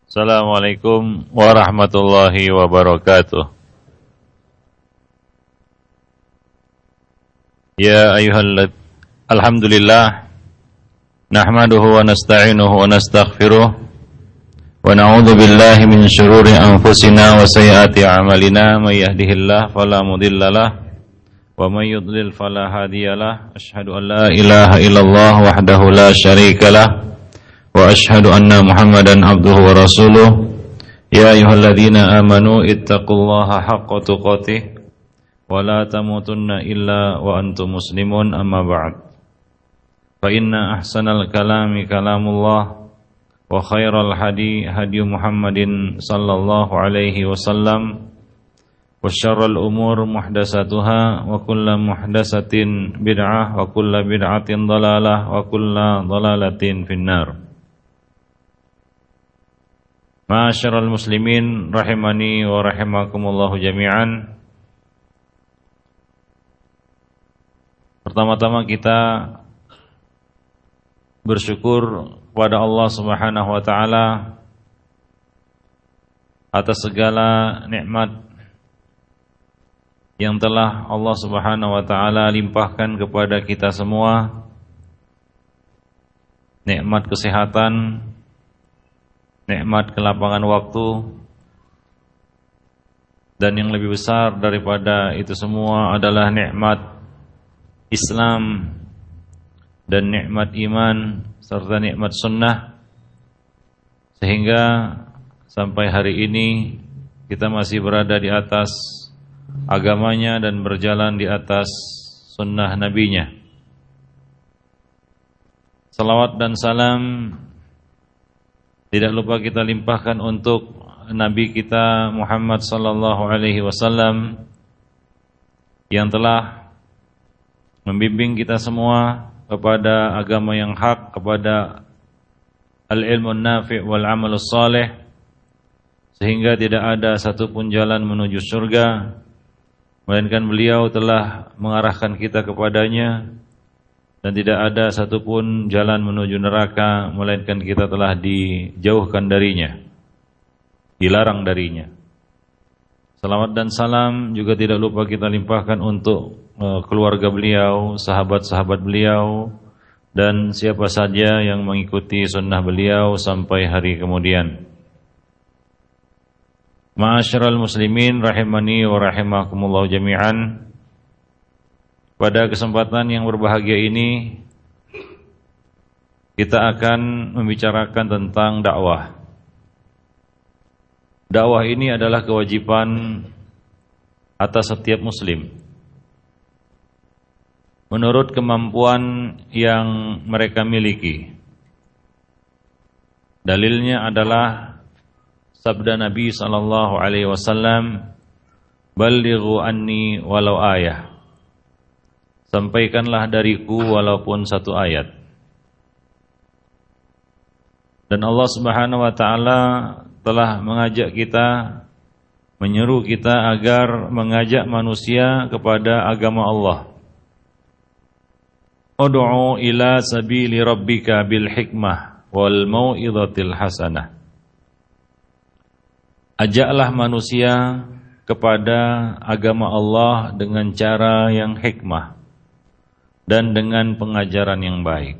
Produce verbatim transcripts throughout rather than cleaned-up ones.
Assalamualaikum warahmatullahi wabarakatuh. Ya ayyuhallad alhamdulillah nahmaduhu wa nasta'inuhu wa nastaghfiruh wa na'udzu billahi min syururi anfusina wa sayyiati a'malina may yahdihillahu fala mudhillalah wa may yudlil fala hadiyalah. Asyhadu an la ilaha illallah wahdahu la syarikalah wa asyhadu anna Muhammadan abduhu wa rasuluh. Ya ayyuhalladzina amanu ittaqullaha haqqa tuqatih wa la tamutunna illa wa antum muslimun, amma ba'd. Fa inna ahsanal kalami kalamullah wa khairal hadi hadi Muhammadin sallallahu alaihi wasallam wa syarrul umur muhdatsatuha wa kullu muhdatsatin bid'ah wa kullu bid'atin dhalalah wa kullu dhalalatin finnar. Ma'asyiral muslimin rahimani wa rahimakumullahu jami'an. Pertama-tama kita bersyukur kepada Allah Subhanahu wa taala atas segala nikmat yang telah Allah Subhanahu wa taala limpahkan kepada kita semua. Nikmat kesehatan, nikmat kelapangan waktu, dan yang lebih besar daripada itu semua adalah nikmat Islam dan nikmat iman serta nikmat sunnah, sehingga sampai hari ini kita masih berada di atas agamanya dan berjalan di atas sunnah nabinya. Salawat dan salam tidak lupa kita limpahkan untuk Nabi kita Muhammad sallallahu alaihi wasallam yang telah membimbing kita semua kepada agama yang hak, kepada al-ilmun nafi' wal amalus salih, sehingga tidak ada satupun jalan menuju surga melainkan beliau telah mengarahkan kita kepadanya, dan tidak ada satupun jalan menuju neraka melainkan kita telah dijauhkan darinya, dilarang darinya. Salawat dan salam juga tidak lupa kita limpahkan untuk uh, keluarga beliau, sahabat-sahabat beliau, dan siapa saja yang mengikuti sunnah beliau sampai hari kemudian. Ma'asyiral muslimin rahimani wa rahimakumullah jami'an. Pada kesempatan yang berbahagia ini kita akan membicarakan tentang dakwah. Dakwah ini adalah kewajiban atas setiap muslim menurut kemampuan yang mereka miliki. Dalilnya adalah sabda Nabi sallallahu alaihi wasallam, "Ballighu anni walau ayah." Sampaikanlah dariku walaupun satu ayat. Dan Allah Subhanahu wa taala telah mengajak kita, menyeru kita agar mengajak manusia kepada agama Allah. Ud'u ila sabili rabbika bil hikmah wal mau'izatil hasanah. Ajaklah manusia kepada agama Allah dengan cara yang hikmah dan dengan pengajaran yang baik.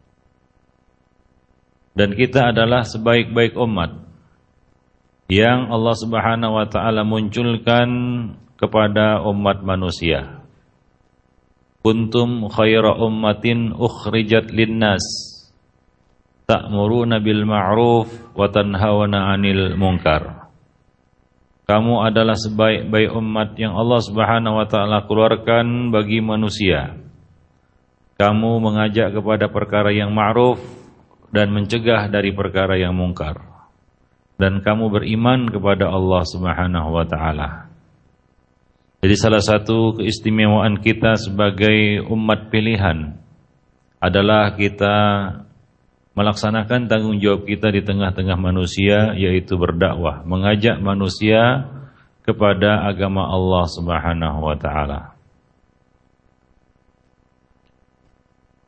Dan kita adalah sebaik-baik umat yang Allah Subhanahu wa taala munculkan kepada umat manusia. Kuntum khaira ummatin ukhrijat linnas ta'muruna bil ma'ruf wa tanhauna 'anil munkar. Kamu adalah sebaik-baik umat yang Allah Subhanahu wa taala keluarkan bagi manusia. Kamu mengajak kepada perkara yang ma'ruf dan mencegah dari perkara yang mungkar. Dan kamu beriman kepada Allah Subhanahu wa taala. Jadi salah satu keistimewaan kita sebagai umat pilihan adalah kita melaksanakan tanggung jawab kita di tengah-tengah manusia, yaitu berdakwah, mengajak manusia kepada agama Allah Subhanahu wa taala.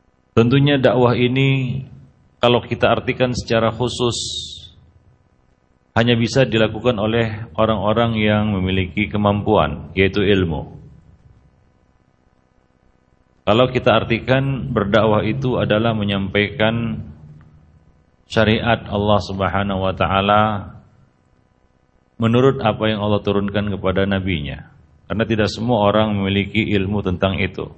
Tentunya dakwah ini kalau kita artikan secara khusus hanya bisa dilakukan oleh orang-orang yang memiliki kemampuan, yaitu ilmu. Kalau kita artikan berdakwah itu adalah menyampaikan syariat Allah Subhanahu wa taala menurut apa yang Allah turunkan kepada nabinya. Karena tidak semua orang memiliki ilmu tentang itu.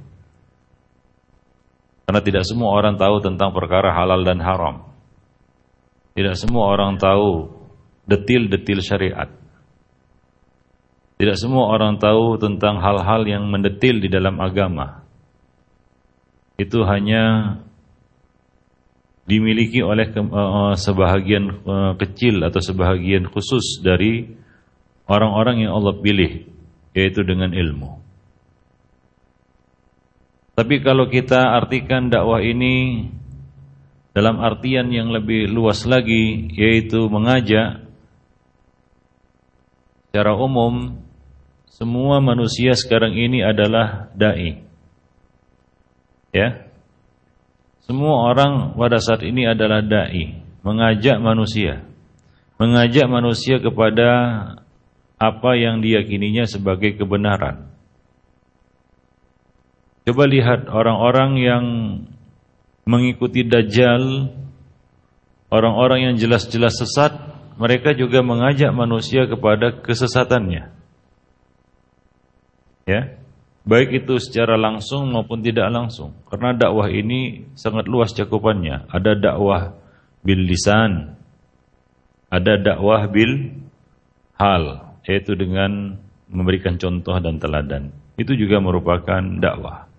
Karena tidak semua orang tahu tentang perkara halal dan haram. Tidak semua orang tahu detil-detil syariat. Tidak semua orang tahu tentang hal-hal yang mendetil di dalam agama. Itu hanya dimiliki oleh sebahagian kecil atau sebahagian khusus dari orang-orang yang Allah pilih, yaitu dengan ilmu. Tapi kalau kita artikan dakwah ini dalam artian yang lebih luas lagi, yaitu mengajak secara umum, semua manusia sekarang ini adalah dai. Ya. Semua orang pada saat ini adalah dai, mengajak manusia. Mengajak manusia kepada apa yang diyakininya sebagai kebenaran. Coba lihat orang-orang yang mengikuti Dajjal, orang-orang yang jelas-jelas sesat, mereka juga mengajak manusia kepada kesesatannya. Ya, baik itu secara langsung maupun tidak langsung. Karena dakwah ini sangat luas cakupannya. Ada dakwah bil lisan, ada dakwah bil hal, yaitu dengan memberikan contoh dan teladan. Itu juga merupakan dakwah.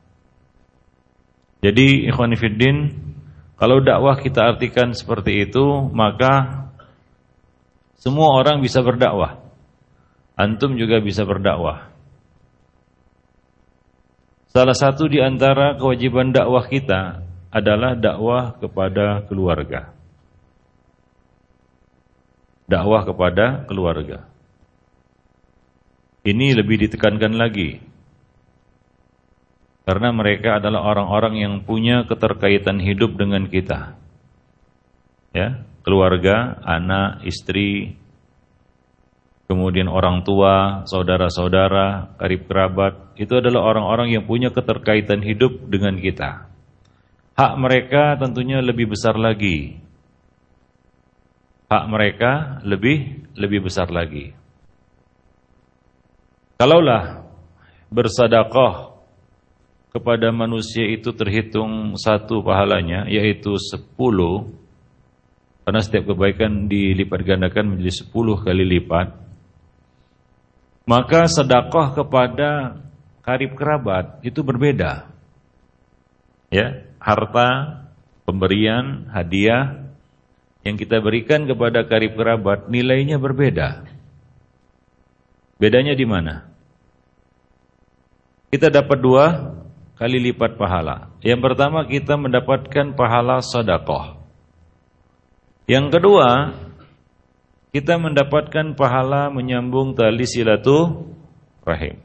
Jadi ikhwan fillah, kalau dakwah kita artikan seperti itu, maka semua orang bisa berdakwah. Antum juga bisa berdakwah. Salah satu di antara kewajiban dakwah kita adalah dakwah kepada keluarga. Dakwah kepada keluarga. Ini lebih ditekankan lagi. Karena mereka adalah orang-orang yang punya keterkaitan hidup dengan kita. Ya, keluarga, anak, istri, kemudian orang tua, saudara-saudara, karib kerabat, itu adalah orang-orang yang punya keterkaitan hidup dengan kita. Hak mereka tentunya lebih besar lagi. Hak mereka lebih lebih besar lagi. Kalaulah bersedekah kepada manusia itu terhitung satu pahalanya, yaitu sepuluh, karena setiap kebaikan dilipat gandakan menjadi sepuluh kali lipat, maka sedekah kepada karib kerabat itu berbeda. Ya, harta, pemberian, hadiah yang kita berikan kepada karib kerabat nilainya berbeda. Bedanya di mana? Kita dapat dua kali lipat pahala. Yang pertama, kita mendapatkan pahala sedekah. Yang kedua, kita mendapatkan pahala menyambung tali silaturahim.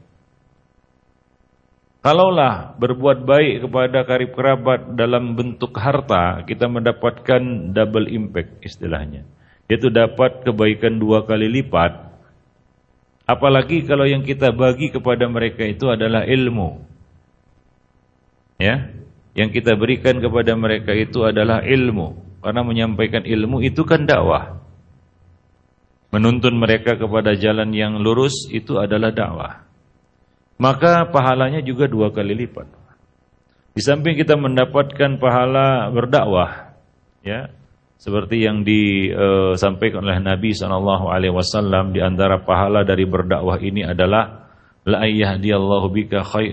Kalaulah berbuat baik kepada karib kerabat dalam bentuk harta, kita mendapatkan double impact istilahnya, yaitu dapat kebaikan dua kali lipat. Apalagi kalau yang kita bagi kepada mereka itu adalah ilmu. Ya, yang kita berikan kepada mereka itu adalah ilmu. Karena menyampaikan ilmu itu kan dakwah. Menuntun mereka kepada jalan yang lurus itu adalah dakwah. Maka pahalanya juga dua kali lipat. Di samping kita mendapatkan pahala berdakwah, ya, seperti yang disampaikan oleh Nabi shallallahu alaihi wasallam, di antara pahala dari berdakwah ini adalah la ayyahdiyallahu bika khay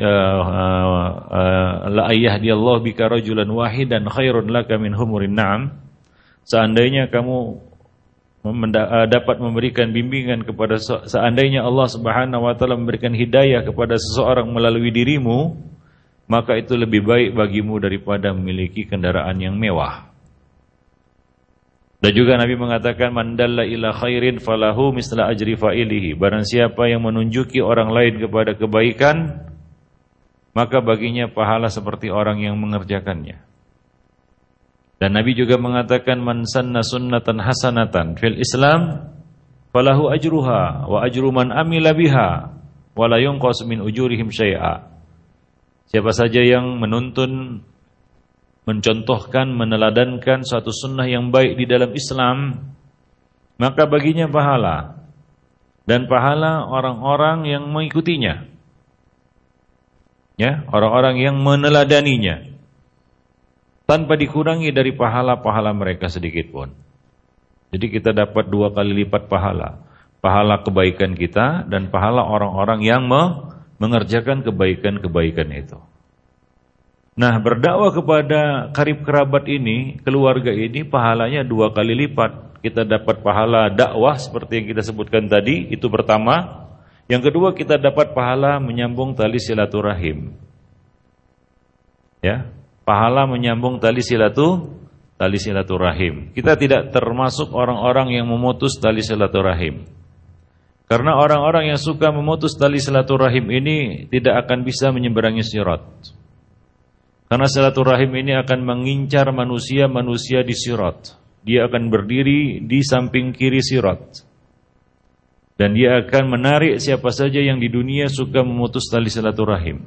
la ayyahdiyallahu bika rajulan wahidan khairun laka min humurin na'am. Seandainya kamu dapat memberikan bimbingan kepada, seandainya Allah Subhanahu wa taala memberikan hidayah kepada seseorang melalui dirimu, maka itu lebih baik bagimu daripada memiliki kendaraan yang mewah. Dan juga Nabi mengatakan, man dalla ila khairin falahu misla ajri fa'ilihi. Barang siapa yang menunjuki orang lain kepada kebaikan, maka baginya pahala seperti orang yang mengerjakannya. Dan Nabi juga mengatakan, man sanna sunnatan hasanatan fil Islam falahu ajruha wa ajru man amila biha wa la yunqas min ujurihim syai'a. Siapa saja yang menuntun, mencontohkan, meneladankan suatu sunnah yang baik di dalam Islam, maka baginya pahala dan pahala orang-orang yang mengikutinya. Ya, orang-orang yang meneladaninya tanpa dikurangi dari pahala-pahala mereka sedikit pun. Jadi kita dapat dua kali lipat pahala. Pahala kebaikan kita dan pahala orang-orang yang me- mengerjakan kebaikan-kebaikan itu. Nah, berdakwah kepada karib kerabat ini, keluarga ini, pahalanya dua kali lipat. Kita dapat pahala dakwah seperti yang kita sebutkan tadi, itu pertama. Yang kedua, kita dapat pahala menyambung tali silaturahim. Ya, pahala menyambung tali silatu, tali silaturahim. Kita tidak termasuk orang-orang yang memutus tali silaturahim. Karena orang-orang yang suka memutus tali silaturahim ini tidak akan bisa menyeberangi sirat. Karena silaturahim ini akan mengincar manusia-manusia di sirat. Dia akan berdiri di samping kiri sirat. Dan dia akan menarik siapa saja yang di dunia suka memutus tali silaturahim.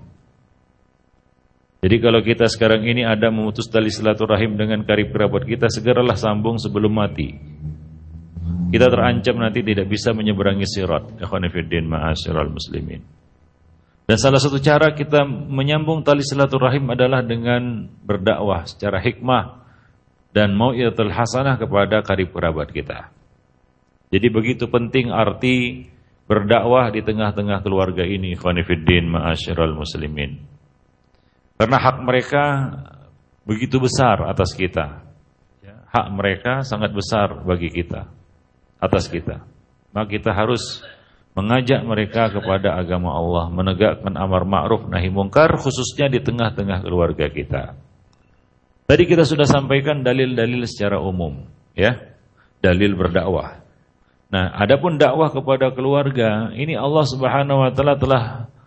Jadi kalau kita sekarang ini ada memutus tali silaturahim dengan karib kerabat kita, segeralah sambung sebelum mati. Kita terancam nanti tidak bisa menyeberangi sirat. Ikhwani fiddin ma'asyiral muslimin. Dan salah satu cara kita menyambung tali silaturahim adalah dengan berdakwah secara hikmah dan mau'izatul hasanah kepada karib kerabat kita. Jadi begitu penting arti berdakwah di tengah-tengah keluarga ini, ikhwani fiddin ma'asyiral muslimin. Karena hak mereka begitu besar atas kita. Hak mereka sangat besar bagi kita, atas kita. Maka kita harus mengajak mereka kepada agama Allah, menegakkan amar ma'ruf nahi mungkar, khususnya di tengah-tengah keluarga kita. Tadi kita sudah sampaikan dalil-dalil secara umum, ya, dalil berdakwah. Nah, adapun dakwah kepada keluarga, ini Allah Subhanahu wa taala telah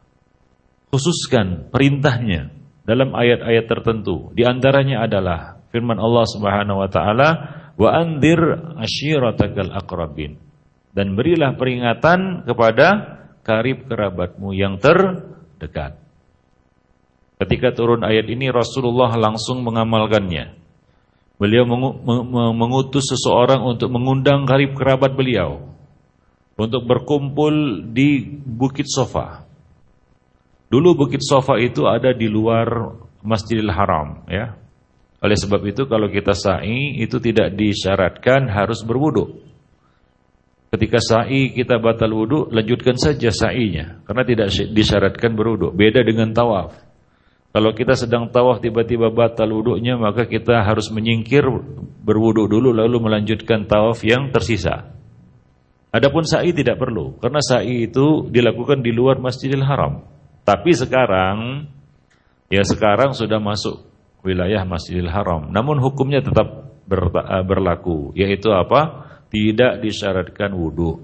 khususkan perintahnya dalam ayat-ayat tertentu. Di antaranya adalah firman Allah Subhanahu wa taala, "Wa andzir ashiratakal aqrabin." Dan berilah peringatan kepada karib kerabatmu yang terdekat. Ketika turun ayat ini, Rasulullah langsung mengamalkannya. Beliau mengutus seseorang untuk mengundang karib kerabat beliau untuk berkumpul di Bukit Sofa. Dulu Bukit Sofa itu ada di luar Masjidil Haram, ya. Oleh sebab itu kalau kita sa'i itu tidak disyaratkan harus berwudu. Ketika sa'i kita batal wudu, lanjutkan saja sa'inya karena tidak disyaratkan berwudu. Beda dengan tawaf. Kalau kita sedang tawaf tiba-tiba batal wudunya, maka kita harus menyingkir, berwudu dulu lalu melanjutkan tawaf yang tersisa. Adapun sa'i tidak perlu, karena sa'i itu dilakukan di luar Masjidil Haram. Tapi sekarang, ya sekarang sudah masuk wilayah Masjidil Haram. Namun hukumnya tetap ber, berlaku, yaitu apa? Tidak disyaratkan wudu.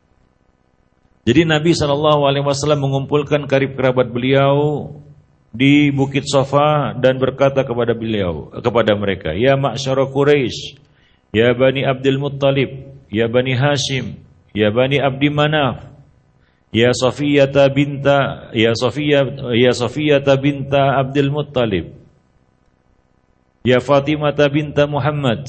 Jadi Nabi shallallahu alaihi wasallam mengumpulkan karib kerabat beliau di Bukit Sofa dan berkata kepada beliau, kepada mereka, "Ya ma'syara Quraisy, ya Bani Abdul Muttalib, ya Bani Hashim, ya Bani Abdi Manaf, ya Safiyata binta, ya Safiyah, ya Safiyata binta Abdul Muttalib, ya Fatimata binta Muhammad,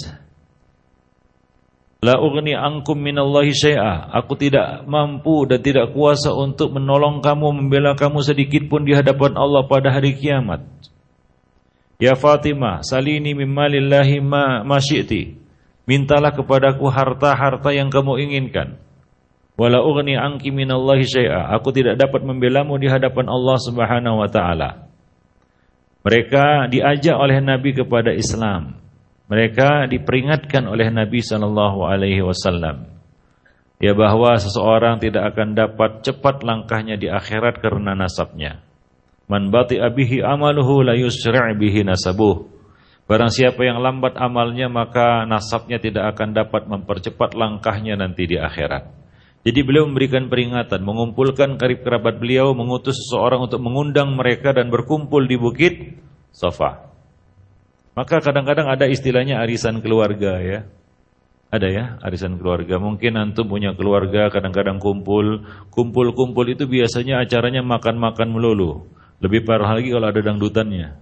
la ughni ankum minallahi syai'a." Aku tidak mampu dan tidak kuasa untuk menolong kamu, membela kamu sedikit pun di hadapan Allah pada hari kiamat. Ya Fatimah, salini mimmalillahi ma ma syi'ti. Mintalah kepadaku harta-harta yang kamu inginkan. Wala ughni anki minallahi syai'a. Aku tidak dapat membelamu di hadapan Allah Subhanahu wa taala. Mereka diajak oleh Nabi kepada Islam. Mereka diperingatkan oleh Nabi sallallahu alaihi wasallam ya bahwa seseorang tidak akan dapat cepat langkahnya di akhirat karena nasabnya. Man bati'a bihi amaluhu la yusri' bihi nasabuh. Barang siapa yang lambat amalnya, maka nasabnya tidak akan dapat mempercepat langkahnya nanti di akhirat. Jadi beliau memberikan peringatan, mengumpulkan karib kerabat beliau, mengutus seseorang untuk mengundang mereka dan berkumpul di Bukit Sofa. Maka kadang-kadang ada istilahnya arisan keluarga, ya. Ada ya, arisan keluarga. Mungkin antum punya keluarga, kadang-kadang kumpul. Kumpul-kumpul itu biasanya acaranya makan-makan melulu. Lebih parah lagi kalau ada dangdutannya.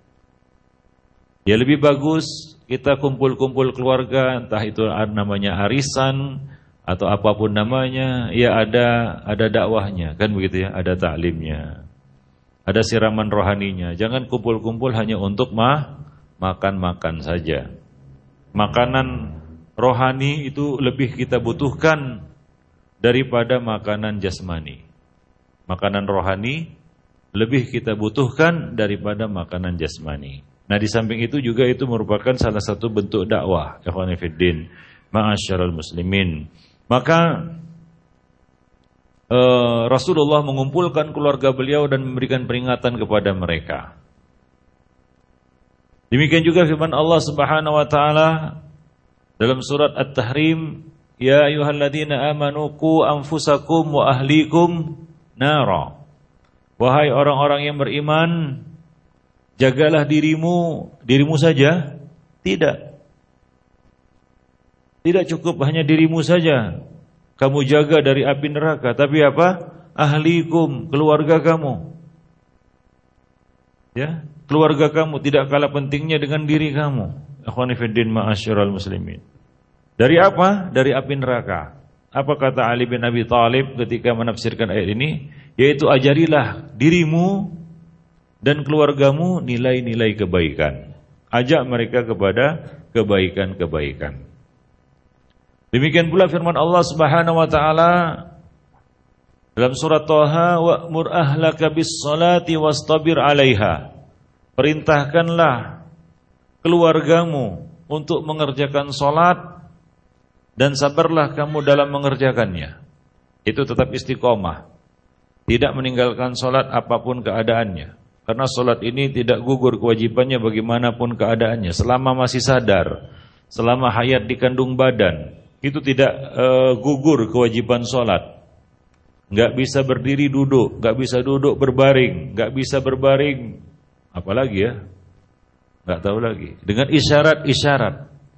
Ya lebih bagus kita kumpul-kumpul keluarga, entah itu namanya arisan atau apapun namanya, ya ada ada dakwahnya, kan begitu ya, ada taklimnya. Ada siraman rohaninya. Jangan kumpul-kumpul hanya untuk mah makan-makan saja. Makanan rohani itu lebih kita butuhkan daripada makanan jasmani. Makanan rohani lebih kita butuhkan daripada makanan jasmani. Nah, di samping itu juga itu merupakan salah satu bentuk dakwah, ikhwani fiddin, ma'asyiral muslimin. Maka eh, Rasulullah mengumpulkan keluarga beliau dan memberikan peringatan kepada mereka. Demikian juga firman Allah Subhanahu wa taala dalam surat At-Tahrim, ya ayyuhalladzina amanu qu anfusakum wa ahlikum nara. Wahai orang-orang yang beriman, jagalah dirimu, dirimu saja? Tidak. Tidak cukup hanya dirimu saja kamu jaga dari api neraka, tapi apa? Ahlikum, keluarga kamu. Ya, keluarga kamu tidak kalah pentingnya dengan diri kamu. Akhwani fiddin ma'asyiral muslimin. Dari apa? Dari api neraka. Apa kata Ali bin Abi Thalib ketika menafsirkan ayat ini? Yaitu ajarilah dirimu dan keluargamu nilai-nilai kebaikan. Ajak mereka kepada kebaikan-kebaikan. Demikian pula firman Allah Subhanahu wa taala dalam surat Thaha, wa'mur ahlaka bis-salati wastabir 'alaiha. Perintahkanlah keluargamu untuk mengerjakan salat dan sabarlah kamu dalam mengerjakannya. Itu tetap istiqomah. Tidak meninggalkan salat apapun keadaannya. Karena salat ini tidak gugur kewajibannya bagaimanapun keadaannya. Selama masih sadar, selama hayat di kandung badan, itu tidak uh, gugur kewajiban salat. Enggak bisa berdiri duduk, enggak bisa duduk berbaring, enggak bisa berbaring, apalagi ya? Enggak tahu lagi. Dengan isyarat-isyarat.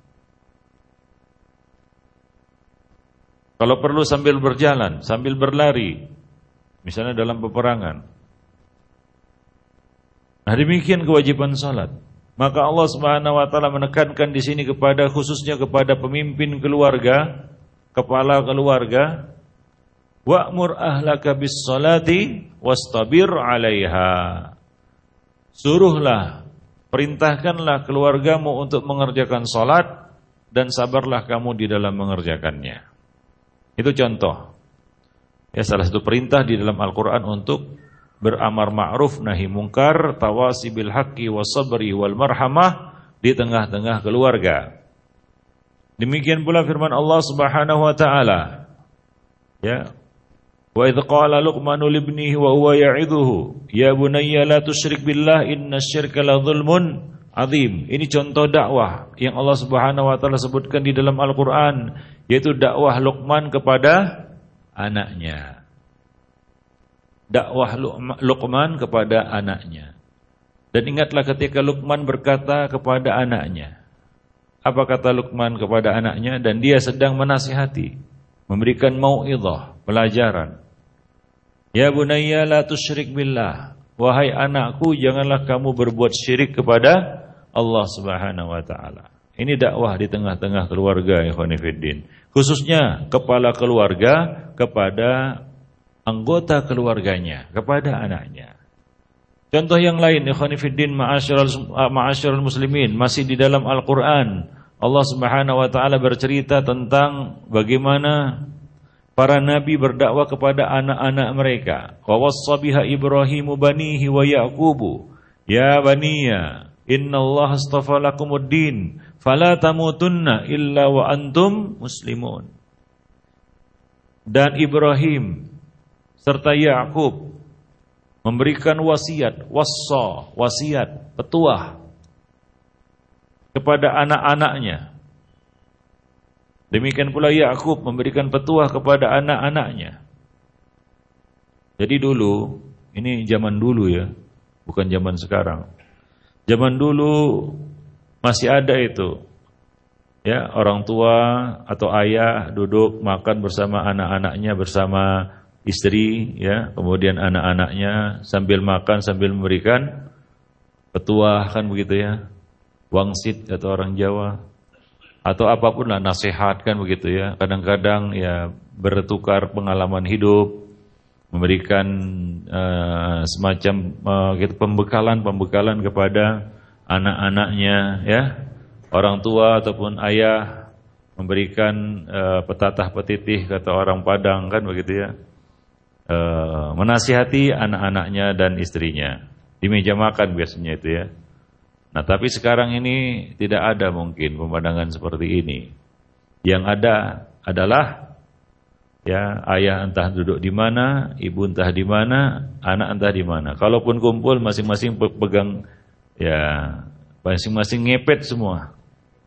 Kalau perlu sambil berjalan, sambil berlari, misalnya dalam peperangan. Nah, demikian kewajiban salat. Maka Allah Subhanahu wa taala menekankan di sini kepada khususnya kepada pemimpin keluarga, kepala keluarga, wa'mur ahlaka bis-salati wastabir 'alaiha. Suruhlah, perintahkanlah keluargamu untuk mengerjakan salat dan sabarlah kamu di dalam mengerjakannya. Itu contoh. Ya, salah satu perintah di dalam Al-Qur'an untuk beramar ma'ruf nahi mungkar, tawasi bil haqqi wasabri wal marhamah di tengah-tengah keluarga. Demikian pula firman Allah Subhanahu wa taala. Ya. Wa idz qala Luqmanu libnihi wa huwa ya'idhuhu, ya bunayya la tusyrik billah innasyirka la dzulmun azim. Ini contoh dakwah yang Allah Subhanahu wa taala sebutkan di dalam Al-Qur'an, yaitu dakwah Luqman kepada anaknya. Dakwah Luqman kepada anaknya. Dan ingatlah ketika Luqman berkata kepada anaknya. Apa kata Luqman kepada anaknya? Dan dia sedang menasihati, memberikan mau'izah, pelajaran. Ya bunayya la tusyrik billah. Wahai anakku, janganlah kamu berbuat syirik kepada Allah Subhanahu wa taala. Ini dakwah di tengah-tengah keluarga, ikhwani fiddin. Khususnya kepala keluarga kepada anggota keluarganya, kepada anaknya. Contoh yang lain, ikhwani fiddin ma'asyiral muslimin, masih di dalam Al-Qur'an, Allah Subhanahu wa taala bercerita tentang bagaimana para nabi berdakwah kepada anak-anak mereka. Wa wassa biha Ibrahimu banihi wa Yaqubu, ya baniya innallaha astafa lakumuddin fala tamutunna illa wa antum muslimun. Dan Ibrahim serta Yakub memberikan wasiat, wassa, wasiat, petuah kepada anak-anaknya. Demikian pula Yakub memberikan petuah kepada anak-anaknya. Jadi dulu, ini zaman dulu ya, bukan zaman sekarang. Zaman dulu masih ada itu, Ya, orang tua atau ayah duduk makan bersama anak-anaknya, bersama istri, ya, kemudian anak-anaknya sambil makan sambil memberikan petuah, kan begitu ya, wangsit kata orang Jawa, atau apapun lah, nasihat, kan begitu ya. Kadang-kadang ya bertukar pengalaman hidup, memberikan uh, semacam uh, gitu, pembekalan-pembekalan kepada anak-anaknya, ya. Orang tua ataupun ayah memberikan uh, petatah petitih kata orang Padang, kan begitu ya. Uh, menasihati anak-anaknya dan istrinya di meja makan biasanya itu ya. Nah, tapi sekarang ini tidak ada mungkin pemandangan seperti ini. Yang ada adalah ya, ayah entah duduk di mana, ibu entah di mana, anak entah di mana. Kalaupun kumpul masing-masing pegang ya, masing-masing ngepet semua.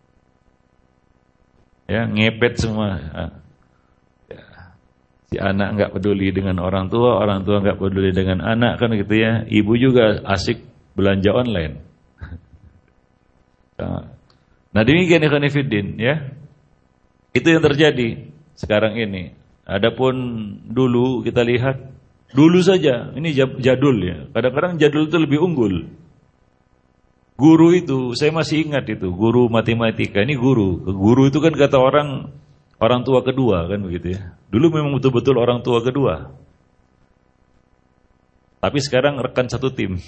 Ya, ngepet semua. Ya. Si anak enggak peduli dengan orang tua, orang tua enggak peduli dengan anak, kan gitu ya. Ibu juga asik belanja online. Nah, demikian ikhwan fillah ya. Itu yang terjadi sekarang ini. Adapun dulu kita lihat, dulu saja, ini jadul ya. Kadang-kadang jadul itu lebih unggul. Guru itu, saya masih ingat itu, guru matematika. Ini guru. Guru itu kan kata orang, orang tua kedua, kan begitu ya. Dulu memang betul-betul orang tua kedua. Tapi sekarang rekan satu tim.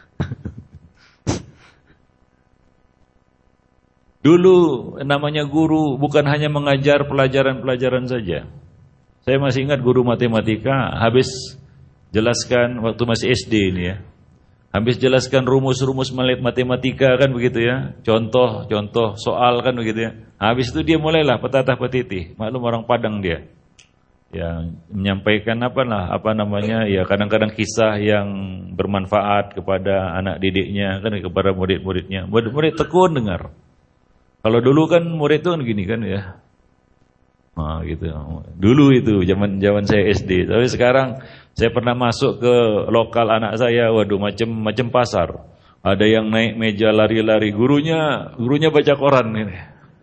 Dulu namanya guru bukan hanya mengajar pelajaran-pelajaran saja. Saya masih ingat guru matematika habis jelaskan waktu masih S D ini ya. Habis jelaskan rumus-rumus matematika, kan begitu ya. Contoh-contoh soal, kan begitu ya. Habis itu dia mulailah petatah petitih. Maklum orang Padang dia. Yang menyampaikan apa lah, apa namanya, ya kadang-kadang kisah yang bermanfaat kepada anak didiknya, kan kepada murid-muridnya. Murid-murid tekun dengar. Kalau dulu kan murid itu kan gini kan ya. Nah, gitu. Dulu itu zaman-zaman saya S D. Tapi sekarang saya pernah masuk ke lokal anak saya, waduh macam macam pasar. Ada yang naik meja lari-lari, gurunya gurunya baca koran ini.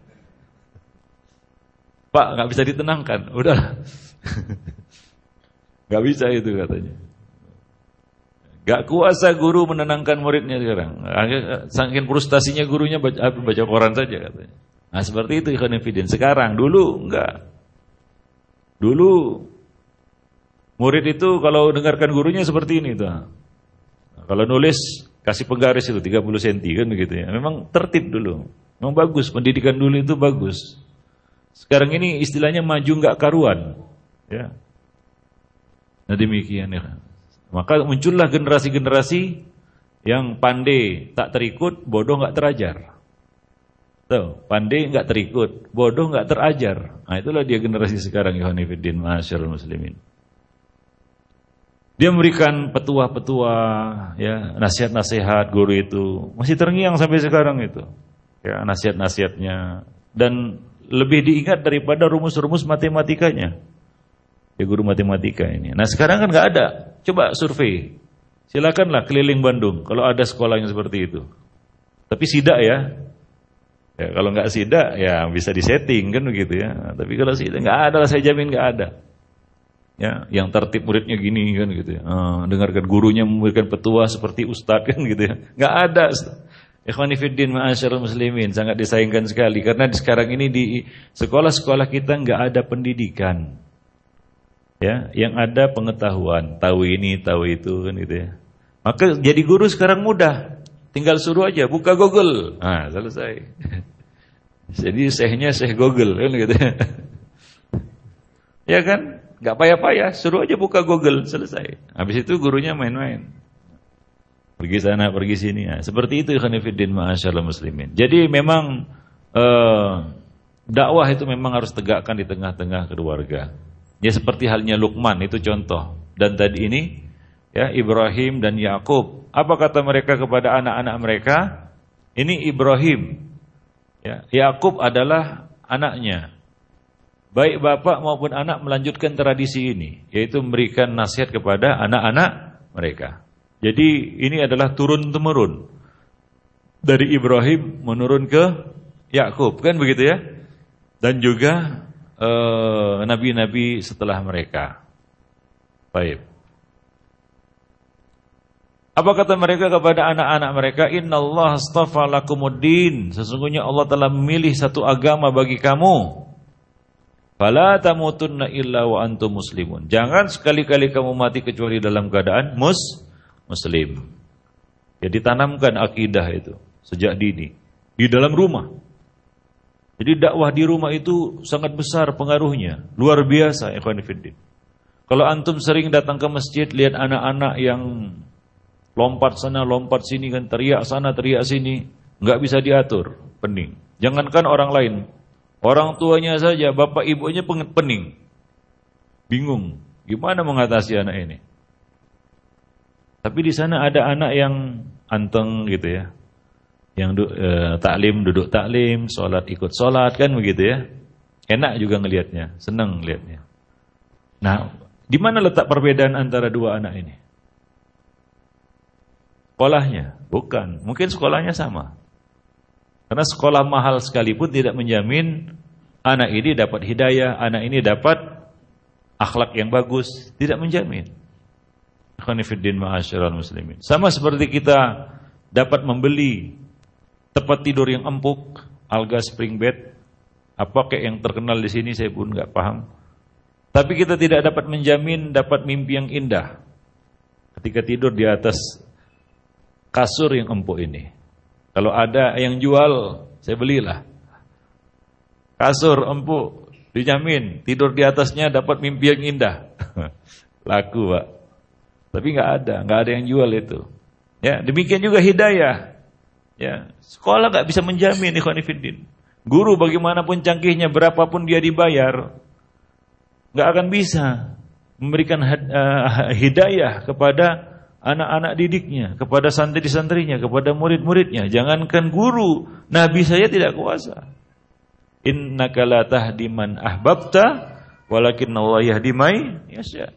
Pak, nggak bisa ditenangkan, udah. Nggak bisa itu katanya. Nggak kuasa guru menenangkan muridnya sekarang. Saking frustasinya gurunya baca, baca koran saja katanya. Nah seperti itu ikhwan fillah. Sekarang, dulu enggak. Dulu murid itu kalau dengarkan gurunya seperti ini tuh. Nah, kalau nulis kasih penggaris itu tiga puluh sentimeter kan begitu ya. Memang tertib dulu. Memang bagus, pendidikan dulu itu bagus. Sekarang ini istilahnya maju enggak karuan. Ya. Nah demikian ya. Maka muncullah generasi-generasi yang pandai tak terikut, bodoh enggak terajar. Tuh, pandai enggak terikut, bodoh enggak terajar. Nah, itulah dia generasi sekarang ikhwan fillah ma'asyiral muslimin. Dia memberikan petuah-petuah, ya, nasihat-nasihat guru itu masih terngiang sampai sekarang itu. Ya, nasihat-nasihatnya dan lebih diingat daripada rumus-rumus matematikanya. Ya, guru matematika ini. Nah, sekarang kan enggak ada. Coba survei. Silakanlah keliling Bandung kalau ada sekolah yang seperti itu. Tapi sidak ya. Ya, kalau nggak sidak ya bisa disetting kan begitu ya. Nah, tapi kalau sidak nggak ada lah, saya jamin nggak ada. Ya, yang tertib muridnya gini kan gitu ya. Ah, dengarkan gurunya memberikan petuah seperti ustadz kan gitu ya. Nggak ada. Ikhwani fiddin ma'asyiral muslimin, sangat disayangkan sekali karena di sekarang ini di sekolah-sekolah kita nggak ada pendidikan. Ya, yang ada pengetahuan, tahu ini, tahu itu kan gitu ya. Maka jadi guru sekarang mudah. Tinggal suruh aja, buka Google. Nah, selesai. Jadi syekhnya syekh Google kan gitu. Ya kan? Enggak payah-payah, suruh aja buka Google, selesai. Habis itu gurunya main-main. Pergi sana, pergi sini. Nah, seperti itu ikhwan fillah ma'asyiral muslimin. Jadi memang eh, dakwah itu memang harus tegakkan di tengah-tengah keluarga. Ya seperti halnya Luqman itu contoh. Dan tadi ini ya Ibrahim dan Yakub. Apa kata mereka kepada anak-anak mereka? Ini Ibrahim. Ya, Yakub adalah anaknya. Baik bapak maupun anak melanjutkan tradisi ini, yaitu memberikan nasihat kepada anak-anak mereka. Jadi ini adalah turun-temurun. Dari Ibrahim menurun ke Yakub, kan begitu ya? dan juga uh, nabi-nabi setelah mereka. Baik. Apa kata mereka kepada anak-anak mereka? Innallaha astafa lakumuddin. Sesungguhnya Allah telah memilih satu agama bagi kamu. Fala tamutunna illa wa antum muslimun. Jangan sekali-kali kamu mati kecuali dalam keadaan mus muslim. Jadi tanamkan akidah itu sejak dini di dalam rumah. Jadi dakwah di rumah itu sangat besar pengaruhnya, luar biasa ikhwan fillah. Kalau antum sering datang ke masjid lihat anak-anak yang lompat sana, lompat sini kan, teriak sana, teriak sini, enggak bisa diatur, pening. Jangankan orang lain, orang tuanya saja, bapak ibunya pening. Bingung, gimana mengatasi anak ini? Tapi di sana ada anak yang anteng gitu ya. Yang du, eh, taklim, duduk taklim, sholat ikut sholat kan begitu ya. Enak juga ngelihatnya, senang ngelihatnya. Nah, di mana letak perbedaan antara dua anak ini? Sekolahnya? Bukan. Mungkin sekolahnya sama. Karena sekolah mahal sekalipun tidak menjamin anak ini dapat hidayah, anak ini dapat akhlak yang bagus. Tidak menjamin. Khonifuddin ma'asyiral muslimin. Sama seperti kita dapat membeli tempat tidur yang empuk, Alga Spring Bed. Apa kayak yang terkenal di sini saya pun nggak paham. Tapi kita tidak dapat menjamin dapat mimpi yang indah ketika tidur di atas kasur yang empuk ini. Kalau ada yang jual, saya belilah. Kasur empuk, dijamin tidur di atasnya dapat mimpi yang indah. Laku, Pak. Tapi nggak ada, nggak ada yang jual itu. Ya, demikian juga hidayah. Ya, sekolah nggak bisa menjamin ikhwan fillah. Guru bagaimanapun canggihnya, berapapun dia dibayar, nggak akan bisa memberikan hidayah kepada anak-anak didiknya, kepada santri-santrinya, kepada murid-muridnya. Jangankan guru, nabi saya tidak kuasa. Innaka la tahdi man ahbabta, walakinnallaha yahdi may yasha.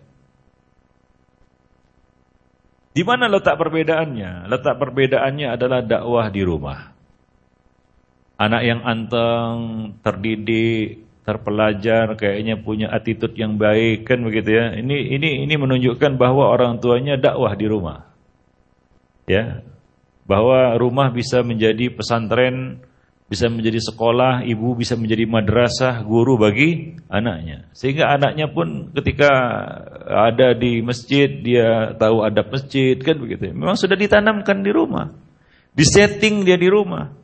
Di mana letak perbedaannya? Letak perbedaannya adalah dakwah di rumah. Anak yang anteng, terdidik, terpelajar, kayaknya punya attitude yang baik kan begitu ya. Ini ini ini menunjukkan bahwa orang tuanya dakwah di rumah. Ya. Bahwa rumah bisa menjadi pesantren, bisa menjadi sekolah, ibu bisa menjadi madrasah, guru bagi anaknya. Sehingga anaknya pun ketika ada di masjid dia tahu adab masjid kan begitu. Memang sudah ditanamkan di rumah. Disetting dia di rumah.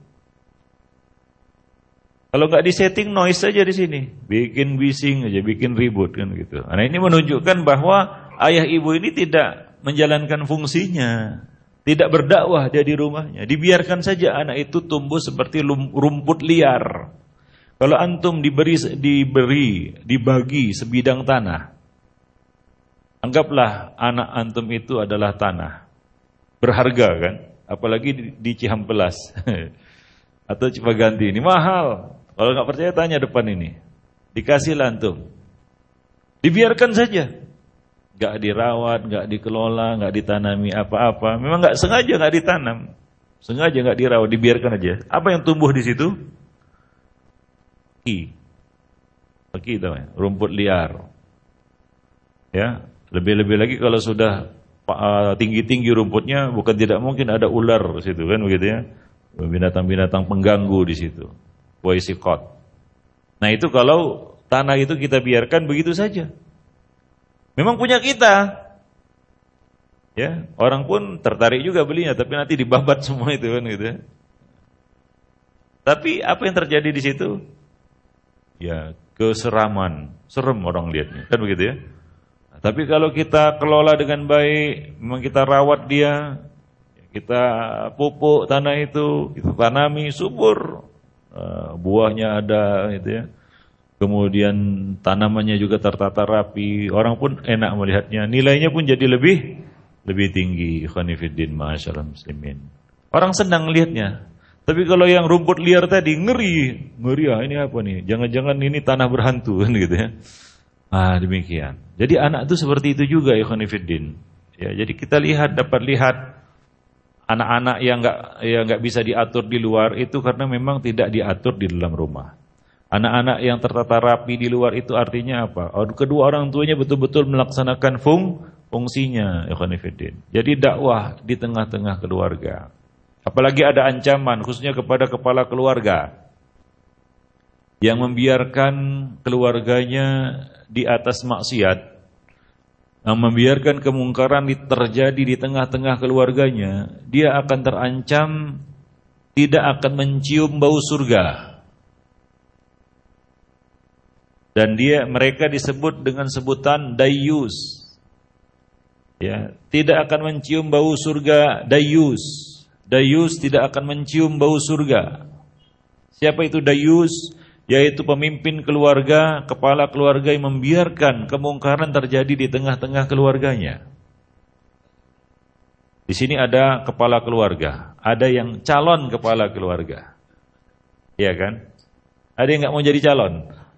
Kalau nggak disetting noise saja di sini, bikin bising aja, bikin ribut kan gitu. Nah ini menunjukkan bahwa ayah ibu ini tidak menjalankan fungsinya, tidak berdakwah dia di rumahnya. Dibiarkan saja anak itu tumbuh seperti rumput liar. Kalau antum diberi, diberi, dibagi sebidang tanah, anggaplah anak antum itu adalah tanah, berharga kan, apalagi di, di Cihampelas atau Cipaganti ini mahal. Kalau nggak percaya tanya depan ini. Dikasih antum. Dibiarkan saja. Nggak dirawat, nggak dikelola, nggak ditanami apa-apa. Memang nggak sengaja nggak ditanam, sengaja nggak dirawat, dibiarkan aja. Apa yang tumbuh di situ? Ki, ki namanya, rumput liar. Ya, lebih-lebih lagi kalau sudah uh, tinggi-tinggi rumputnya, bukan tidak mungkin ada ular di situ kan begitu ya. Binatang-binatang pengganggu di situ. Waisikot. Nah itu kalau tanah itu kita biarkan begitu saja. Memang punya kita. Ya, orang pun tertarik juga belinya, tapi nanti dibabat semua itu kan gitu ya. Tapi apa yang terjadi di situ? Ya, keseraman, serem orang lihatnya, kan begitu ya. Nah, tapi kalau kita kelola dengan baik, memang kita rawat dia, kita pupuk tanah itu, kita tanami subur. Uh, buahnya ada gitu ya. Kemudian tanamannya juga tertata rapi, orang pun enak melihatnya, nilainya pun jadi lebih lebih tinggi. Khonifuddin ma'asyiral muslimin. Orang senang melihatnya. Tapi kalau yang rumput liar tadi ngeri, ngeri ah ini apa nih? Jangan-jangan ini tanah berhantu kan gitu ya. Ah demikian. Jadi anak itu seperti itu juga ya khonifuddin. Ya, jadi kita lihat dapat lihat anak-anak yang enggak yang enggak bisa diatur di luar itu karena memang tidak diatur di dalam rumah. Anak-anak yang tertata rapi di luar itu artinya apa? Kedua orang tuanya betul-betul melaksanakan fung, fungsinya. Jadi dakwah di tengah-tengah keluarga. Apalagi ada ancaman khususnya kepada kepala keluarga yang membiarkan keluarganya di atas maksiat, yang membiarkan kemungkaran terjadi di tengah-tengah keluarganya, dia akan terancam tidak akan mencium bau surga. Dan dia mereka disebut dengan sebutan dayyus. Ya, tidak akan mencium bau surga dayyus. Dayyus tidak akan mencium bau surga. Siapa itu dayyus? Yaitu pemimpin keluarga, kepala keluarga yang membiarkan kemungkaran terjadi di tengah-tengah keluarganya. Di sini ada kepala keluarga, ada yang calon kepala keluarga. Iya kan? Ada yang enggak mau jadi calon?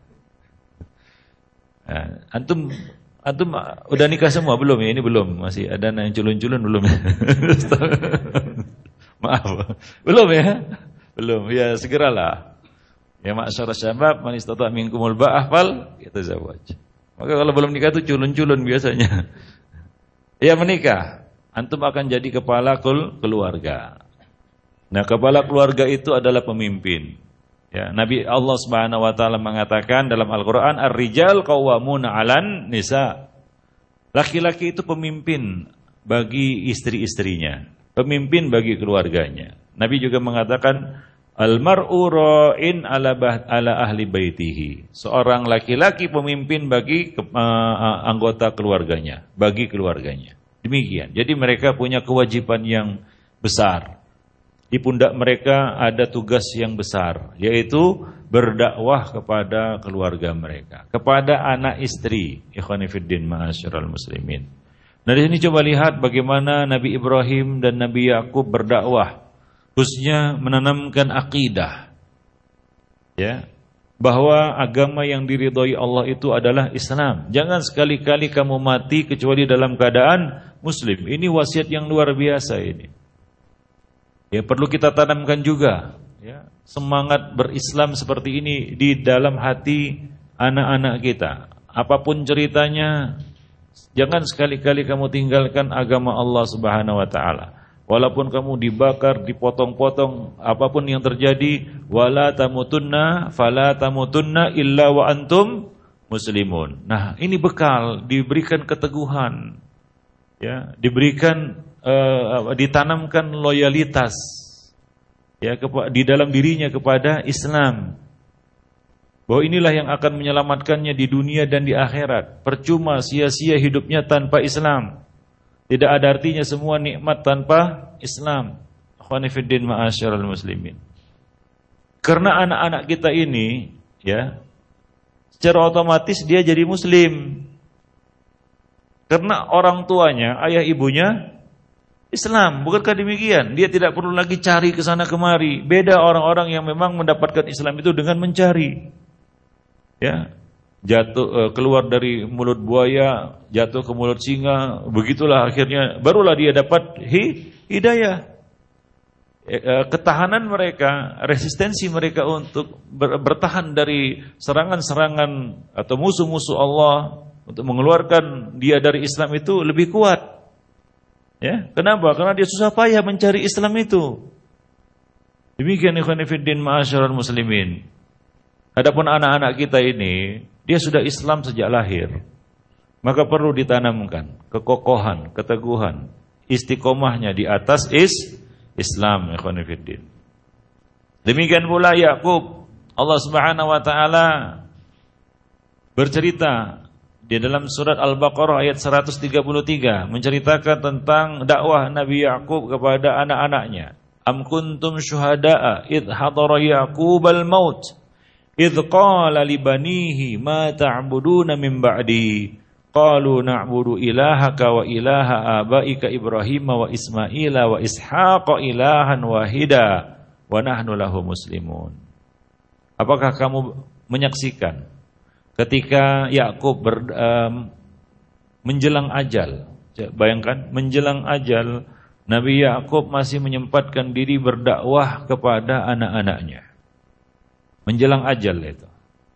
Nah, antum antum udah nikah semua belum ya? Ini belum, masih ada yang culun-culun belum ya? Maaf, belum ya? Belum, ya segeralah. Ya ma'asyara syabab man istata' minkumul ba'ah fal yatazawwaj. Maka kalau belum nikah itu culun-culun biasanya. Ya menikah, antum akan jadi kepala keluarga. Nah, kepala keluarga itu adalah pemimpin. Ya, Nabi Allah Subhanahu wa taala mengatakan dalam Al-Qur'an, "Ar-rijal qawwamuna 'alan nisa." Laki-laki itu pemimpin bagi istri-istrinya, pemimpin bagi keluarganya. Nabi juga mengatakan, "Al-mar'u ra'in 'ala ala ahli baitihi." Seorang laki-laki pemimpin bagi uh, anggota keluarganya, bagi keluarganya. Demikian. Jadi mereka punya kewajiban yang besar. Di pundak mereka ada tugas yang besar, yaitu berdakwah kepada keluarga mereka, kepada anak istri. Ikhwani fiddin ma'asyiral muslimin. Nah, di sini coba lihat bagaimana Nabi Ibrahim dan Nabi Yakub berdakwah, khususnya menanamkan akidah, ya, bahwa agama yang diridhoi Allah itu adalah Islam. Jangan sekali-kali kamu mati kecuali dalam keadaan muslim. Ini wasiat yang luar biasa ini. Ya, perlu kita tanamkan juga, ya, semangat berislam seperti ini di dalam hati anak-anak kita. Apapun ceritanya, jangan sekali-kali kamu tinggalkan agama Allah Subhanahu wa taala. Walaupun kamu dibakar, dipotong-potong, apapun yang terjadi, wala tamutunna fala tamutunna illa wa antum muslimun. Nah, ini bekal, diberikan keteguhan, ya, diberikan uh, ditanamkan loyalitas, ya, di dalam dirinya kepada Islam. Bahwa inilah yang akan menyelamatkannya di dunia dan di akhirat. Percuma sia-sia hidupnya tanpa Islam. Tidak ada artinya semua nikmat tanpa Islam. Ikhwani fiddin ma'asyiral muslimin. Karena anak-anak kita ini, ya, secara otomatis dia jadi muslim. Karena orang tuanya, ayah ibunya Islam, bukankah demikian? Dia tidak perlu lagi cari ke sana kemari. Beda orang-orang yang memang mendapatkan Islam itu dengan mencari. Ya, jatuh keluar dari mulut buaya, jatuh ke mulut singa, begitulah akhirnya barulah dia dapat hi, hidayah. Ketahanan mereka, resistensi mereka untuk ber, bertahan dari serangan-serangan atau musuh-musuh Allah untuk mengeluarkan dia dari Islam itu lebih kuat. Ya, kenapa? Karena dia susah payah mencari Islam itu. Demikian ikhwan fillah ma'asyiral muslimin. Adapun anak-anak kita ini, dia sudah Islam sejak lahir. Maka perlu ditanamkan kekokohan, keteguhan, istiqomahnya di atas is Islam, ikhwan fillah. Demikian pula Yakub, Allah Subhanahu wa taala bercerita di dalam surat Al-Baqarah ayat seratus tiga puluh tiga menceritakan tentang dakwah Nabi Yakub kepada anak-anaknya. Am kuntum syuhada'a idh hadara Yaqubal maut idh qala li banihi ma ta'buduna min ba'di qalu na'budu ilahaka wa ilaha abaika Ibrahim wa Ismaila wa Ishaqa ilahan wahida wa nahnu lahu muslimun. Apakah kamu menyaksikan ketika Yakub ber, um, menjelang ajal, bayangkan menjelang ajal Nabi Yakub masih menyempatkan diri berdakwah kepada anak-anaknya. Menjelang ajal itu.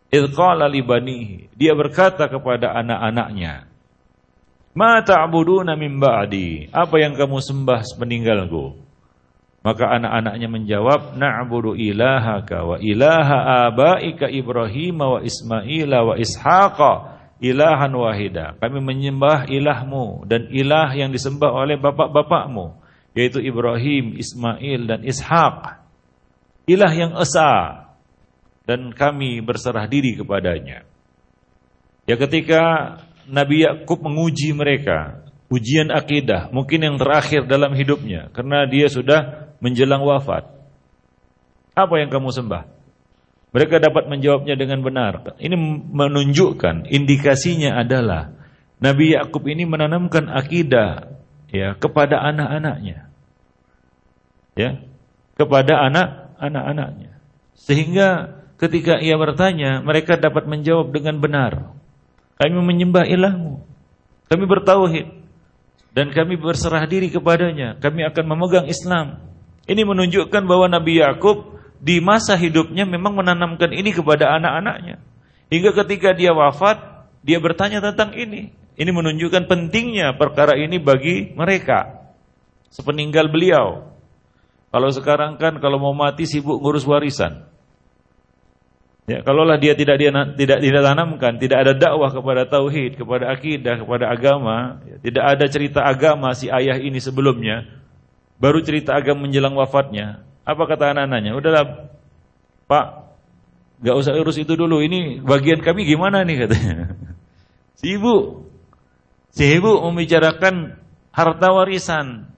idh qala li banihi, dia berkata kepada anak-anaknya, ma ta'buduna min ba'di, apa yang kamu sembah sepeninggalku? Maka anak-anaknya menjawab, na'budu ilahaka wa ilaha abaika Ibrahim wa Ismail wa Ishaqa ilahan wahida. Kami menyembah ilahmu dan ilah yang disembah oleh bapak-bapakmu, yaitu Ibrahim, Ismail dan Ishaq. Ilah yang esa, dan kami berserah diri kepadanya. Ya, ketika Nabi Yakub menguji mereka, ujian akidah, mungkin yang terakhir dalam hidupnya, karena dia sudah menjelang wafat. Apa yang kamu sembah? Mereka dapat menjawabnya dengan benar. Ini menunjukkan, indikasinya adalah Nabi Yakub ini menanamkan akidah, ya, kepada anak-anaknya, ya, kepada anak anak-anaknya, sehingga ketika ia bertanya, mereka dapat menjawab dengan benar. Kami menyembah ilahmu, kami bertauhid, dan kami berserah diri kepadanya, kami akan memegang Islam. Ini menunjukkan bahwa Nabi Yakub di masa hidupnya memang menanamkan ini kepada anak-anaknya. Hingga ketika dia wafat, dia bertanya tentang ini. Ini menunjukkan pentingnya perkara ini bagi mereka sepeninggal beliau. Kalau sekarang kan kalau mau mati sibuk ngurus warisan. Ya, kalaulah dia tidak dia tidak tidak tanamkan, tidak ada dakwah kepada tauhid, kepada akidah, kepada agama, ya, tidak ada cerita agama si ayah ini sebelumnya, baru cerita agama menjelang wafatnya. Apa kata anak-anaknya? Udahlah, Pak, enggak usah urus itu dulu. Ini bagian kami gimana nih, katanya. Si ibu, si ibu membicarakan harta warisan.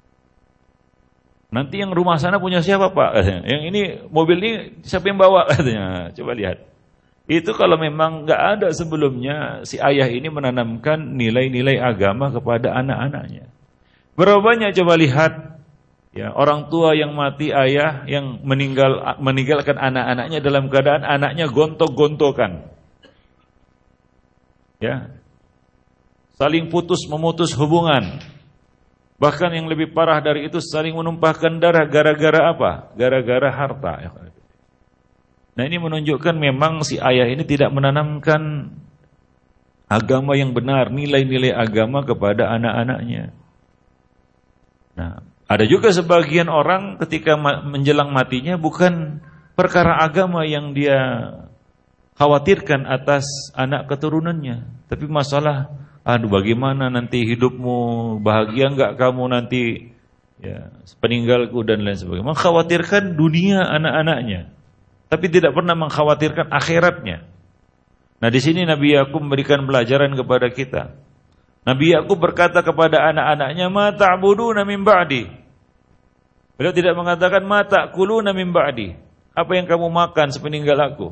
Nanti yang rumah sana punya siapa, Pak? Katanya. Yang ini mobil ini siapa yang bawa? Katanya. Coba lihat. Itu kalau memang nggak ada sebelumnya, si ayah ini menanamkan nilai-nilai agama kepada anak-anaknya. Berapa banyak coba lihat, ya, orang tua yang mati, ayah yang meninggal meninggalkan anak-anaknya dalam keadaan anaknya gontok-gontokan, ya, saling putus memutus hubungan. Bahkan yang lebih parah dari itu, saling menumpahkan darah gara-gara apa? Gara-gara harta. Nah, ini menunjukkan memang si ayah ini tidak menanamkan agama yang benar, nilai-nilai agama kepada anak-anaknya. Nah, ada juga sebagian orang ketika menjelang matinya bukan perkara agama yang dia khawatirkan atas anak keturunannya, tapi masalah, aduh bagaimana nanti hidupmu, bahagia enggak kamu nanti, ya, peninggalku dan lain sebagainya. Mengkhawatirkan dunia anak-anaknya, tapi tidak pernah mengkhawatirkan akhiratnya. Nah, di sini Nabi Yakub memberikan pelajaran kepada kita. Nabi Yakub berkata kepada anak-anaknya, ma ta'buduna min ba'di. Beliau tidak mengatakan ma ta'kuluna min ba'di, apa yang kamu makan sepeninggal aku.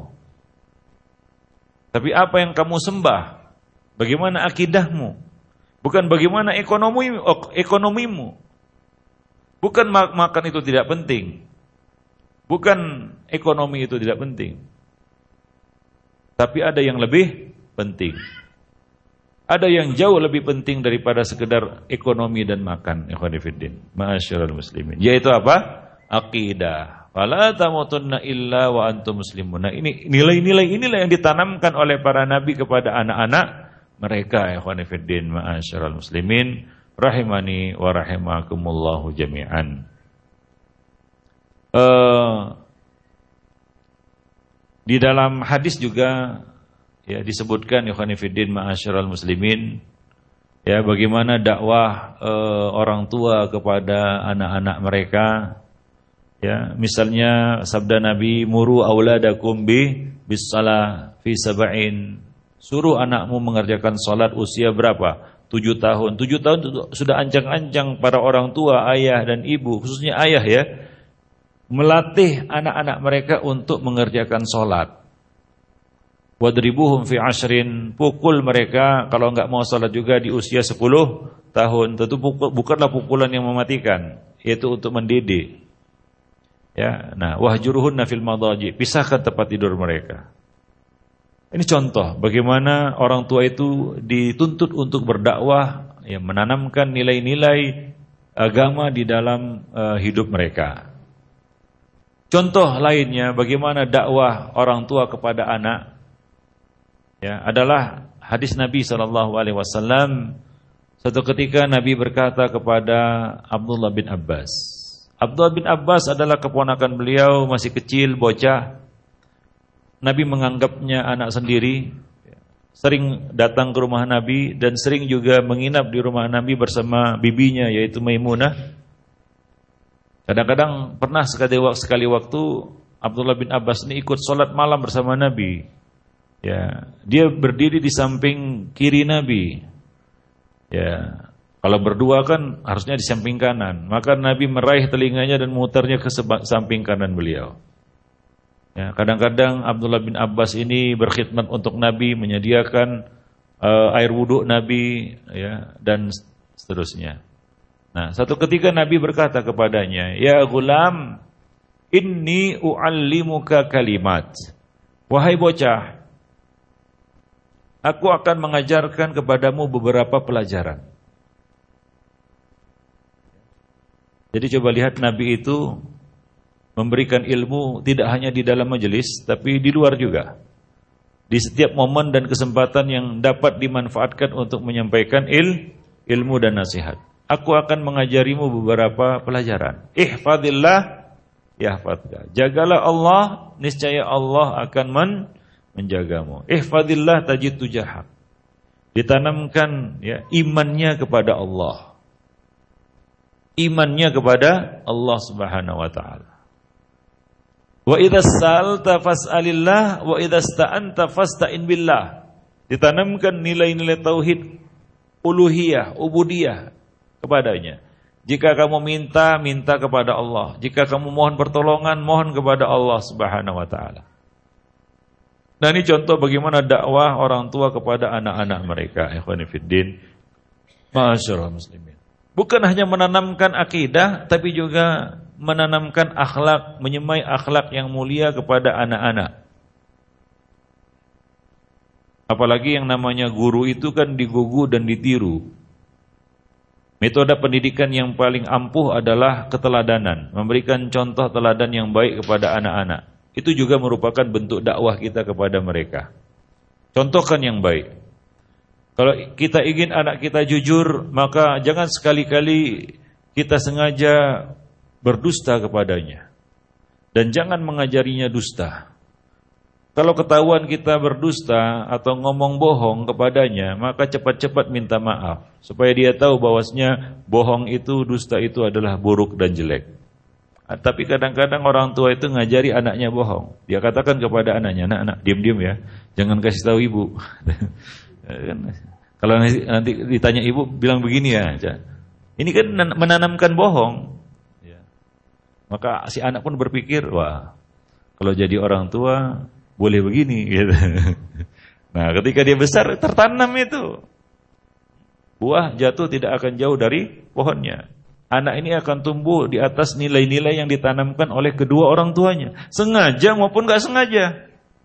Tapi apa yang kamu sembah? Bagaimana akidahmu? Bukan bagaimana ekonomi, ekonomimu. Bukan makan itu tidak penting. Bukan ekonomi itu tidak penting. Tapi ada yang lebih penting. Ada yang jauh lebih penting daripada sekedar ekonomi dan makan. Ikhwanifiddin, ma'asyiral muslimin. Yaitu apa? Akidah. Fala tamutunna illa wa antum muslimun. Nah, ini nilai-nilai inilah yang ditanamkan oleh para nabi kepada anak-anak mereka. Ikhwanifiddin, ma'asyiral muslimin, rahimani wa rahimakumullahu jami'an. Uh, di dalam hadis juga, ya, disebutkan, ikhwanifiddin, ma'asyiral muslimin, ya, bagaimana dakwah uh, orang tua kepada anak-anak mereka. Ya, misalnya sabda Nabi, muru auladakum bi bis salah fi sab'in. Suruh anakmu mengerjakan salat usia berapa? Tujuh tahun. Tujuh tahun itu sudah ancang-ancang para orang tua, ayah dan ibu, khususnya ayah, ya, melatih anak-anak mereka untuk mengerjakan salat. Wadribuhum fi ashrin, pukul mereka kalau enggak mau salat juga di usia sepuluh tahun. Tentu bukanlah pukulan yang mematikan, yaitu untuk mendidik. Ya, nah, wahjuruhunna fil madaji, pisahkan tempat tidur mereka. Ini contoh bagaimana orang tua itu dituntut untuk berdakwah, ya, menanamkan nilai-nilai agama di dalam uh, hidup mereka. Contoh lainnya bagaimana dakwah orang tua kepada anak. ya, adalah hadis Nabi sallallahu alaihi wasallam. Suatu ketika Nabi berkata kepada Abdullah bin Abbas. Abdullah bin Abbas adalah keponakan beliau, masih kecil, bocah. Nabi menganggapnya anak sendiri, sering datang ke rumah Nabi dan sering juga menginap di rumah Nabi bersama bibinya yaitu Maimunah. Kadang-kadang pernah sekali, sekali waktu Abdullah bin Abbas ini ikut sholat malam bersama Nabi. Ya, dia berdiri di samping kiri Nabi. Ya, kalau berdua kan harusnya di samping kanan. Maka Nabi meraih telinganya dan memutarnya ke samping kanan beliau. Ya, kadang-kadang Abdullah bin Abbas ini berkhidmat untuk Nabi, menyediakan uh, air wudhu Nabi, ya, dan seterusnya. Nah, satu ketika Nabi berkata kepadanya, "Ya gulam, inni u'allimuka kalimat." Wahai bocah, aku akan mengajarkan kepadamu beberapa pelajaran. Jadi coba lihat Nabi itu memberikan ilmu tidak hanya di dalam majelis, tapi di luar juga. Di setiap momen dan kesempatan yang dapat dimanfaatkan untuk menyampaikan il, ilmu dan nasihat. Aku akan mengajarimu beberapa pelajaran. Ihfadillah yahfadka. Jagalah Allah, niscaya Allah akan men, menjagamu. Ihfadillah tajid tujahak. Ditanamkan ya imannya kepada Allah. Imannya kepada Allah Subhanahu wa taala. Wa idza sa'alta fas'alillah wa idza sta'anta fasta'in billah. Ditanamkan nilai-nilai tauhid uluhiyah, ubudiyah kepadanya. Jika kamu minta, minta kepada Allah. Jika kamu mohon pertolongan, mohon kepada Allah Subhanahu wa taala. Nah, ini contoh bagaimana dakwah orang tua kepada anak-anak mereka. Ikhwani fiddin, ma'asyiral muslimin. Bukan hanya menanamkan akidah, tapi juga menanamkan akhlak, menyemai akhlak yang mulia kepada anak-anak. Apalagi yang namanya guru itu kan digugu dan ditiru. Metode pendidikan yang paling ampuh adalah keteladanan, memberikan contoh teladan yang baik kepada anak-anak. Itu juga merupakan bentuk dakwah kita kepada mereka. Contohkan yang baik. Kalau kita ingin anak kita jujur, maka jangan sekali-kali kita sengaja berdusta kepadanya. Dan jangan mengajarinya dusta. Kalau ketahuan kita berdusta atau ngomong bohong kepadanya, maka cepat-cepat minta maaf. Supaya dia tahu bahwasanya bohong itu, dusta itu adalah buruk dan jelek. Tapi kadang-kadang orang tua itu ngajari anaknya bohong. Dia katakan kepada anaknya, "Anak-anak, diam-diam ya, jangan kasih tahu ibu." Kalau nanti, nanti ditanya ibu, bilang begini ya. Ini kan menanamkan bohong. Maka si anak pun berpikir, wah, kalau jadi orang tua boleh begini. Gitu. Nah, ketika dia besar tertanam itu, buah jatuh tidak akan jauh dari pohonnya. Anak ini akan tumbuh di atas nilai-nilai yang ditanamkan oleh kedua orang tuanya, sengaja maupun gak sengaja.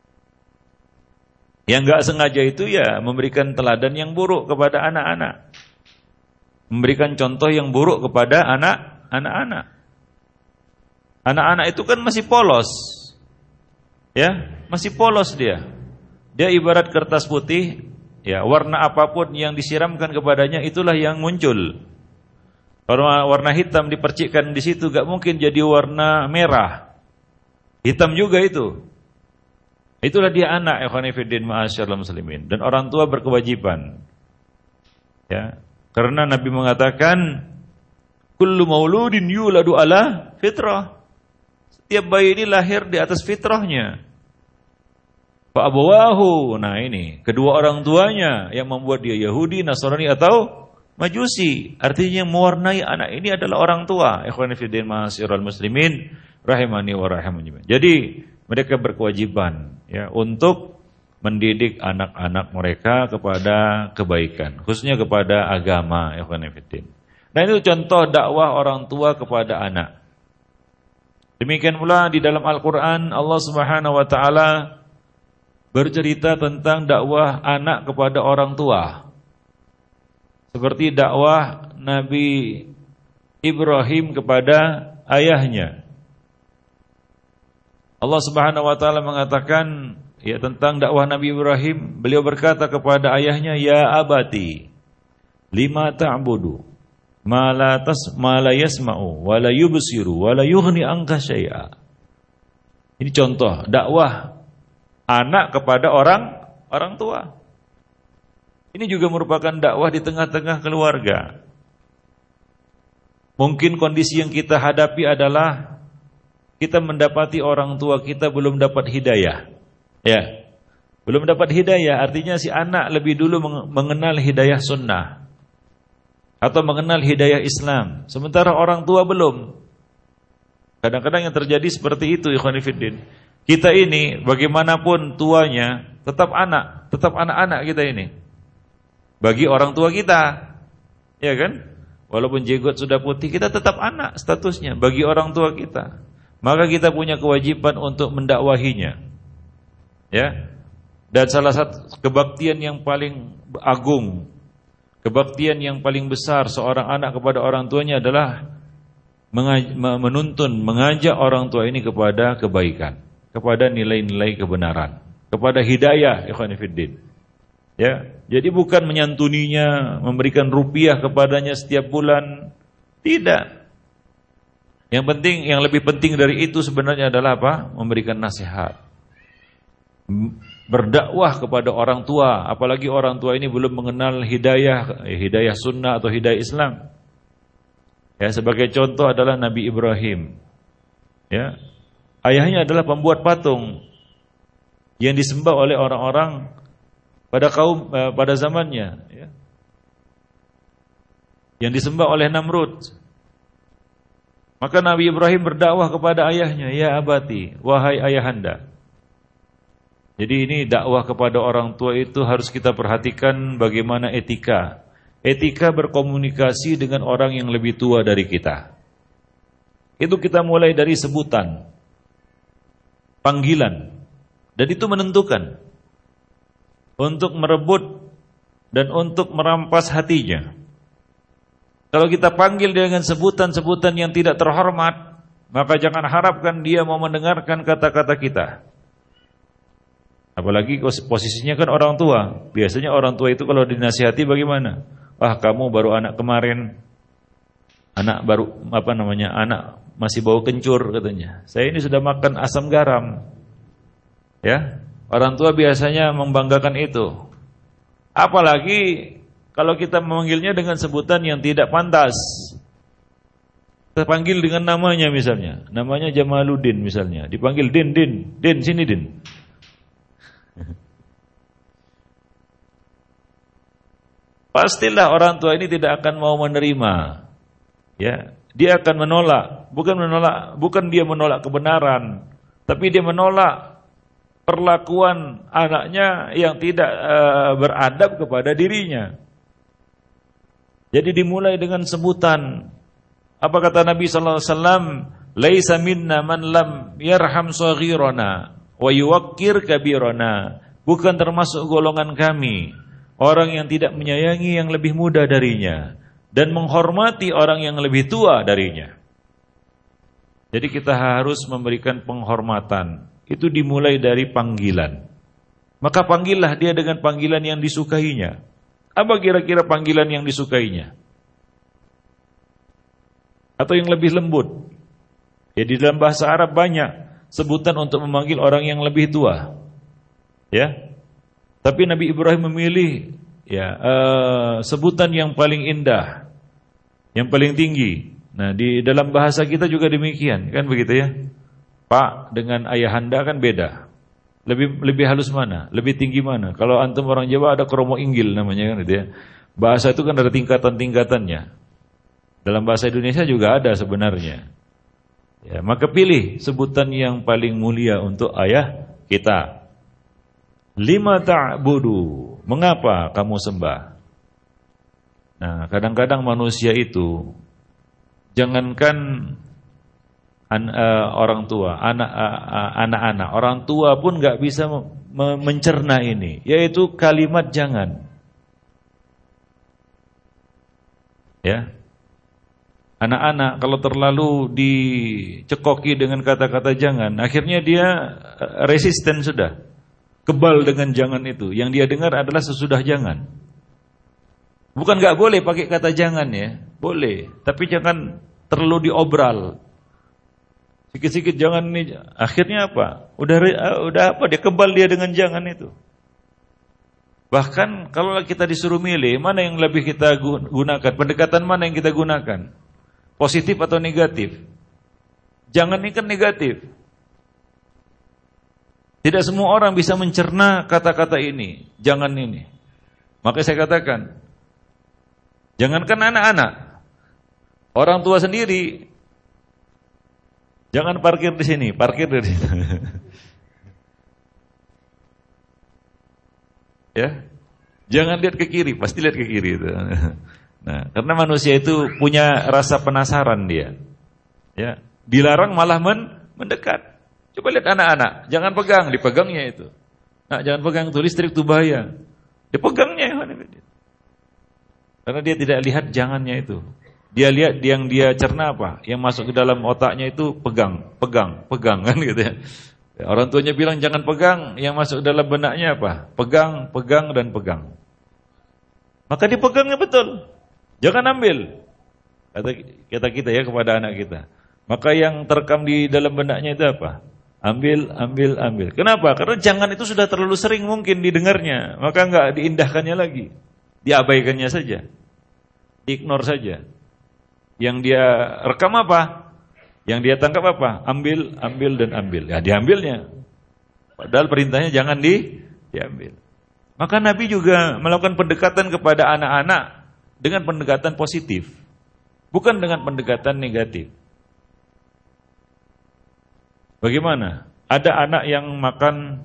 Yang gak sengaja itu ya memberikan teladan yang buruk kepada anak-anak, memberikan contoh yang buruk kepada anak, anak-anak. Anak-anak itu kan masih polos, ya, masih polos dia. Dia ibarat kertas putih, ya, warna apapun yang disiramkan kepadanya itulah yang muncul. Warna, warna hitam dipercikkan di situ, gak mungkin jadi warna merah. Hitam juga itu. Itulah dia anak, ikhwani fiddin ma'asyiral muslimin. Dan orang tua berkewajiban. Ya, karena Nabi mengatakan, kullu mauludin yuladu ala fitrah. Setiap bayi ini lahir di atas fitrahnya. Fa abawahu, nah ini, kedua orang tuanya yang membuat dia Yahudi, Nasrani atau Majusi. Artinya yang mewarnai anak ini adalah orang tua. Ikhwani fiddin ma'asyiral muslimin rahimani wa rahimakumullah. Jadi mereka berkewajiban ya untuk mendidik anak-anak mereka kepada kebaikan, khususnya kepada agama. Ikhwani fiddin. Nah, itu contoh dakwah orang tua kepada anak. Demikian pula di dalam Al-Quran Allah Subhanahu wa ta'ala bercerita tentang dakwah anak kepada orang tua. Seperti dakwah Nabi Ibrahim kepada ayahnya. Allah Subhanahu wa ta'ala mengatakan, ya tentang dakwah Nabi Ibrahim, beliau berkata kepada ayahnya, "Ya abati, lima ta'budu ma la tas ma la yasma'u wa la yubsiru wa la yughni anka syai'a." Ini contoh dakwah anak kepada orang orang tua. Ini juga merupakan dakwah di tengah-tengah keluarga. Mungkin kondisi yang kita hadapi adalah kita mendapati orang tua kita belum dapat hidayah. Ya. Belum dapat hidayah, artinya si anak lebih dulu mengenal hidayah sunnah atau mengenal hidayah Islam, sementara orang tua belum. Kadang-kadang yang terjadi seperti itu, ikhwan fillah. Kita ini bagaimanapun tuanya tetap anak, tetap anak-anak kita ini. Bagi orang tua kita, ya kan? Walaupun jenggot sudah putih, kita tetap anak statusnya bagi orang tua kita. Maka kita punya kewajiban untuk mendakwahinya. Ya. Dan salah satu kebaktian yang paling agung, kebaktian yang paling besar seorang anak kepada orang tuanya adalah mengaj- menuntun, mengajak orang tua ini kepada kebaikan, kepada nilai-nilai kebenaran, kepada hidayah, ikhwan fillah. Ya, jadi bukan menyantuninya, memberikan rupiah kepadanya setiap bulan, tidak. Yang penting, yang lebih penting dari itu sebenarnya adalah apa? Memberikan nasihat, berdakwah kepada orang tua, apalagi orang tua ini belum mengenal hidayah, hidayah sunnah atau hidayah Islam. Ya, sebagai contoh adalah Nabi Ibrahim. Ya, ayahnya adalah pembuat patung yang disembah oleh orang-orang pada kaum eh, pada zamannya, ya. Yang disembah oleh Namrud. Maka Nabi Ibrahim berdakwah kepada ayahnya, "Ya abati, wahai ayahanda." Jadi ini dakwah kepada orang tua itu harus kita perhatikan bagaimana etika. Etika berkomunikasi dengan orang yang lebih tua dari kita. Itu kita mulai dari sebutan, panggilan, dan itu menentukan untuk merebut dan untuk merampas hatinya. Kalau kita panggil dengan sebutan-sebutan yang tidak terhormat, maka jangan harapkan dia mau mendengarkan kata-kata kita. Apalagi posisinya kan orang tua. Biasanya orang tua itu kalau dinasihati bagaimana? "Wah, kamu baru anak kemarin, anak baru apa namanya, anak masih bau kencur," katanya. "Saya ini sudah makan asam garam." Ya, orang tua biasanya membanggakan itu. Apalagi kalau kita memanggilnya dengan sebutan yang tidak pantas. Kita panggil dengan namanya misalnya, namanya Jamaluddin misalnya, dipanggil Din, Din, Din, sini Din. Pastilah orang tua ini tidak akan mau menerima. Ya, dia akan menolak, bukan menolak, bukan dia menolak kebenaran, tapi dia menolak perlakuan anaknya yang tidak uh, beradab kepada dirinya. Jadi dimulai dengan sebutan. Apa kata Nabi sallallahu alaihi wasallam? "Laisa minna man lam yarham shaghirana wa yuwaqqir kabirana." Bukan termasuk golongan kami orang yang tidak menyayangi yang lebih muda darinya dan menghormati orang yang lebih tua darinya. Jadi kita harus memberikan penghormatan. Itu dimulai dari panggilan. Maka panggillah dia dengan panggilan yang disukainya. Apa kira-kira panggilan yang disukainya? Atau yang lebih lembut? Ya, di dalam bahasa Arab banyak sebutan untuk memanggil orang yang lebih tua. Ya. Tapi Nabi Ibrahim memilih ya uh, sebutan yang paling indah, yang paling tinggi. Nah, di dalam bahasa kita juga demikian, kan begitu ya? Pak dengan ayahanda kan beda. Lebih lebih halus mana? Lebih tinggi mana? Kalau antum orang Jawa ada kromo inggil namanya kan gitu ya. Bahasa itu kan ada tingkatan-tingkatannya. Dalam bahasa Indonesia juga ada sebenarnya. Ya, maka pilih sebutan yang paling mulia untuk ayah kita. Lima ta'budu. Mengapa kamu sembah? Nah, kadang-kadang manusia itu jangankan An, uh, orang tua, anak, uh, anak-anak, orang tua pun nggak bisa me- mencerna ini, yaitu kalimat jangan. Ya, anak-anak kalau terlalu dicekoki dengan kata-kata jangan, akhirnya dia resisten sudah. kebal dengan jangan itu. Yang dia dengar adalah sesudah jangan. Bukan nggak boleh pakai kata jangan ya, boleh. Tapi jangan terlalu diobral. Sikit-sikit jangan nih. Akhirnya apa? Udah udah apa? Dia kebal dia dengan jangan itu. Bahkan kalau kita disuruh milih mana yang lebih kita gunakan, pendekatan mana yang kita gunakan, positif atau negatif? Jangan ini kan negatif. Tidak semua orang bisa mencerna kata-kata ini, jangan ini. Maka saya katakan, jangankan anak-anak, orang tua sendiri, jangan parkir di sini, parkir di sini. Ya, jangan lihat ke kiri, pasti lihat ke kiri itu. Nah, karena manusia itu punya rasa penasaran dia. Ya, dilarang malah men mendekat. Coba lihat anak-anak, jangan pegang, dipegangnya itu. Nah, jangan pegang itu, listrik itu bahaya. Dipegangnya. Karena dia tidak lihat jangannya itu. Dia lihat yang dia cerna apa, yang masuk ke dalam otaknya itu pegang, pegang, pegang kan gitu ya. Orang tuanya bilang jangan pegang, yang masuk ke dalam benaknya apa? Pegang, pegang dan pegang. Maka dipegangnya betul. Jangan ambil. Kata, kata kita ya kepada anak kita. Maka yang terekam di dalam benaknya itu apa? Ambil, ambil, ambil. Kenapa? Karena jangan itu sudah terlalu sering mungkin didengarnya. Maka enggak diindahkannya lagi. Diabaikannya saja. Ignore saja. Yang dia rekam apa? Yang dia tangkap apa? Ambil, ambil dan ambil. Ya diambilnya. Padahal perintahnya jangan di diambil. Maka Nabi juga melakukan pendekatan kepada anak-anak dengan pendekatan positif. Bukan dengan pendekatan negatif. Bagaimana? Ada anak yang makan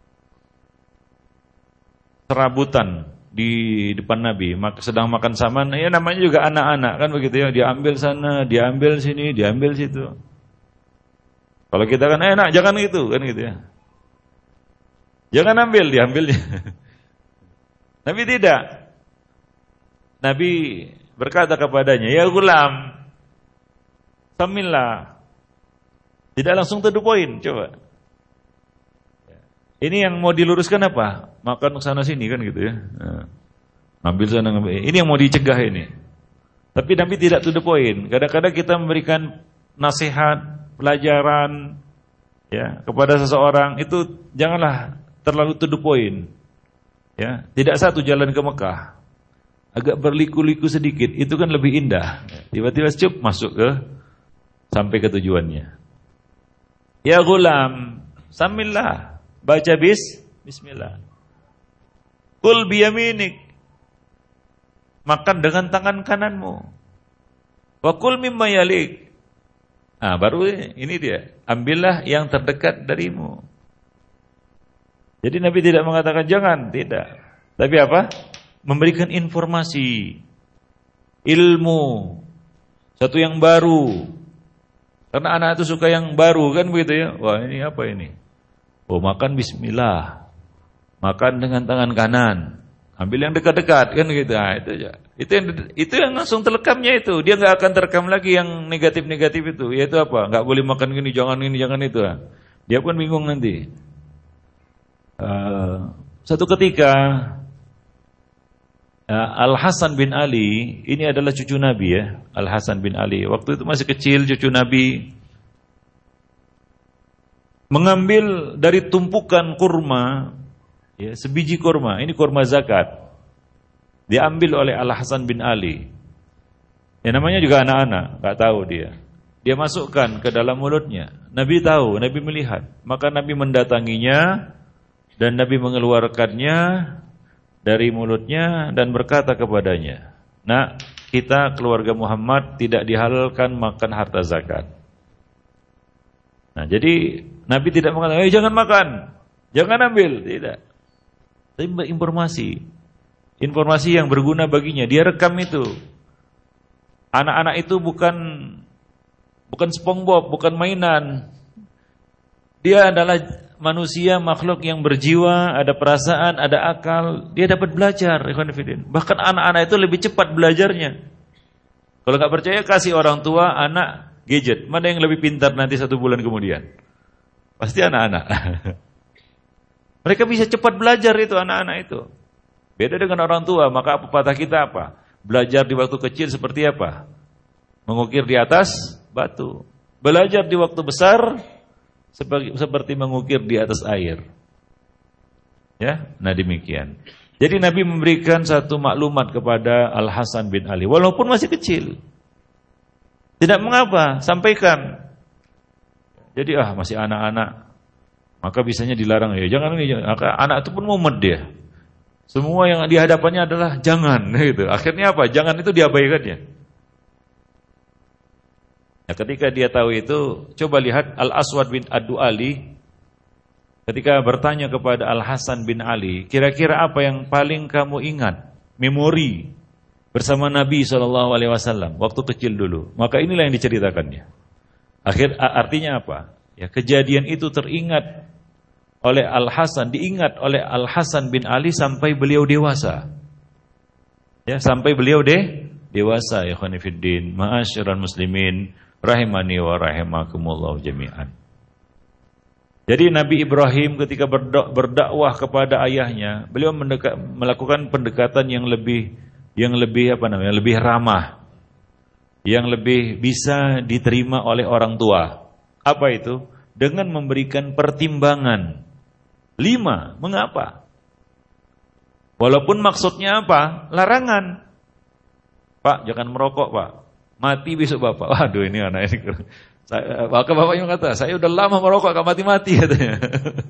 serabutan di depan Nabi, sedang makan saman, ya namanya juga anak-anak kan begitu ya, diambil sana, diambil sini, diambil situ. Kalau kita kan enak, jangan gitu kan gitu ya. Jangan ambil, diambilnya. Nabi tidak. Nabi berkata kepadanya, ya gulam, samillah. Tidak langsung to the point, coba. Ini yang mau diluruskan apa? Makan sana sini kan gitu ya. Nah, ambil sana ngambil. Ini yang mau dicegah ini. Tapi Nabi tidak to the point. Kadang-kadang kita memberikan nasihat, pelajaran ya kepada seseorang itu janganlah terlalu to the point. Ya, tidak satu jalan ke Mekah. Agak berliku-liku sedikit, itu kan lebih indah. Tiba-tiba cup masuk ke sampai ke tujuannya. Ya gulam, samillah. Baca bis, bismillah. Kul biyaminik. Makan dengan tangan kananmu. Wa kul mimma yalik. Nah, baru ini dia. Ambillah yang terdekat darimu. Jadi Nabi tidak mengatakan jangan, tidak. Tapi apa? Memberikan informasi, ilmu, satu yang baru. Karena anak itu suka yang baru kan begitu ya. Wah, ini apa ini? Oh, makan bismillah. Makan dengan tangan kanan. Ambil yang dekat-dekat kan gitu. Nah, itu aja. Itu yang itu yang langsung terekamnya itu. Dia enggak akan terekam lagi yang negatif-negatif itu. Yaitu apa? Enggak boleh makan gini, jangan ini, jangan itu. Dia pun bingung nanti. Uh, satu ketika uh, Al-Hasan bin Ali, ini adalah cucu Nabi ya, Al-Hasan bin Ali. Waktu itu masih kecil cucu Nabi, mengambil dari tumpukan kurma, ya, sebiji kurma, ini kurma zakat, diambil oleh Al-Hasan bin Ali. Ya namanya juga anak-anak, nggak tahu dia. Dia masukkan ke dalam mulutnya. Nabi tahu, Nabi melihat. Maka Nabi mendatanginya dan Nabi mengeluarkannya dari mulutnya dan berkata kepadanya, "Nak, kita keluarga Muhammad tidak dihalalkan makan harta zakat." Nah, jadi Nabi tidak mengatakan, "Eh, jangan makan, jangan ambil," tidak. Tapi informasi, informasi yang berguna baginya. Dia rekam itu. Anak-anak itu bukan bukan SpongeBob, bukan mainan. Dia adalah manusia, makhluk yang berjiwa, ada perasaan, ada akal. Dia dapat belajar, ikhwan fillah. Bahkan anak-anak itu lebih cepat belajarnya. Kalau nggak percaya, kasih orang tua anak gadget. Mana yang lebih pintar nanti satu bulan kemudian? Pasti anak-anak. Mereka bisa cepat belajar itu anak-anak itu. Beda dengan orang tua, maka pepatah kita apa? Belajar di waktu kecil seperti apa? Mengukir di atas batu. Belajar di waktu besar seperti, seperti mengukir di atas air. Ya, nah demikian. Jadi Nabi memberikan satu maklumat kepada Al-Hasan bin Ali, walaupun masih kecil. Tidak mengapa, sampaikan. Jadi ah masih anak-anak, maka bisanya dilarang ya. Jangan ini, maka anak itu pun mumet dia. Semua yang di hadapannya adalah jangan, gitu. Akhirnya apa? Jangan itu diabaikannya. Nah, ketika dia tahu itu, coba lihat Al-Aswad bin Ad-Du'ali ketika bertanya kepada Al-Hasan bin Ali, kira-kira apa yang paling kamu ingat, memori bersama Nabi shallallahu alaihi wasallam waktu kecil dulu? Maka inilah yang diceritakannya. Akhir artinya apa? Ya, kejadian itu teringat oleh Al-Hasan, diingat oleh Al-Hasan bin Ali sampai beliau dewasa. Ya, sampai beliau deh dewasa, ya ikhwan fillah, ma'asyiral muslimin rahimani wa rahimakumullah jami'an. Jadi Nabi Ibrahim ketika berdakwah kepada ayahnya, beliau mendeka, melakukan pendekatan yang lebih yang lebih apa namanya? lebih ramah. Yang lebih bisa diterima oleh orang tua. Apa itu? Dengan memberikan pertimbangan. Lima, mengapa? Walaupun maksudnya apa? Larangan. Pak, jangan merokok, Pak. Mati besok Bapak. Waduh, ini anak ini. Saya, maka bapaknya kata, saya udah lama merokok, gak mati-mati katanya.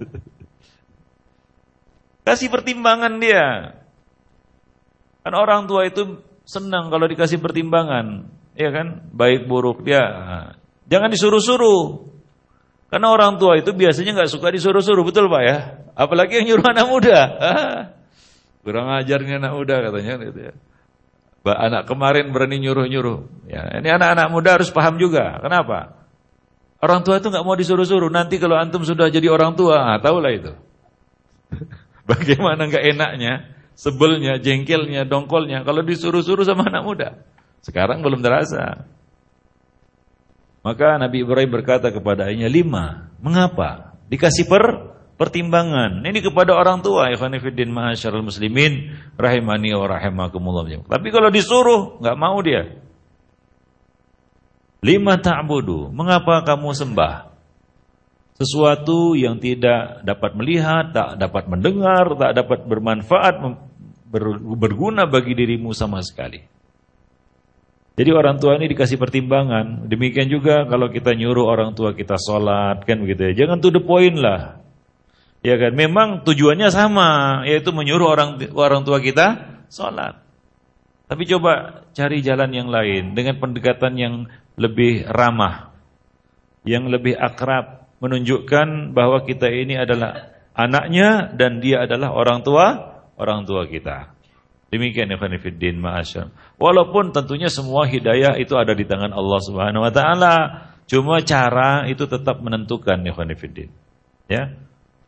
Kasih pertimbangan dia. Kan orang tua itu senang kalau dikasih pertimbangan, ya kan? Baik buruk dia. Jangan disuruh-suruh. Karena orang tua itu biasanya gak suka disuruh-suruh, betul Pak ya? Apalagi yang nyuruh anak muda. Kurang ajarnya anak muda katanya gitu ya. Anak kemarin berani nyuruh-nyuruh. Ya, ini anak-anak muda harus paham juga. Kenapa? Orang tua itu nggak mau disuruh-suruh. Nanti kalau antum sudah jadi orang tua, ah, tahulah itu. Bagaimana nggak enaknya, sebelnya, jengkelnya, dongkolnya kalau disuruh-suruh sama anak muda. Sekarang belum terasa. Maka Nabi Ibrahim berkata kepada ayahnya, lima. Mengapa? Dikasih per pertimbangan. Ini kepada orang tua, ikhwan fillah ma'asyiral muslimin rahimani wa rahimakumullah. Tapi kalau disuruh nggak mau dia. Lima ta'budu, mengapa kamu sembah sesuatu yang tidak dapat melihat, tak dapat mendengar, tak dapat bermanfaat, berguna bagi dirimu sama sekali. Jadi orang tua ini dikasih pertimbangan. Demikian juga kalau kita nyuruh orang tua kita sholat, kan begitu ya. Jangan to the point lah. Ya kan, memang tujuannya sama, yaitu menyuruh orang orang tua kita sholat. Tapi coba cari jalan yang lain dengan pendekatan yang lebih ramah, yang lebih akrab, menunjukkan bahwa kita ini adalah anaknya dan dia adalah orang tua orang tua kita. Demikian ya khonifuddin ma'asyar. Walaupun tentunya semua hidayah itu ada di tangan Allah Subhanahu Wa Taala, cuma cara itu tetap menentukan ya khonifuddin. Ya.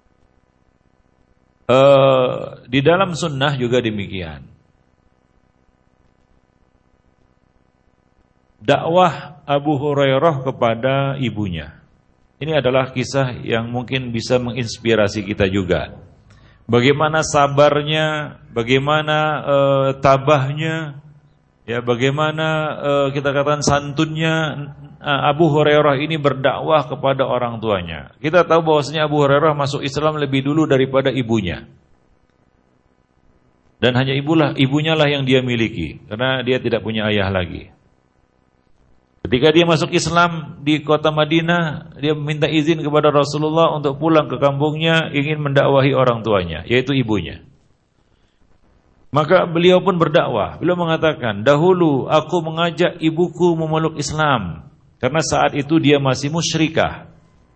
Uh, di dalam sunnah juga demikian. Dakwah Abu Hurairah kepada ibunya. Ini adalah kisah yang mungkin bisa menginspirasi kita juga. Bagaimana sabarnya, bagaimana uh, tabahnya, ya bagaimana uh, kita katakan santunnya uh, Abu Hurairah ini berdakwah kepada orang tuanya. Kita tahu bahwasanya Abu Hurairah masuk Islam lebih dulu daripada ibunya. Dan hanya ibulah, ibunya lah yang dia miliki, karena dia tidak punya ayah lagi. Ketika dia masuk Islam di kota Madinah, dia meminta izin kepada Rasulullah untuk pulang ke kampungnya, ingin mendakwahi orang tuanya, yaitu ibunya. Maka beliau pun berdakwah. Beliau mengatakan, dahulu aku mengajak ibuku memeluk Islam, karena saat itu dia masih musyrikah,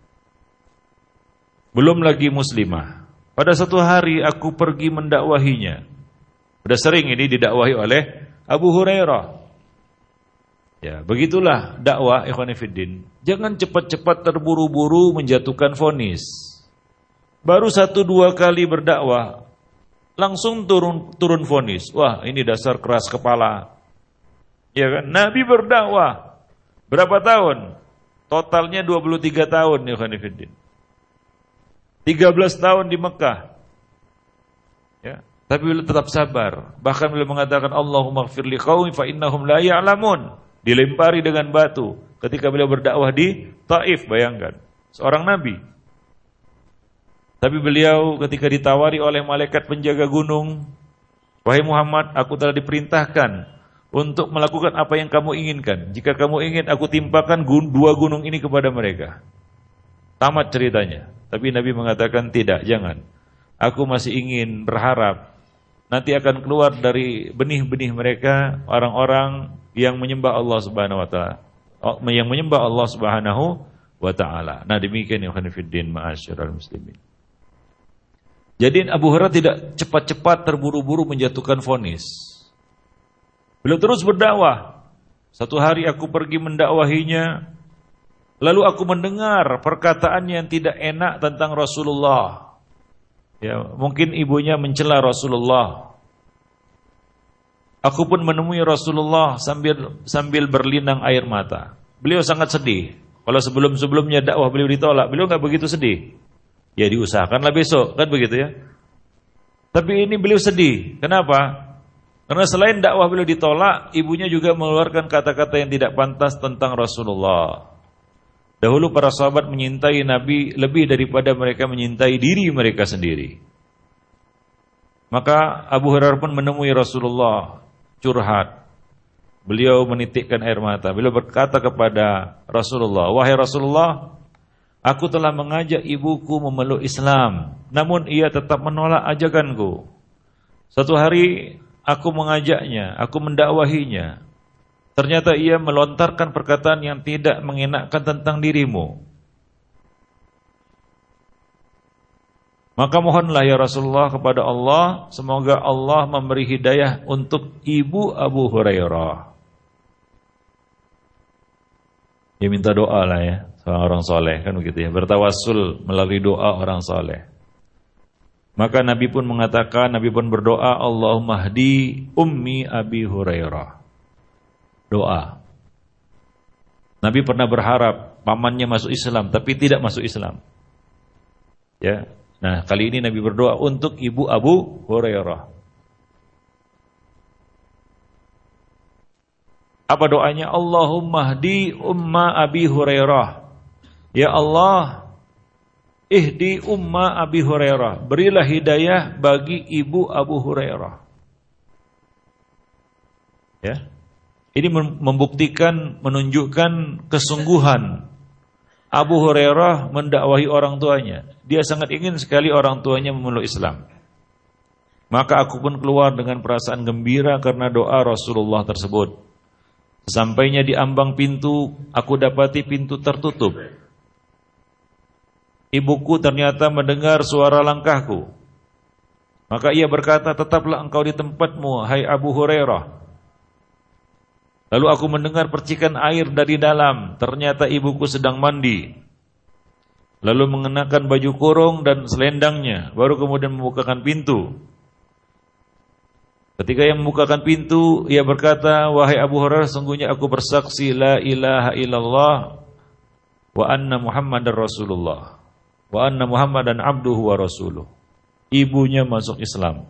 belum lagi muslimah. Pada satu hari aku pergi mendakwahinya. Sudah sering ini didakwahi oleh Abu Hurairah. Ya, begitulah dakwah ikhwan fillah. Jangan cepat-cepat terburu-buru menjatuhkan vonis. Baru satu dua kali berdakwah, langsung turun turun vonis. Wah, ini dasar keras kepala. Ya kan? Nabi berdakwah berapa tahun? Totalnya dua puluh tiga tahun ikhwan fillah. tiga belas tahun di Mekah, Tapi beliau tetap sabar. Bahkan beliau mengatakan, Allahumma ighfir li qaumi fa innahum la ya'lamun. Dilempari dengan batu ketika beliau berdakwah di Taif, bayangkan. Seorang nabi. Tapi beliau ketika ditawari oleh malaikat penjaga gunung, wahai Muhammad, aku telah diperintahkan untuk melakukan apa yang kamu inginkan. Jika kamu ingin, aku timpakan gun- dua gunung ini kepada mereka. Tamat ceritanya. Tapi Nabi mengatakan, tidak, jangan. Aku masih ingin berharap nanti akan keluar dari benih-benih mereka orang-orang yang menyembah Allah Subhanahu wa taala, yang menyembah Allah Subhanahu wa taala. Nah, demikian ya khonifuddin ma'asyiral muslimin. Jadi Abu Hurairah tidak cepat-cepat terburu-buru menjatuhkan vonis. Beliau terus berdakwah. Satu hari aku pergi mendakwahinya, lalu aku mendengar perkataan yang tidak enak tentang Rasulullah. Ya, mungkin ibunya mencela Rasulullah. Aku pun menemui Rasulullah sambil sambil berlinang air mata. Beliau sangat sedih. Kalau sebelum-sebelumnya dakwah beliau ditolak, beliau enggak begitu sedih. Ya diusahakanlah besok, kan begitu ya. Tapi ini beliau sedih. Kenapa? Karena selain dakwah beliau ditolak, ibunya juga mengeluarkan kata-kata yang tidak pantas tentang Rasulullah. Dahulu para sahabat menyintai Nabi lebih daripada mereka menyintai diri mereka sendiri. Maka Abu Hurairah pun menemui Rasulullah, curhat. Beliau menitikkan air mata. Beliau berkata kepada Rasulullah, wahai Rasulullah, aku telah mengajak ibuku memeluk Islam, namun ia tetap menolak ajakanku. Suatu hari aku mengajaknya, aku mendakwahinya. Ternyata ia melontarkan perkataan yang tidak mengenakkan tentang dirimu. Maka mohonlah ya Rasulullah kepada Allah, semoga Allah memberi hidayah untuk ibu Abu Hurairah. Dia minta doa lah ya, seorang orang soleh kan begitu ya, bertawassul melalui doa orang soleh. Maka Nabi pun mengatakan, Nabi pun berdoa, Allahumma hdi ummi Abi Hurairah. Doa. Nabi pernah berharap pamannya masuk Islam, tapi tidak masuk Islam. Ya, nah kali ini Nabi berdoa untuk ibu Abu Hurairah. Apa doanya? Allahumma hdi umma Abi Hurairah. Ya Allah, ihdi umma Abi Hurairah. Berilah hidayah bagi ibu Abu Hurairah. Ya. Ini membuktikan, menunjukkan kesungguhan Abu Hurairah mendakwahi orang tuanya. Dia sangat ingin sekali orang tuanya memeluk Islam. Maka aku pun keluar dengan perasaan gembira karena doa Rasulullah tersebut. Sesampainya di ambang pintu, aku dapati pintu tertutup. Ibuku ternyata mendengar suara langkahku. Maka ia berkata, tetaplah engkau di tempatmu, hai Abu Hurairah. Lalu aku mendengar percikan air dari dalam. Ternyata ibuku sedang mandi. Lalu mengenakan baju kurung dan selendangnya. Baru kemudian membukakan pintu. Ketika ia membukakan pintu, ia berkata, wahai Abu Hurairah, sungguhnya aku bersaksi la ilaha illallah wa anna Muhammadar Rasulullah wa anna Muhammadan abduhu wa rasuluh. Ibunya masuk Islam.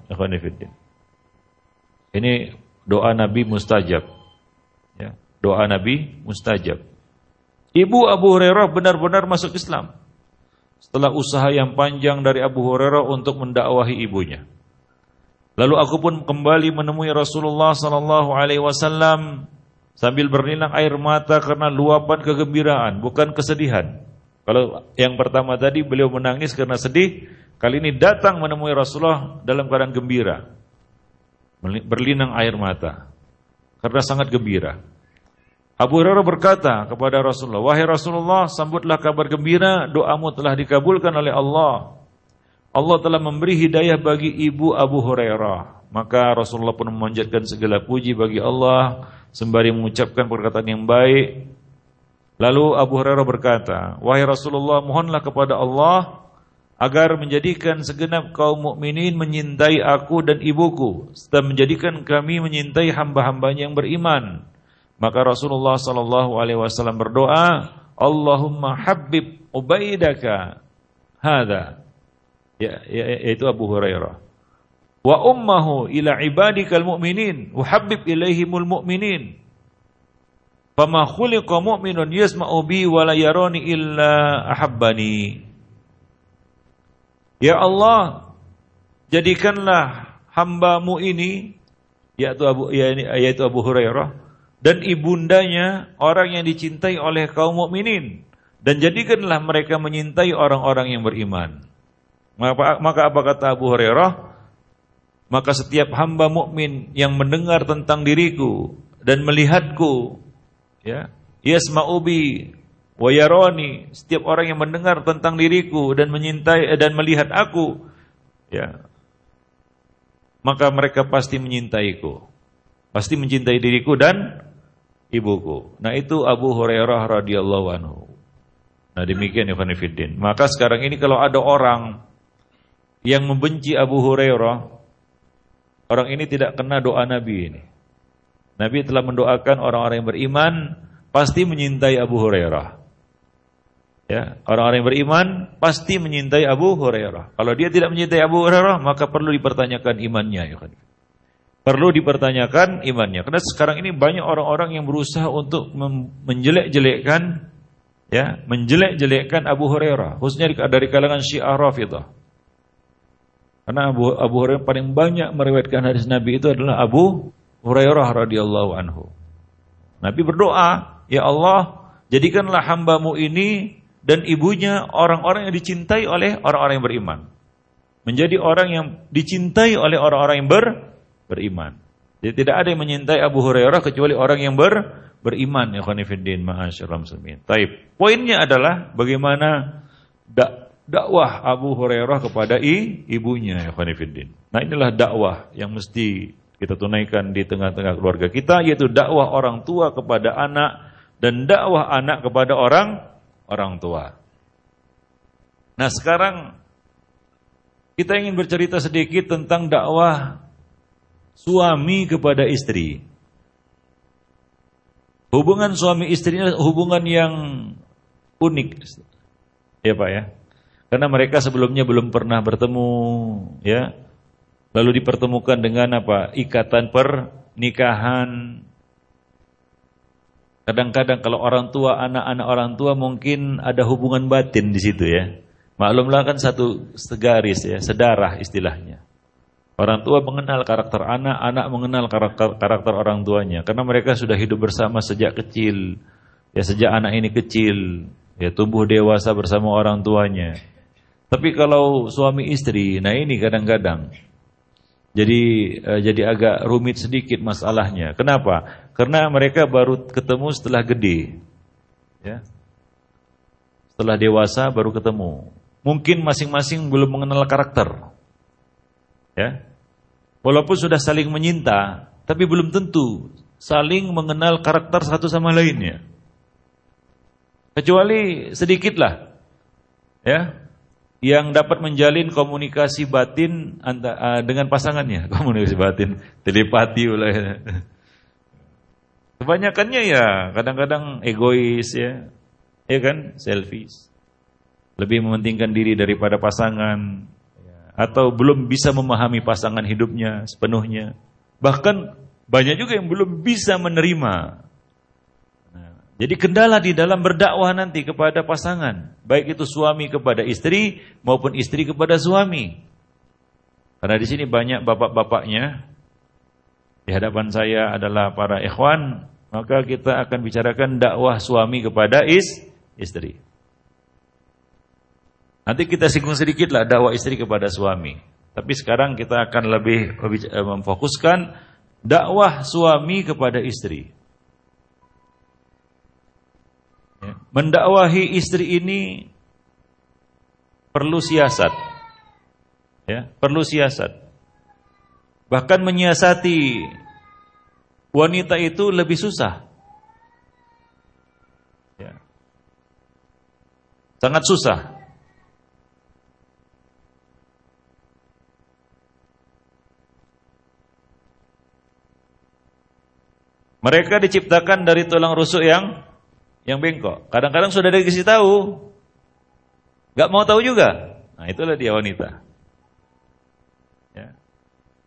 Ini doa Nabi mustajab. Ya, doa Nabi mustajab. Ibu Abu Hurairah benar-benar masuk Islam setelah usaha yang panjang dari Abu Hurairah untuk mendakwahi ibunya. Lalu aku pun kembali menemui Rasulullah sallallahu alaihi wasallam sambil berlinang air mata karena luapan kegembiraan, bukan kesedihan. Kalau yang pertama tadi beliau menangis karena sedih, kali ini datang menemui Rasulullah dalam keadaan gembira, berlinang air mata karena sangat gembira. Abu Hurairah berkata kepada Rasulullah, wahai Rasulullah, sambutlah kabar gembira, doamu telah dikabulkan oleh Allah. Allah telah memberi hidayah bagi ibu Abu Hurairah. Maka Rasulullah pun memanjatkan segala puji bagi Allah sembari mengucapkan perkataan yang baik. Lalu Abu Hurairah berkata, wahai Rasulullah, mohonlah kepada Allah agar menjadikan segenap kaum mukminin menyintai aku dan ibuku, serta menjadikan kami menyintai hamba-hambanya yang beriman. Maka Rasulullah sallallahu alaihi wasallam berdoa, Allahumma habbib ubaidaka hadza, ya, ya, yaitu Abu Hurairah. wa ummuhu ila ibadikal mu'minin wa habbib ilaihimul mu'minin. Fama khuliqa mu'minun yasma'u bi wa la yarani illa ahabbani. Ya Allah, jadikanlah hamba-Mu ini, yaitu Abu, yaitu Abu Hurairah, dan ibundanya orang yang dicintai oleh kaum mukminin, dan jadikanlah mereka menyintai orang-orang yang beriman. Maka, maka apa kata Abu Hurairah? Maka setiap hamba mukmin yang mendengar tentang diriku dan melihatku, ya, yasma'u bi wa yarani, setiap orang yang mendengar tentang diriku dan menyintai dan melihat aku, ya, maka mereka pasti menyintaiku, pasti mencintai diriku dan ibuku. Nah, itu Abu Hurairah radhiyallahu anhu. Nah, demikian ya Khonifuddin. Maka sekarang ini kalau ada orang yang membenci Abu Hurairah, orang ini tidak kena doa Nabi ini. Nabi telah mendoakan orang-orang yang beriman pasti menyintai Abu Hurairah. Ya, orang-orang yang beriman pasti menyintai Abu Hurairah. Kalau dia tidak menyintai Abu Hurairah, maka perlu dipertanyakan imannya, ya kan? Perlu dipertanyakan imannya. Karena sekarang ini banyak orang-orang yang berusaha untuk menjelek-jelekkan, ya, menjelek-jelekkan Abu Hurairah, khususnya dari kalangan Syiah Rafidhah. Karena Abu, Abu Hurairah paling banyak meriwayatkan hadis Nabi itu adalah Abu Hurairah radhiyallahu anhu. Nabi berdoa, ya Allah, jadikanlah hamba-Mu ini dan ibunya orang-orang yang dicintai oleh orang-orang yang beriman. Menjadi orang yang dicintai oleh orang-orang yang ber, beriman. Jadi tidak ada yang menyintai Abu Hurairah kecuali orang yang ber, beriman, ya Khonifuddin, ma'asyiral muslimin. Taib. Poinnya adalah bagaimana dak dakwah Abu Hurairah kepada i, ibunya, ya Khonifuddin. Nah, inilah dakwah yang mesti kita tunaikan di tengah-tengah keluarga kita, yaitu dakwah orang tua kepada anak dan dakwah anak kepada orang orang tua. Nah, sekarang kita ingin bercerita sedikit tentang dakwah suami kepada istri. Hubungan suami istri ini hubungan yang unik, ya Pak ya. Karena mereka sebelumnya belum pernah bertemu, ya. Lalu dipertemukan dengan apa? Ikatan pernikahan. Kadang-kadang kalau orang tua, anak-anak orang tua mungkin ada hubungan batin di situ ya. Maklumlah kan satu segaris ya, sedarah istilahnya. Orang tua mengenal karakter anak, anak mengenal karakter, karakter orang tuanya. Karena mereka sudah hidup bersama sejak kecil. Ya, sejak anak ini kecil, ya, tumbuh dewasa bersama orang tuanya. Tapi kalau suami istri, nah ini kadang-kadang jadi uh, jadi agak rumit sedikit masalahnya. Kenapa? Karena mereka baru ketemu setelah gede, ya. Setelah dewasa baru ketemu. Mungkin masing-masing belum mengenal karakter, ya. Walaupun sudah saling menyinta, tapi belum tentu saling mengenal karakter satu sama lainnya. Kecuali sedikitlah, ya, yang dapat menjalin komunikasi batin antara, uh, dengan pasangannya, komunikasi batin, telepati ulah. Kebanyakannya ya kadang-kadang egois ya, ya kan, selfish, lebih mementingkan diri daripada pasangan, ya. Atau belum bisa memahami pasangan hidupnya sepenuhnya. Bahkan banyak juga yang belum bisa menerima. Jadi kendala di dalam berdakwah nanti kepada pasangan, baik itu suami kepada istri maupun istri kepada suami. Karena di sini banyak bapak-bapaknya di hadapan saya adalah para ikhwan, maka kita akan bicarakan dakwah suami kepada is, istri. Nanti kita singgung sedikitlah dakwah istri kepada suami. Tapi sekarang kita akan lebih memfokuskan dakwah suami kepada istri. Mendakwahi istri ini perlu siasat, ya, perlu siasat. Bahkan menyiasati wanita itu lebih susah, ya. Sangat susah. Mereka diciptakan dari tulang rusuk yang yang bengkok. Kadang-kadang sudah dikasih tahu, gak mau tahu juga. Nah, itulah dia wanita, ya.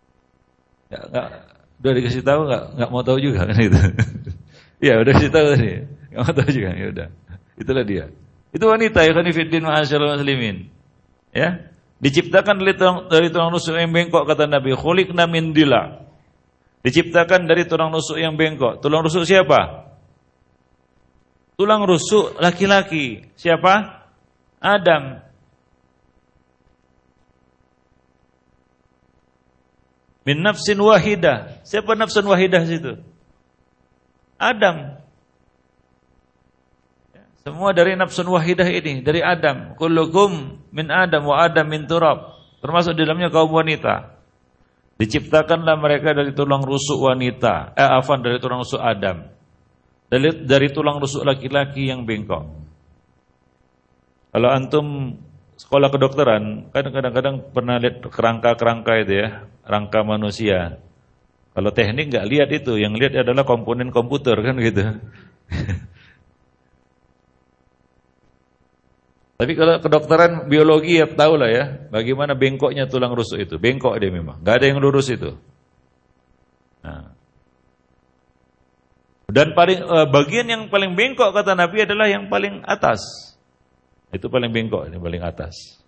Nggak, nggak, udah dikasih tahu nggak nggak mau tahu juga kan itu. Iya udah dikasih tahu tadi, nggak mau tahu juga. Ya udah, itulah dia. Itu wanita ya kan fiddin ma'asyiral muslimin. Ya, diciptakan dari tulang, dari tulang rusuk yang bengkok kata Nabi. Khuliqna min dila. Diciptakan dari tulang rusuk yang bengkok. Tulang rusuk siapa? Tulang rusuk laki-laki. Siapa? Adam. Min nafsin wahidah. Siapa nafsun wahidah situ? Adam. Semua dari nafsun wahidah ini, dari Adam. Kullukum min Adam wa Adam min turab. Termasuk di dalamnya kaum wanita. Diciptakanlah mereka dari tulang rusuk wanita. Eh, afan dari tulang rusuk Adam. Dari, dari tulang rusuk laki-laki yang bengkok. Kalau antum sekolah kedokteran, kan kadang-kadang pernah lihat kerangka-kerangka itu ya, rangka manusia. Kalau teknik nggak lihat itu, yang lihat adalah komponen komputer kan gitu. Tapi kalau kedokteran biologi ya tahu lah ya, bagaimana bengkoknya tulang rusuk itu. Bengkok dia memang, nggak ada yang lurus itu. Nah. Dan paling eh, bagian yang paling bengkok kata Nabi adalah yang paling atas. Itu paling bengkok, ini paling atas.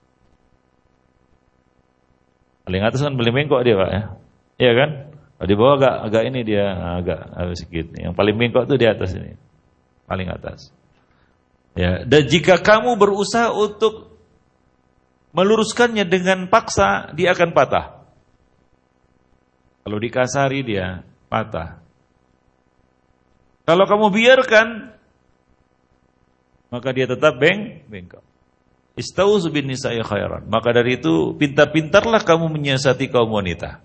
Paling atas kan paling bengkok dia Pak ya. Iya kan? Kalau di bawah agak agak ini dia agak, agak sedikit. Yang paling bengkok itu di atas ini. Paling atas. Ya, dan jika kamu berusaha untuk meluruskannya dengan paksa, dia akan patah. Kalau dikasari dia patah. Kalau kamu biarkan, maka dia tetap beng, bengkok. Istauzu bin nisa'i khairan. Maka dari itu pintar-pintarlah kamu menyiasati kaum wanita.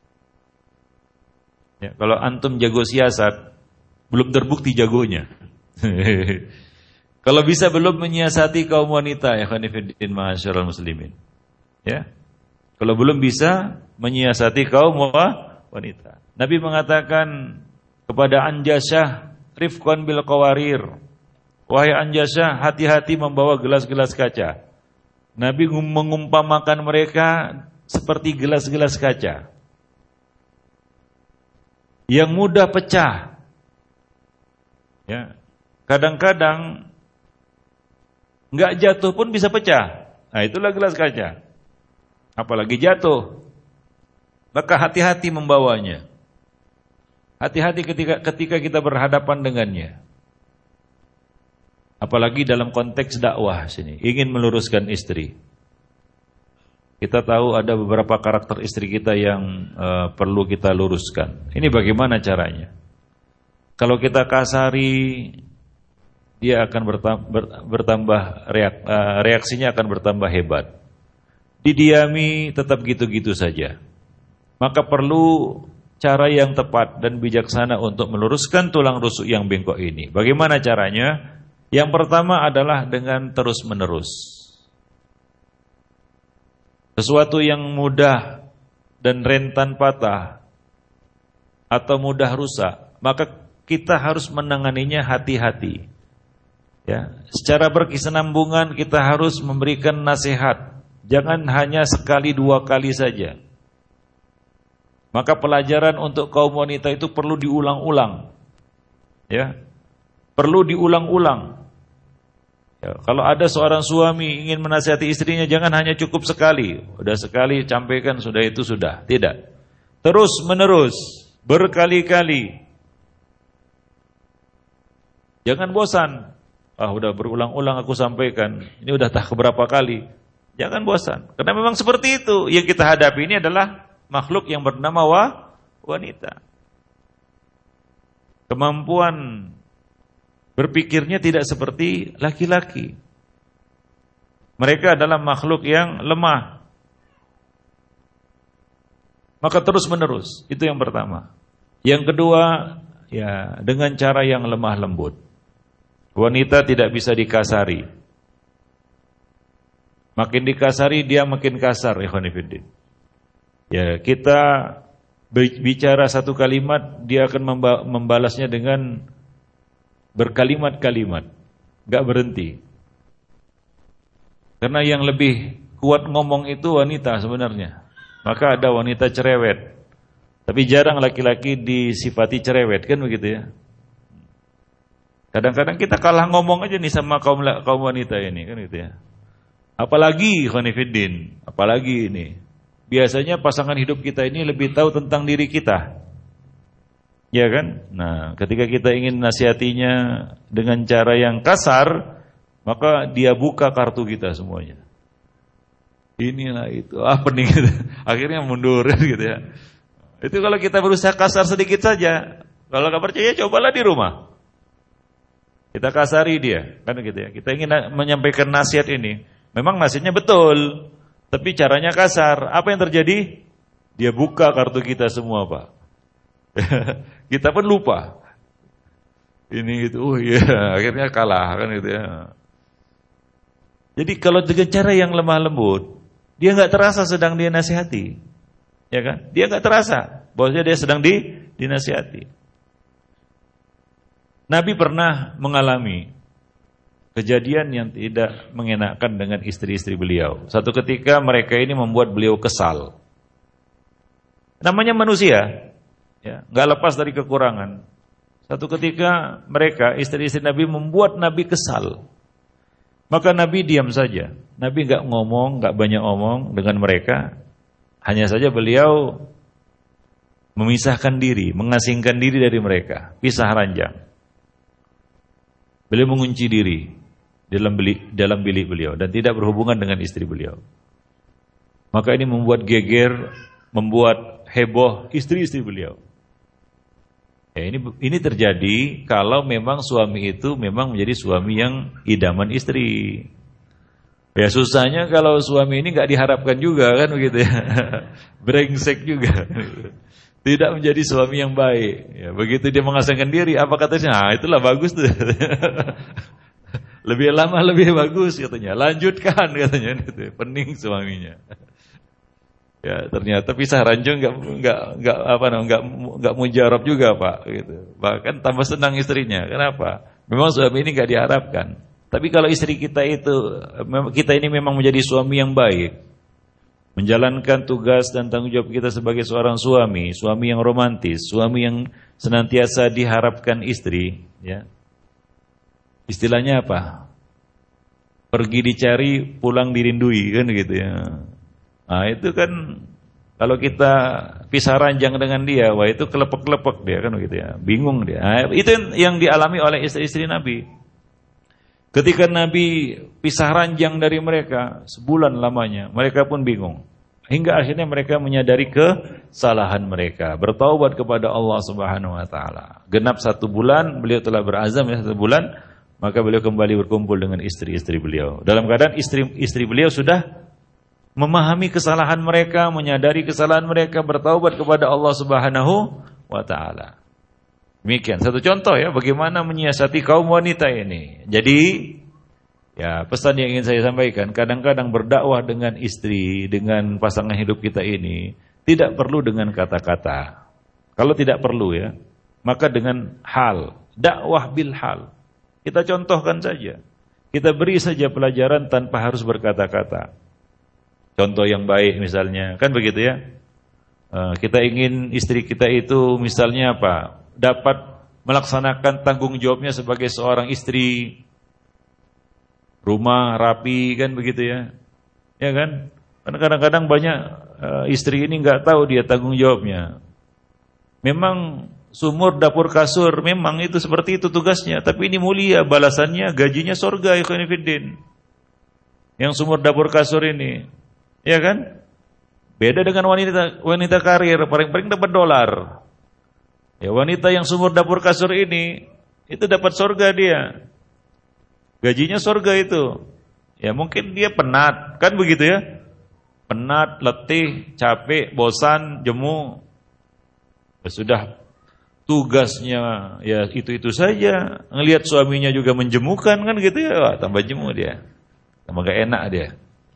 Ya, kalau antum jago siasat, belum terbukti jagonya. Kalau bisa belum menyiasati kaum wanita, ya khonifuddin ma'asyiral muslimin. Ya. Kalau belum bisa menyiasati kaum wanita. Nabi mengatakan kepada Anjasyah, rifqan bil qawarir. Wahai Anjasyah, hati-hati membawa gelas-gelas kaca. Nabi mengumpamakan mereka seperti gelas-gelas kaca yang mudah pecah. Ya. Kadang-kadang enggak jatuh pun bisa pecah. Nah, itulah gelas kaca. Apalagi jatuh. Maka hati-hati membawanya. Hati-hati ketika ketika kita berhadapan dengannya. Apalagi dalam konteks dakwah sini, ingin meluruskan istri. Kita tahu ada beberapa karakter istri kita yang uh, perlu kita luruskan. Ini bagaimana caranya? Kalau kita kasari, dia akan bertambah, bertambah reak, uh, reaksinya akan bertambah hebat. Didiami tetap gitu-gitu saja. Maka perlu cara yang tepat dan bijaksana untuk meluruskan tulang rusuk yang bengkok ini. Bagaimana caranya? Yang pertama adalah dengan terus-menerus. Sesuatu yang mudah dan rentan patah atau mudah rusak, maka kita harus menanganinya hati-hati. Ya, secara berkesinambungan kita harus memberikan nasihat. Jangan hanya sekali dua kali saja. Maka pelajaran untuk kaum wanita itu perlu diulang-ulang. Ya. Perlu diulang-ulang. Ya, kalau ada seorang suami ingin menasihati istrinya, jangan hanya cukup sekali. Udah sekali sampaikan, sudah itu sudah. Tidak. Terus menerus, berkali-kali. Jangan bosan. Ah, udah berulang-ulang aku sampaikan. Ini udah tak keberapa kali. Jangan bosan. Karena memang seperti itu. Yang kita hadapi ini adalah makhluk yang bernama wa, wanita. Kemampuan berpikirnya tidak seperti laki-laki. Mereka adalah makhluk yang lemah. Maka terus menerus. Itu yang pertama. Yang kedua, ya dengan cara yang lemah lembut. Wanita tidak bisa dikasari. Makin dikasari dia makin kasar, ikhwanifiddin. Ya, kita bicara satu kalimat, dia akan membalasnya dengan berkalimat-kalimat, gak berhenti. Karena yang lebih kuat ngomong itu wanita sebenarnya. Maka ada wanita cerewet. Tapi jarang laki-laki disifati cerewet, kan begitu ya. Kadang-kadang kita kalah ngomong aja nih sama kaum kaum wanita ini, kan gitu ya. Apalagi khonifiddin, apalagi ini. Biasanya pasangan hidup kita ini lebih tahu tentang diri kita. Ya kan? Nah, ketika kita ingin nasihatinya dengan cara yang kasar, maka dia buka kartu kita semuanya. Inilah itu, ah pening gitu. Akhirnya mundur gitu ya. Itu kalau kita berusaha kasar sedikit saja. Kalau nggak percaya, cobalah di rumah. Kita kasari dia, kan gitu ya. Kita ingin menyampaikan nasihat ini. Memang nasihatnya betul, tapi caranya kasar. Apa yang terjadi? Dia buka kartu kita semua, Pak. Kita pun lupa. Ini itu, oh iya, akhirnya kalah, kan gitu ya. Jadi kalau dengan cara yang lemah lembut, dia nggak terasa sedang dia nasihati, ya kan? Dia nggak terasa bahwasanya dia sedang di dinasihati. Nabi pernah mengalami kejadian yang tidak mengenakan dengan istri-istri beliau. Satu ketika mereka ini membuat beliau kesal. Namanya manusia, ya, nggak lepas dari kekurangan. Satu ketika mereka istri-istri Nabi membuat Nabi kesal. Maka Nabi diam saja. Nabi nggak ngomong, nggak banyak ngomong dengan mereka. Hanya saja beliau memisahkan diri, mengasingkan diri dari mereka, pisah ranjang. Beliau mengunci diri dalam bilik, dalam bilik beliau dan tidak berhubungan dengan istri beliau. Maka ini membuat geger, membuat heboh istri-istri beliau. Ya, ini ini terjadi kalau memang suami itu memang menjadi suami yang idaman istri. Ya susahnya kalau suami ini nggak diharapkan juga, kan begitu ya. Brengsek juga. Tidak menjadi suami yang baik. Ya, begitu dia mengasingkan diri, apa katanya? Nah, itulah bagus tuh. Lebih lama lebih bagus katanya. Lanjutkan katanya, itu pening suaminya. Ya ternyata pisah ranjang nggak nggak nggak apa namanya nggak nggak mujarab juga Pak gitu. Bahkan tambah senang istrinya. Kenapa? Memang suami ini nggak diharapkan. Tapi kalau istri kita itu kita ini memang menjadi suami yang baik, menjalankan tugas dan tanggung jawab kita sebagai seorang suami, suami yang romantis, suami yang senantiasa diharapkan istri, ya. Istilahnya apa? Pergi dicari, pulang dirindui, kan gitu ya. Nah itu kan kalau kita pisah ranjang dengan dia, wah itu kelepek-kelepek dia kan begitu ya, bingung dia. Nah, itu yang dialami oleh istri-istri Nabi. Ketika Nabi pisah ranjang dari mereka sebulan lamanya, mereka pun bingung. Hingga akhirnya mereka menyadari kesalahan mereka, bertaubat kepada Allah Subhanahu wa taala. Genap satu bulan, beliau telah berazam ya satu bulan, maka beliau kembali berkumpul dengan istri-istri beliau. Dalam keadaan istri-istri beliau sudah memahami kesalahan mereka, menyadari kesalahan mereka, bertaubat kepada Allah Subhanahu wa taala. Demikian satu contoh ya bagaimana menyiasati kaum wanita ini. Jadi ya pesan yang ingin saya sampaikan, kadang-kadang berdakwah dengan istri, dengan pasangan hidup kita ini tidak perlu dengan kata-kata. Kalau tidak perlu ya, maka dengan hal, dakwah bil hal. Kita contohkan saja. Kita beri saja pelajaran tanpa harus berkata-kata. Contoh yang baik misalnya, kan begitu ya. Kita ingin istri kita itu misalnya apa? Dapat melaksanakan tanggung jawabnya sebagai seorang istri. Rumah rapi, kan begitu ya. Ya kan? Karena kadang-kadang banyak istri ini nggak tahu dia tanggung jawabnya. Memang sumur dapur kasur, memang itu seperti itu tugasnya. Tapi ini mulia, balasannya gajinya surga, ikhwan fillah. Yang sumur dapur kasur ini. Ya kan? Beda dengan wanita wanita karir, paling-paling dapat dolar. Ya wanita yang sumur dapur kasur ini itu dapat surga dia. Gajinya surga itu. Ya mungkin dia penat, kan begitu ya? Penat, letih, capek, bosan, jemu. Ya, sudah tugasnya ya itu-itu saja. Ngelihat suaminya juga menjemukan kan gitu ya, wah, tambah jemu dia. Tambah gak enak dia.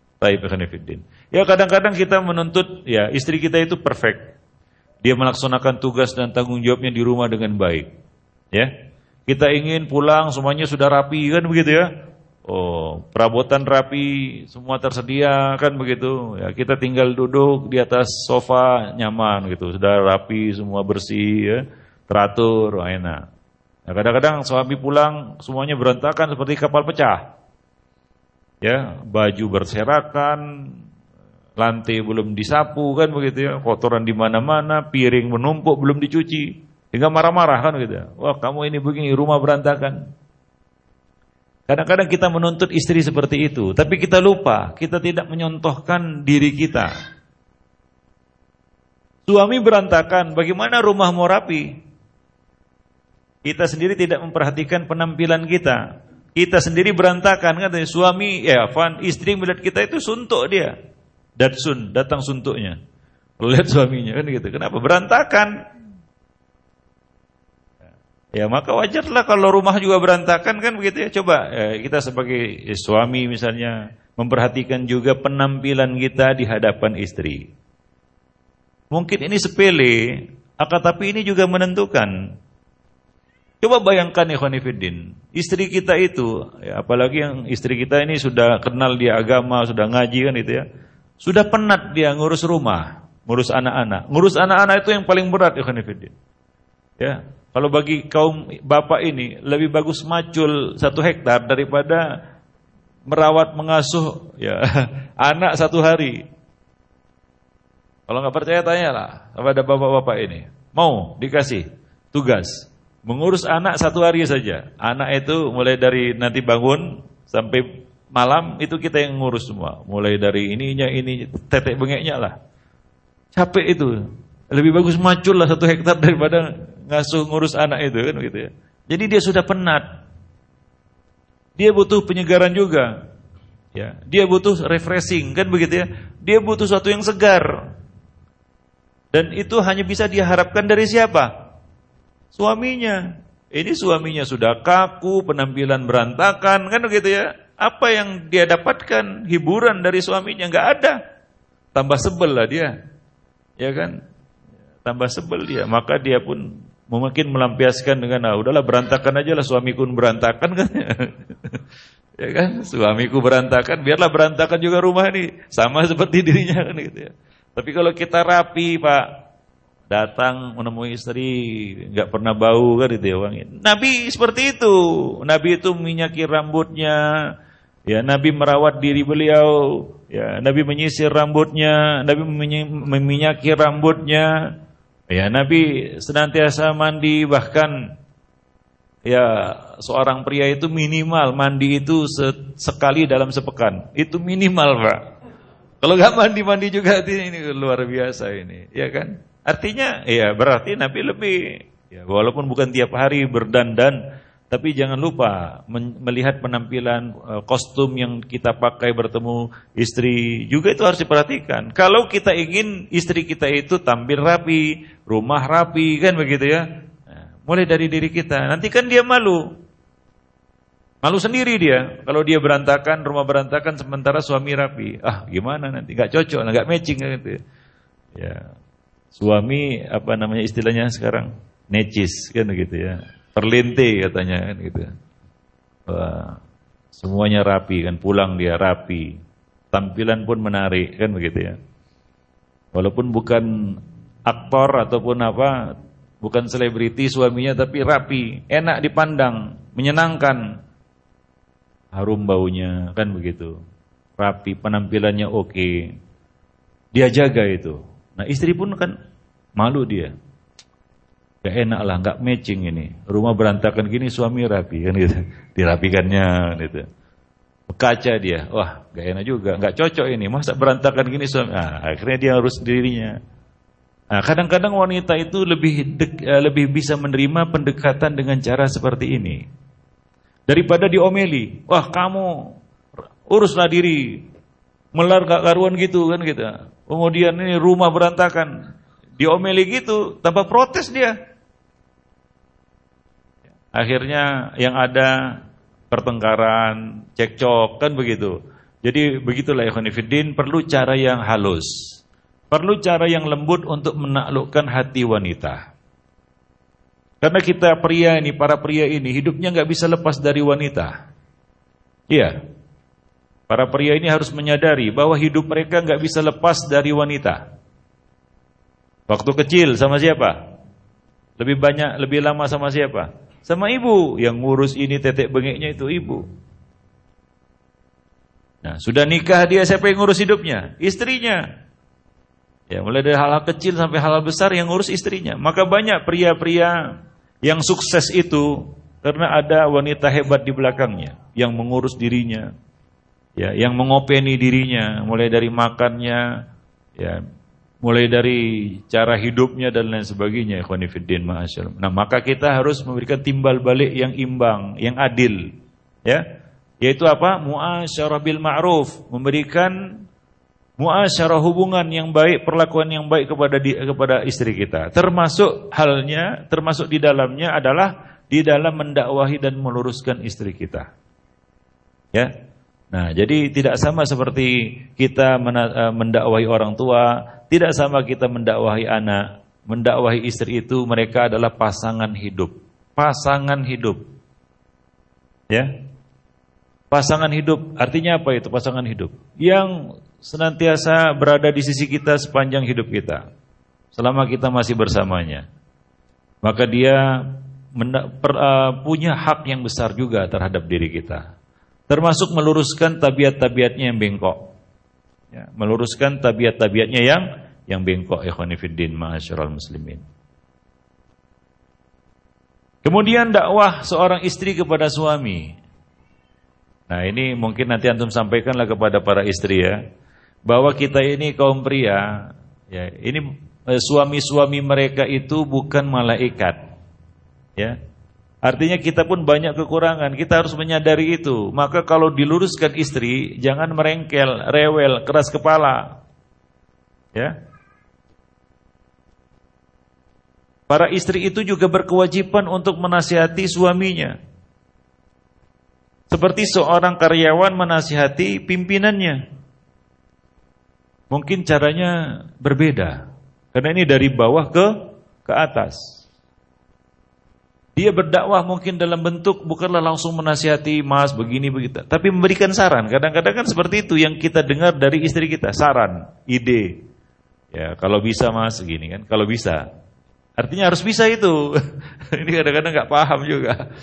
Ya kadang-kadang kita menuntut ya istri kita itu perfect. Dia melaksanakan tugas dan tanggung jawabnya di rumah dengan baik. Ya. Kita ingin pulang semuanya sudah rapi kan begitu ya. Oh, perabotan rapi, semua tersedia kan begitu. Ya, kita tinggal duduk di atas sofa nyaman gitu, sudah rapi, semua bersih, ya, teratur, enak. Nah, kadang-kadang suami pulang semuanya berantakan seperti kapal pecah. Ya, baju berserakan, lantai belum disapu kan begitu ya, kotoran di mana-mana, piring menumpuk belum dicuci, hingga marah-marah kan gitu. Wah, kamu ini begini, rumah berantakan. Kadang-kadang kita menuntut istri seperti itu, tapi kita lupa, kita tidak menyontohkan diri kita. Suami berantakan, bagaimana rumah mau rapi? Kita sendiri tidak memperhatikan penampilan kita. Kita sendiri berantakan, katanya suami, ya Van, istri melihat kita itu suntuk dia. Datsun, datang suntuknya. Lihat suaminya kan gitu. Kenapa? Berantakan. Ya maka wajarlah kalau rumah juga berantakan kan begitu ya. Coba eh, kita sebagai eh, suami misalnya memperhatikan juga penampilan kita di hadapan istri. Mungkin ini sepele, akan tapi ini juga menentukan. Coba bayangkan ikhwan fillah, istri kita itu, ya, apalagi yang istri kita ini sudah kenal dia agama, sudah ngaji kan itu ya. Sudah penat dia ngurus rumah, ngurus anak-anak. Ngurus anak-anak itu yang paling berat ikhwan fillah. Ya. Kalau bagi kaum bapak ini lebih bagus macul satu hektar daripada merawat mengasuh ya anak satu hari. Kalau nggak percaya tanyalah kepada bapak-bapak ini. Mau dikasih tugas mengurus anak satu hari saja. Anak itu mulai dari nanti bangun sampai malam itu kita yang ngurus semua. Mulai dari ininya ini tetek bengeknya lah. Capek itu. Lebih bagus macul lah satu hektar daripada ngasuh ngurus anak itu kan gitu ya. Jadi dia sudah penat. Dia butuh penyegaran juga. Ya, dia butuh refreshing kan begitu ya. Dia butuh sesuatu yang segar. Dan itu hanya bisa diharapkan dari siapa? Suaminya. Ini suaminya sudah kaku, penampilan berantakan kan begitu ya. Apa yang dia dapatkan hiburan dari suaminya? Enggak ada. Tambah sebel lah dia. Ya kan? Tambah sebel dia, maka dia pun mungkin melampiaskan dengan ah udahlah berantakan aja lah suamiku berantakan kan. Ya kan, suamiku berantakan, biarlah berantakan juga rumah ini, sama seperti dirinya kan gitu ya. Tapi kalau kita rapi, Pak, datang menemui istri enggak pernah bau kan itu ya wangi. Nabi seperti itu. Nabi itu minyaki rambutnya, ya Nabi merawat diri beliau, ya Nabi menyisir rambutnya, Nabi meminyaki rambutnya. Ya, Nabi senantiasa mandi, bahkan ya seorang pria itu minimal mandi itu sekali dalam sepekan. Itu minimal, Pak. Kalau enggak mandi-mandi juga ini luar biasa ini, ya kan? Artinya ya berarti Nabi lebih ya walaupun bukan tiap hari berdandan, tapi jangan lupa melihat penampilan kostum yang kita pakai bertemu istri juga itu harus diperhatikan. Kalau kita ingin istri kita itu tampil rapi, rumah rapi kan begitu ya. Nah, mulai dari diri kita. Nanti kan dia malu. Malu sendiri dia kalau dia berantakan, rumah berantakan sementara suami rapi. Ah, gimana nanti? Enggak cocok, enggak matching gitu. Ya. Suami apa namanya istilahnya sekarang? Necis kan begitu ya. Perlinte katanya kan gitu. Wah, semuanya rapi kan, pulang dia rapi. Tampilan pun menarik kan begitu ya. Walaupun bukan aktor ataupun apa, bukan selebriti suaminya tapi rapi, enak dipandang, menyenangkan. Harum baunya kan begitu. Rapi, penampilannya oke. Dia jaga itu. Nah, istri pun kan malu dia. Gak enak lah, gak matching ini. Rumah berantakan gini, suami rapi kan gitu. Dirapikannya gitu. Kaca dia, wah gak enak juga, gak cocok ini. Masa berantakan gini suami. Nah, akhirnya dia harus dirinya. Nah, kadang-kadang wanita itu lebih dek, lebih bisa menerima pendekatan dengan cara seperti ini. Daripada diomeli. Wah kamu uruslah diri. Melar gak karuan gitu kan gitu. Kemudian ini rumah berantakan. Diomeli gitu, tanpa protes dia. Akhirnya yang ada pertengkaran, cekcok kan begitu. Jadi begitulah ikhwan fillah, perlu cara yang halus. Perlu cara yang lembut untuk menaklukkan hati wanita. Karena kita pria ini, para pria ini hidupnya enggak bisa lepas dari wanita. Iya. Para pria ini harus menyadari bahwa hidup mereka nggak bisa lepas dari wanita. Waktu kecil sama siapa? Lebih banyak, lebih lama sama siapa? Sama ibu. Yang ngurus ini tetek bengeknya itu ibu. Nah, sudah nikah dia, siapa yang ngurus hidupnya? Istrinya. Ya, mulai dari hal-hal kecil sampai hal-hal besar yang ngurus istrinya. Maka banyak pria-pria yang sukses itu karena ada wanita hebat di belakangnya yang mengurus dirinya. Ya, yang mengopeni dirinya, mulai dari makannya, ya, mulai dari cara hidupnya dan lain sebagainya. Ikhwani fiddin ma'asyar. Nah, maka kita harus memberikan timbal balik yang imbang, yang adil, ya, yaitu apa? Mu'asyarah bil ma'ruf, memberikan mu'asyarah, hubungan yang baik, perlakuan yang baik kepada di, kepada istri kita. Termasuk halnya, termasuk di dalamnya adalah di dalam mendakwahi dan meluruskan istri kita. Ya. Nah, jadi tidak sama seperti kita mendakwahi orang tua, tidak sama kita mendakwahi anak. Mendakwahi istri itu mereka adalah pasangan hidup. Pasangan hidup. Ya. Pasangan hidup, artinya apa itu pasangan hidup? Yang senantiasa berada di sisi kita sepanjang hidup kita. Selama kita masih bersamanya. Maka dia menda- per, uh, punya hak yang besar juga terhadap diri kita. Termasuk meluruskan tabiat-tabiatnya yang bengkok. Ya, meluruskan tabiat-tabiatnya yang yang bengkok. Ikhwani fiddin ma'asyiral muslimin. Kemudian dakwah seorang istri kepada suami. Nah, ini mungkin nanti antum sampaikanlah kepada para istri ya, bahwa kita ini kaum pria, ya, ini eh, suami-suami mereka itu bukan malaikat. Ya. Artinya kita pun banyak kekurangan, kita harus menyadari itu. Maka kalau diluruskan istri, jangan merengkel, rewel, keras kepala. Ya. Para istri itu juga berkewajiban untuk menasihati suaminya. Seperti seorang karyawan menasihati pimpinannya. Mungkin caranya berbeda. Karena ini dari bawah ke ke atas. Dia berdakwah mungkin dalam bentuk bukanlah langsung menasihati, mas begini begitu, tapi memberikan saran. Kadang-kadang kan seperti itu yang kita dengar dari istri kita, saran, ide. Ya, kalau bisa mas begini kan, kalau bisa. Artinya harus bisa itu. Ini kadang-kadang nggak paham juga.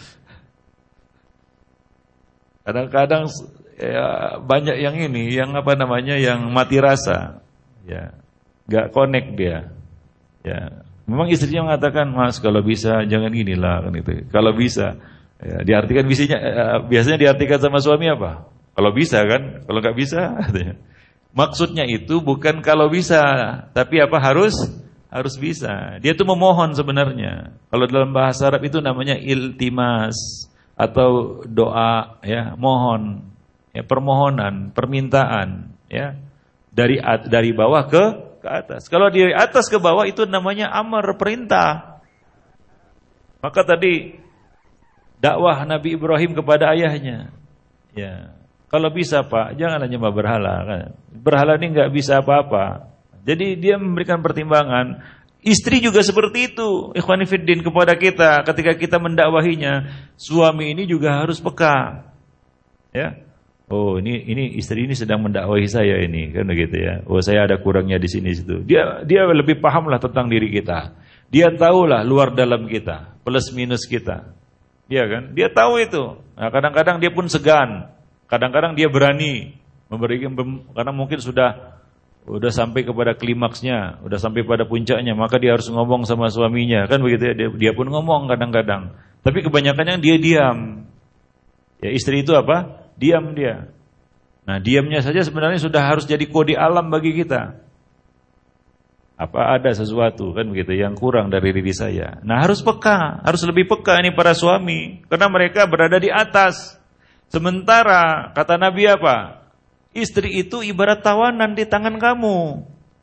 Kadang-kadang ya, banyak yang ini, yang apa namanya, yang mati rasa. Ya, nggak connect dia. Ya. Memang istrinya mengatakan, mas kalau bisa jangan inilah kan itu. Kalau bisa, ya, diartikan visinya, biasanya diartikan sama suami apa? Kalau bisa kan, kalau nggak bisa, maksudnya itu bukan kalau bisa, tapi apa harus harus bisa. Dia tuh memohon sebenarnya. Kalau dalam bahasa Arab itu namanya iltimas atau doa, ya, mohon, ya, permohonan, permintaan, ya, dari dari bawah ke ke atas. Kalau dari atas ke bawah itu namanya amar, perintah. Maka tadi dakwah Nabi Ibrahim kepada ayahnya. Ya, kalau bisa Pak, jangan hanya nyembah berhala. Kan? Berhala ini nggak bisa apa-apa. Jadi dia memberikan pertimbangan. Istri juga seperti itu, ikhwani fiddin, kepada kita ketika kita mendakwahinya. Suami ini juga harus peka. Ya. Oh, ini ini istri ini sedang mendakwahi saya ini, kan begitu ya. Oh, saya ada kurangnya di sini situ. Dia dia lebih pahamlah tentang diri kita. Dia tahulah luar dalam kita, plus minus kita. Iya kan? Dia tahu itu. Nah, kadang-kadang dia pun segan. Kadang-kadang dia berani memberikan, karena mungkin sudah udah sampai kepada klimaksnya, udah sampai pada puncaknya, maka dia harus ngomong sama suaminya, kan begitu ya. Dia, dia pun ngomong kadang-kadang. Tapi kebanyakannya dia diam. Ya, istri itu apa? Diam dia. Nah, diamnya saja sebenarnya sudah harus jadi kode alam bagi kita. Apa ada sesuatu kan begitu yang kurang dari diri saya. Nah, harus peka, harus lebih peka ini para suami, karena mereka berada di atas. Sementara kata Nabi apa? Istri itu ibarat tawanan di tangan kamu.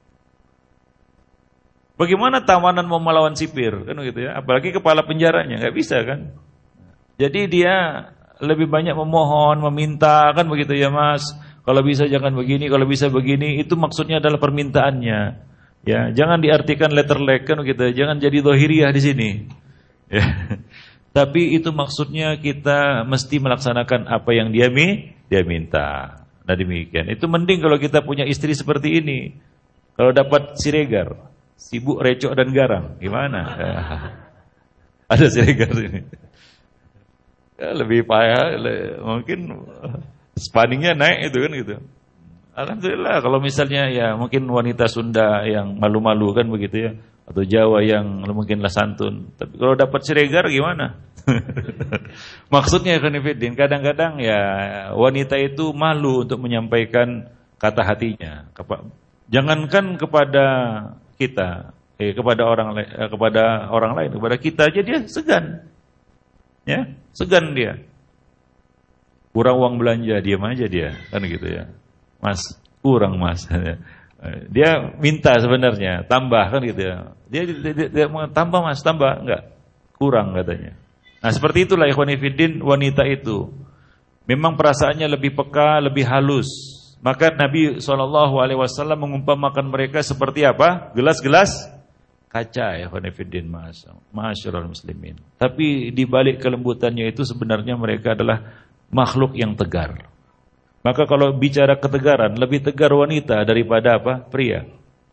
Bagaimana tawanan mau melawan sipir kan begitu ya? Apalagi kepala penjaranya, nggak bisa kan? Jadi dia lebih banyak memohon, meminta, kan begitu ya mas. Kalau bisa jangan begini, kalau bisa begini. Itu maksudnya adalah permintaannya. Ya, jangan diartikan letter leg kan begitu. Jangan jadi zahiriyah di sini. Ya. Tapi itu maksudnya kita mesti melaksanakan apa yang dia dia minta. Nah demikian. Itu mending kalau kita punya istri seperti ini. Kalau dapat Siregar, sibuk, recok dan garang, gimana? Ya. Ada Siregar ini. Ya, lebih payah, mungkin spanningnya naik itu kan gitu. Alhamdulillah kalau misalnya ya mungkin wanita Sunda yang malu-malu kan begitu ya, atau Jawa yang mungkinlah santun. Tapi kalau dapat Siregar gimana? Maksudnya Khonifuddin, kadang-kadang ya wanita itu malu untuk menyampaikan kata hatinya. Jangankan kepada kita, eh, kepada orang eh, kepada orang lain, kepada kita aja dia segan. Ya, segan dia. Kurang uang belanja, diam aja dia, kan gitu ya. Mas, kurang Mas. Dia minta sebenarnya, tambah kan gitu ya. Dia dia, dia, dia mau tambah Mas, tambah enggak. Kurang katanya. Nah, seperti itulah ikhwani fiddin wanita itu. Memang perasaannya lebih peka, lebih halus. Maka Nabi shallallahu alaihi wasallam mengumpamakan mereka seperti apa? Gelas-gelas kaca ya khonifuddin ma'asyiral muslimin. Tapi di balik kelembutannya itu sebenarnya mereka adalah makhluk yang tegar. Maka kalau bicara ketegaran, lebih tegar wanita daripada apa? Pria.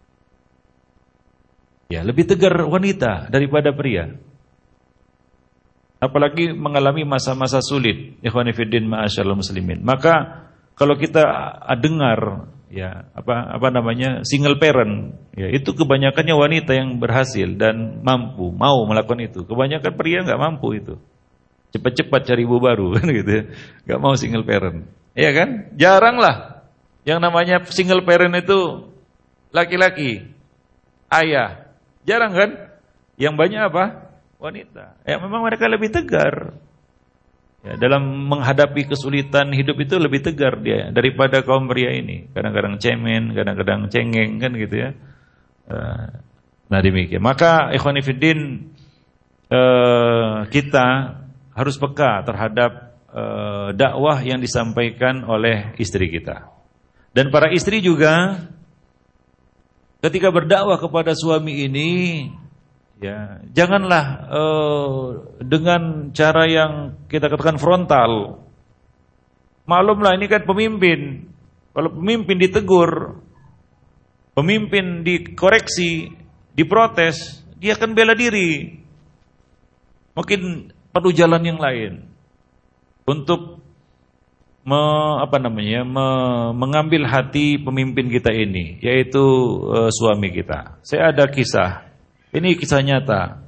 Ya, lebih tegar wanita daripada pria. Apalagi mengalami masa-masa sulit, ikhwanifiddin ma'asyiral muslimin. Maka kalau kita dengar ya apa apa namanya single parent, ya itu kebanyakannya wanita yang berhasil dan mampu mau melakukan itu. Kebanyakan pria nggak mampu itu. Cepat-cepat cari ibu baru kan gitu ya. Nggak mau single parent. Iya kan? Jarang lah yang namanya single parent itu laki-laki, ayah. Jarang kan? Yang banyak apa? Wanita. Ya memang mereka lebih tegar. Ya, dalam menghadapi kesulitan hidup itu lebih tegar dia daripada kaum pria ini. Kadang-kadang cemen, kadang-kadang cengeng kan gitu ya. Nah demikian. Maka ikhwani fiddin eh, kita harus peka terhadap eh, dakwah yang disampaikan oleh istri kita. Dan para istri juga ketika berdakwah kepada suami ini, ya, janganlah uh, dengan cara yang kita katakan frontal. Maklumlah ini kan pemimpin. Kalau pemimpin ditegur, pemimpin dikoreksi, diprotes, dia akan bela diri. Mungkin perlu jalan yang lain untuk me, apa namanya, me, mengambil hati pemimpin kita ini, yaitu uh, suami kita. Saya ada kisah. Ini kisah nyata.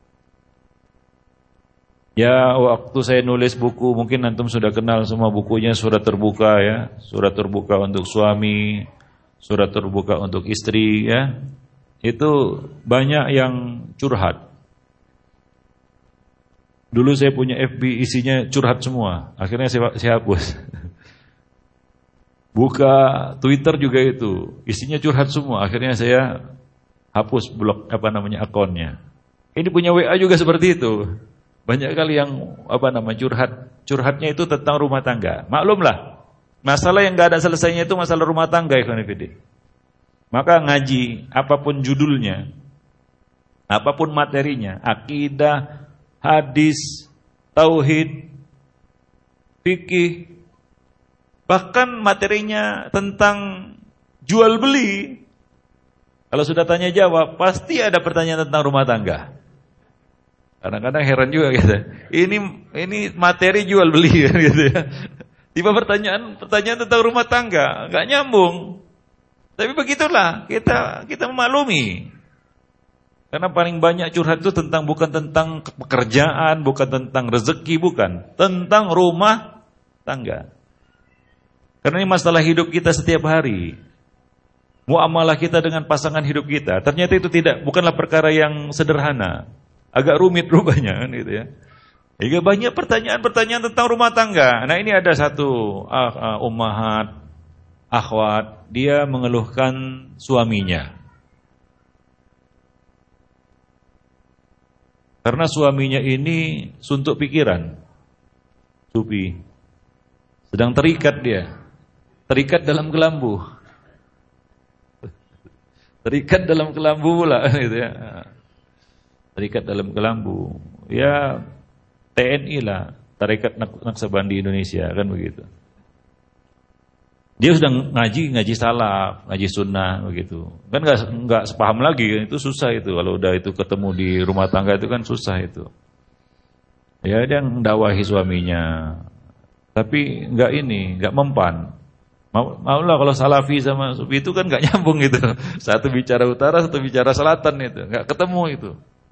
Ya, waktu saya nulis buku, mungkin antum sudah kenal semua bukunya, Surat Terbuka ya, Surat Terbuka untuk suami, Surat Terbuka untuk istri ya. Itu banyak yang curhat. Dulu saya punya F B isinya curhat semua, akhirnya saya, saya hapus. Buka Twitter juga itu, isinya curhat semua, akhirnya saya hapus blog apa namanya akunnya. Ini punya W A juga seperti itu. Banyak kali yang apa namanya curhat. Curhatnya itu tentang rumah tangga. Maklumlah, masalah yang enggak ada selesainya itu masalah rumah tangga ikhwan fillah. Maka ngaji apapun judulnya, apapun materinya, akidah, hadis, tauhid, fikih, bahkan materinya tentang jual beli. Kalau sudah tanya jawab, pasti ada pertanyaan tentang rumah tangga. Kadang-kadang heran juga gitu. Ini ini materi jual beli gitu ya. Tiba pertanyaan pertanyaan tentang rumah tangga, enggak nyambung. Tapi begitulah, kita kita memaklumi. Karena paling banyak curhat itu tentang bukan tentang pekerjaan, bukan tentang rezeki, bukan, tentang rumah tangga. Karena ini masalah hidup kita setiap hari. Muamalah kita dengan pasangan hidup kita, ternyata itu tidak bukanlah perkara yang sederhana, agak rumit rupanya kan gitu ya. Jadi banyak pertanyaan-pertanyaan tentang rumah tangga. Nah ini ada satu ah, ah, ummahat, akhwat, dia mengeluhkan suaminya. Karena suaminya ini suntuk pikiran, sufi, sedang terikat dia, terikat dalam kelambu. Terikat dalam kelambu pula gitu ya. Terikat dalam kelambu. Ya T N I lah, Tarekat Naqsabandi Indonesia kan begitu. Dia sudah ngaji, ngaji salaf, ngaji sunnah begitu. Kan nggak nggak sepaham lagi, itu susah itu. Kalau udah itu ketemu di rumah tangga itu kan susah itu. Ya dia mendakwahi suaminya, tapi nggak ini, nggak mempan. Mau, maulah kalau salafi sama sufi itu kan nggak nyambung gitu. Satu bicara utara, satu bicara selatan itu, nggak ketemu itu.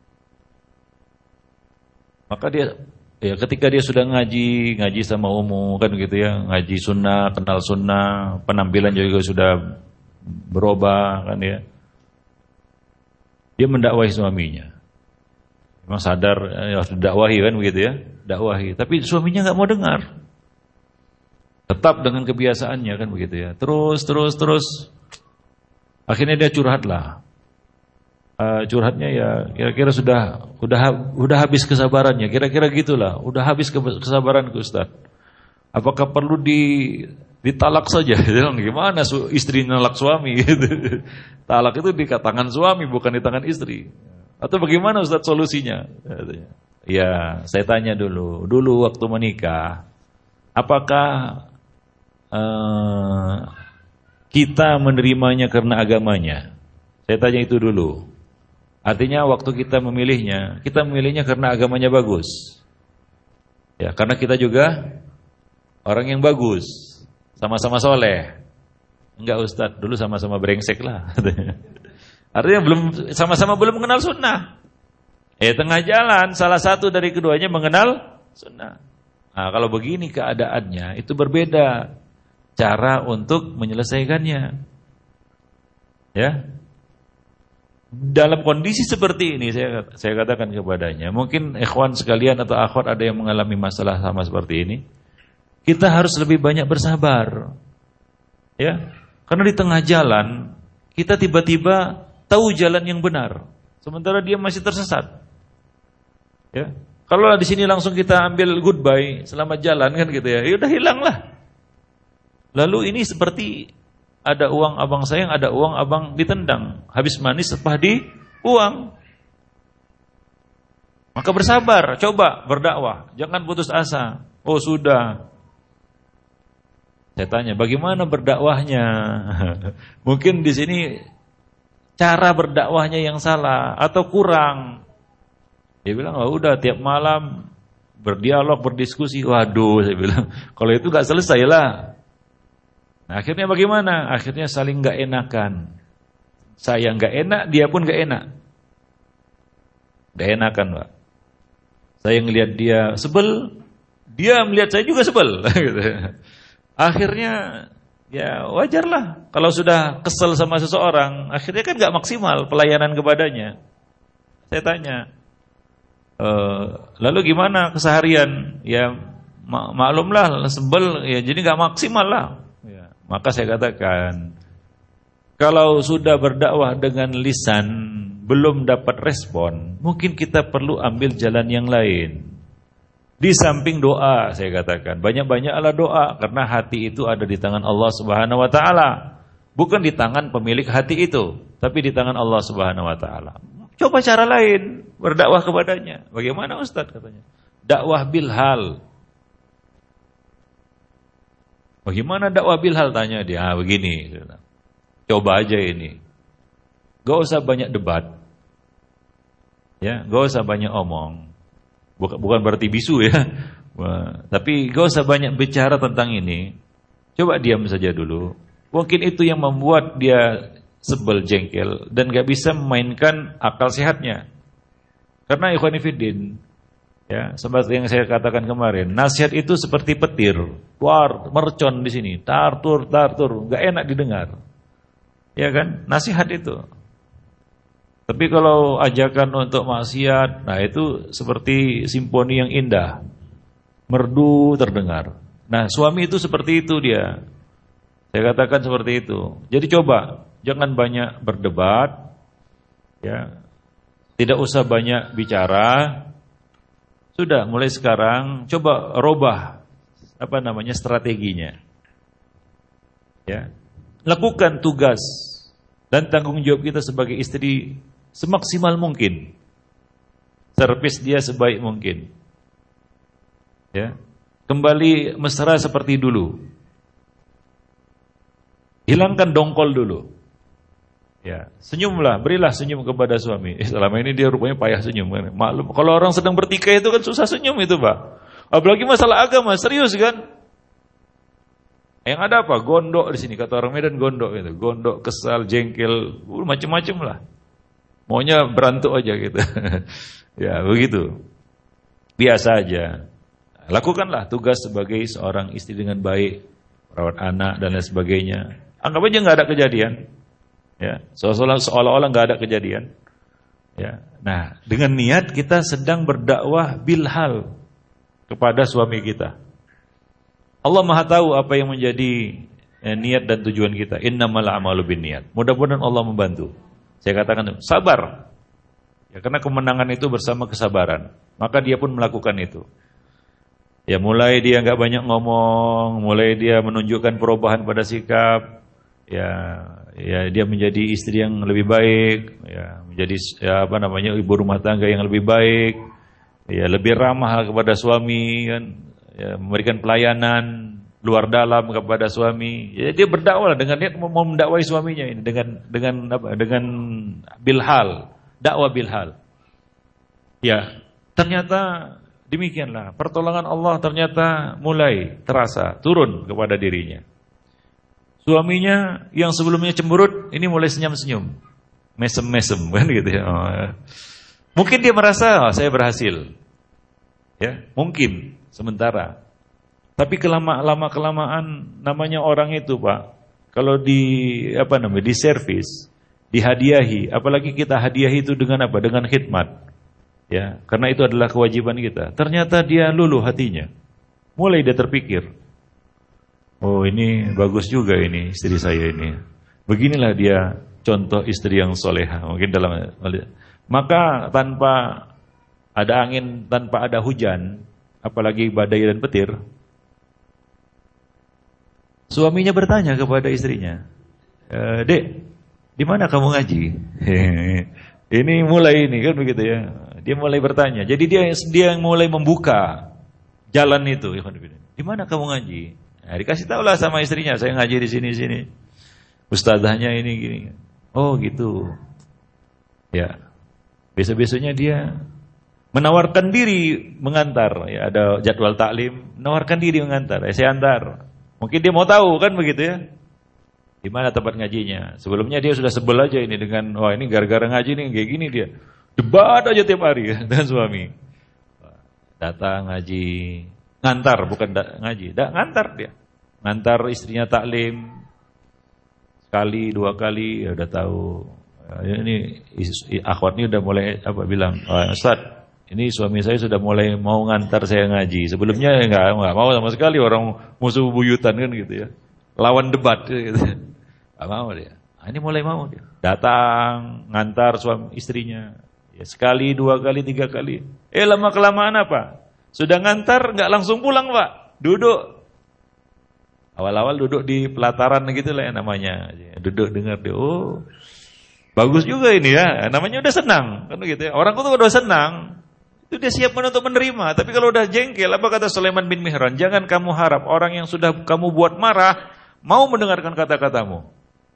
Maka dia ya ketika dia sudah ngaji, ngaji sama umum kan gitu ya, ngaji sunnah, kenal sunnah, penampilan juga sudah berubah kan ya. Dia mendakwahi suaminya. Memang sadar ya, harus didakwahi kan begitu ya, dakwahi. Tapi suaminya nggak mau dengar. Tetap dengan kebiasaannya kan begitu ya. Terus terus terus. Akhirnya dia curhatlah. Uh, curhatnya ya kira-kira sudah udah udah habis kesabarannya, kira-kira gitulah, udah habis kesabaranku Ustaz. Apakah perlu di ditalak saja? Gimana su, istri nolak suami gitu. Talak itu di tangan suami bukan di tangan istri. Atau bagaimana Ustaz solusinya? Ya, saya tanya dulu, dulu waktu menikah, apakah uh, kita menerimanya karena agamanya? Saya tanya itu dulu. Artinya waktu kita memilihnya, kita memilihnya karena agamanya bagus. Ya, karena kita juga orang yang bagus, sama-sama soleh. Enggak Ustadz, dulu sama-sama brengsek lah. Artinya belum sama-sama belum mengenal sunnah. Eh tengah jalan, salah satu dari keduanya mengenal sunnah. Nah, kalau begini keadaannya, itu berbeda cara untuk menyelesaikannya. Ya. Dalam kondisi seperti ini saya saya katakan kepadanya, mungkin ikhwan sekalian atau akhwat ada yang mengalami masalah sama seperti ini, kita harus lebih banyak bersabar. Ya, karena di tengah jalan kita tiba-tiba tahu jalan yang benar, sementara dia masih tersesat. Ya, kalau di sini langsung kita ambil goodbye, selamat jalan kan gitu ya, ya udah hilanglah. Lalu ini seperti ada uang abang sayang, ada uang abang ditendang. Habis manis sepah di uang. Maka bersabar, coba berdakwah. Jangan putus asa. Oh sudah. Saya tanya, bagaimana berdakwahnya? Mungkin di sini cara berdakwahnya yang salah atau kurang. Dia bilang, oh udah tiap malam berdialog, berdiskusi. Waduh, saya bilang, kalau itu gak selesai lah. Nah, akhirnya bagaimana? Akhirnya saling gak enakan. Saya gak enak, dia pun gak enak. Gak enakan, Pak. Saya ngelihat dia sebel, dia melihat saya juga sebel. Akhirnya, ya wajarlah. Kalau sudah kesel sama seseorang, akhirnya kan gak maksimal pelayanan kepadanya. Saya tanya, e, lalu gimana keseharian? Ya mak- maklumlah, sebel, ya jadi gak maksimal lah. Maka saya katakan, kalau sudah berdakwah dengan lisan belum dapat respon, mungkin kita perlu ambil jalan yang lain. Di samping doa, saya katakan, banyak-banyaklah doa, karena hati itu ada di tangan Allah Subhanahu wa taala. Bukan di tangan pemilik hati itu, tapi di tangan Allah Subhanahu wa taala. Coba cara lain berdakwah kepadanya. Bagaimana Ustaz katanya? Dakwah bil hal. Bagaimana dakwah bil hal, tanya dia. Ah, begini. Coba aja ini. Gak usah banyak debat. Ya, gak usah banyak omong. Bukan, bukan berarti bisu ya. Tapi gak usah banyak bicara tentang ini. Coba diam saja dulu. Mungkin itu yang membuat dia sebel, jengkel, dan gak bisa memainkan akal sehatnya. Karena ikhwan fillah, ya, seperti yang saya katakan kemarin, nasihat itu seperti petir, war, mercon di sini, tartur, tartur, nggak enak didengar, ya kan? Nasihat itu. Tapi kalau ajakan untuk maksiat, nah itu seperti simfoni yang indah, merdu terdengar. Nah suami itu seperti itu dia. Saya katakan seperti itu. Jadi coba jangan banyak berdebat, ya, tidak usah banyak bicara. Sudah mulai sekarang coba robah apa namanya strateginya. Ya. Lakukan tugas dan tanggung jawab kita sebagai istri semaksimal mungkin. Servis dia sebaik mungkin. Ya. Kembali mesra seperti dulu. Hilangkan dongkol dulu. Ya, senyumlah, berilah senyum kepada suami. Eh, selama ini dia rupanya payah senyum kan. Maklum, kalau orang sedang bertikai itu kan susah senyum itu, Pak. Apalagi masalah agama, serius kan? Yang ada apa? Gondok di sini, kata orang Medan gondok gitu. Gondok, kesal, jengkel, uh, macam-macam lah. Maunya berantuk aja gitu. Ya, begitu. Biasa aja. Lakukanlah tugas sebagai seorang istri dengan baik, merawat anak dan lain sebagainya. Anggap aja nggak ada kejadian. Ya, seolah-olah seolah-olah nggak ada kejadian. Ya. Nah, dengan niat kita sedang berdakwah bilhal kepada suami kita. Allah Maha tahu apa yang menjadi eh, niat dan tujuan kita. Innamal a'malu binniyat. Mudah-mudahan Allah membantu. Saya katakan sabar. Ya, karena kemenangan itu bersama kesabaran. Maka dia pun melakukan itu. Ya, mulai dia nggak banyak ngomong, mulai dia menunjukkan perubahan pada sikap. Ya, ya dia menjadi istri yang lebih baik, ya, menjadi ya, apa namanya ibu rumah tangga yang lebih baik, ya, lebih ramah kepada suami, kan, ya, memberikan pelayanan luar dalam kepada suami. Ya, dia berdakwah dengan niat mau mendakwai suaminya ini dengan dengan apa? Dengan bilhal, dakwah bilhal. Ya, ternyata demikianlah pertolongan Allah ternyata mulai terasa turun kepada dirinya. Suaminya yang sebelumnya cemberut, ini mulai senyum-senyum. Mesem-mesem, kan gitu ya. Oh, ya. Mungkin dia merasa, oh, saya berhasil. Ya, mungkin, sementara. Tapi kelama-lama kelamaan namanya orang itu, Pak. Kalau di, apa namanya, di servis, dihadiahi. Apalagi kita hadiahi itu dengan apa? Dengan khidmat. Ya, karena itu adalah kewajiban kita. Ternyata dia luluh hatinya. Mulai dia terpikir. Oh, ini bagus juga ini istri saya ini. Beginilah dia contoh istri yang soleha. Mungkin dalam maka tanpa ada angin, tanpa ada hujan, apalagi badai dan petir, suaminya bertanya kepada istrinya, e, "Dek, di mana kamu ngaji?" Ini mulai ini kan begitu ya. Dia mulai bertanya. Jadi dia dia yang mulai membuka jalan itu. Di mana kamu ngaji? Nah, dikasih tahu lah sama istrinya, saya ngaji di sini-sini. Ustazahnya ini gini. Oh gitu. Ya. Besok-besoknya dia menawarkan diri mengantar. Ya, ada jadwal taklim, menawarkan diri mengantar. Ya, saya antar. Mungkin dia mau tahu kan begitu ya. Di mana tempat ngajinya? Sebelumnya dia sudah sebel aja ini dengan, wah ini gara-gara ngaji nih kayak gini dia. Debat aja tiap hari dengan suami. Datang ngaji. Ngantar, bukan da, ngaji. Da, ngantar dia. Ngantar istrinya taklim. Sekali, dua kali, ya udah tahu. Ya, ini akhwat ini udah mulai apa bilang, oh, Ustaz, ini suami saya sudah mulai mau ngantar saya ngaji. Sebelumnya enggak, enggak mau sama sekali, orang musuh buyutan kan gitu ya. Lawan debat gitu. Enggak mau dia. Nah, ini mulai mau dia. Datang, ngantar suami istrinya. Ya, sekali, dua kali, tiga kali. Eh lama-kelamaan apa? Sudah ngantar, nggak langsung pulang, Pak. Duduk. Awal-awal duduk di pelataran gitu lah ya namanya. Duduk dengar dia, oh, bagus juga ini ya. Namanya udah senang, kan gitu ya. Orang itu udah senang, itu dia siap untuk menerima. Tapi kalau udah jengkel, apa kata Sulaiman bin Mihran? Jangan kamu harap orang yang sudah kamu buat marah mau mendengarkan kata-katamu.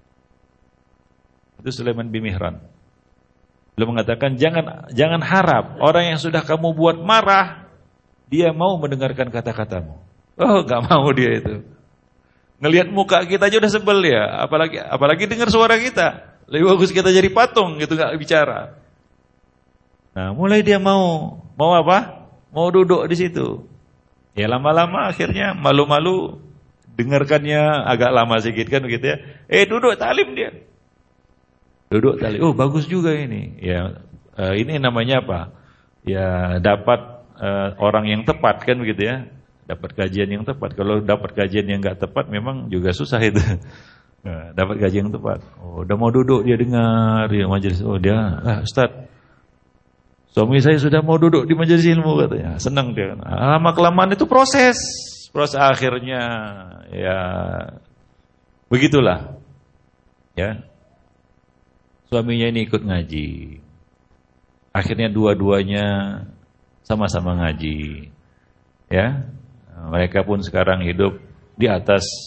Itu Sulaiman bin Mihran. Beliau mengatakan jangan jangan harap orang yang sudah kamu buat marah dia mau mendengarkan kata-katamu. Oh, gak mau dia itu. Ngelihat muka kita aja udah sebel ya, apalagi apalagi dengar suara kita. Lebih bagus kita jadi patung gitu, gak bicara. Nah, mulai dia mau mau apa? Mau duduk di situ. Ya lama-lama akhirnya malu-malu dengarkannya agak lama sedikit kan begitu ya. Eh duduk talim dia. Duduk talim. Oh, bagus juga ini. Ya, uh, ini namanya apa? Ya dapat Uh, orang yang tepat kan begitu ya, dapat kajian yang tepat. Kalau dapat kajian yang nggak tepat memang juga susah itu. Nah, dapat kajian yang tepat. Oh, udah mau duduk dia dengar dia majelis. Oh dia, ah, Ustaz, suami saya sudah mau duduk di majelis ilmu katanya. Senang dia. Lama kelamaan itu proses, proses akhirnya ya begitulah. Ya, suaminya ini ikut ngaji. Akhirnya dua-duanya sama-sama ngaji, ya. Mereka pun sekarang hidup di atas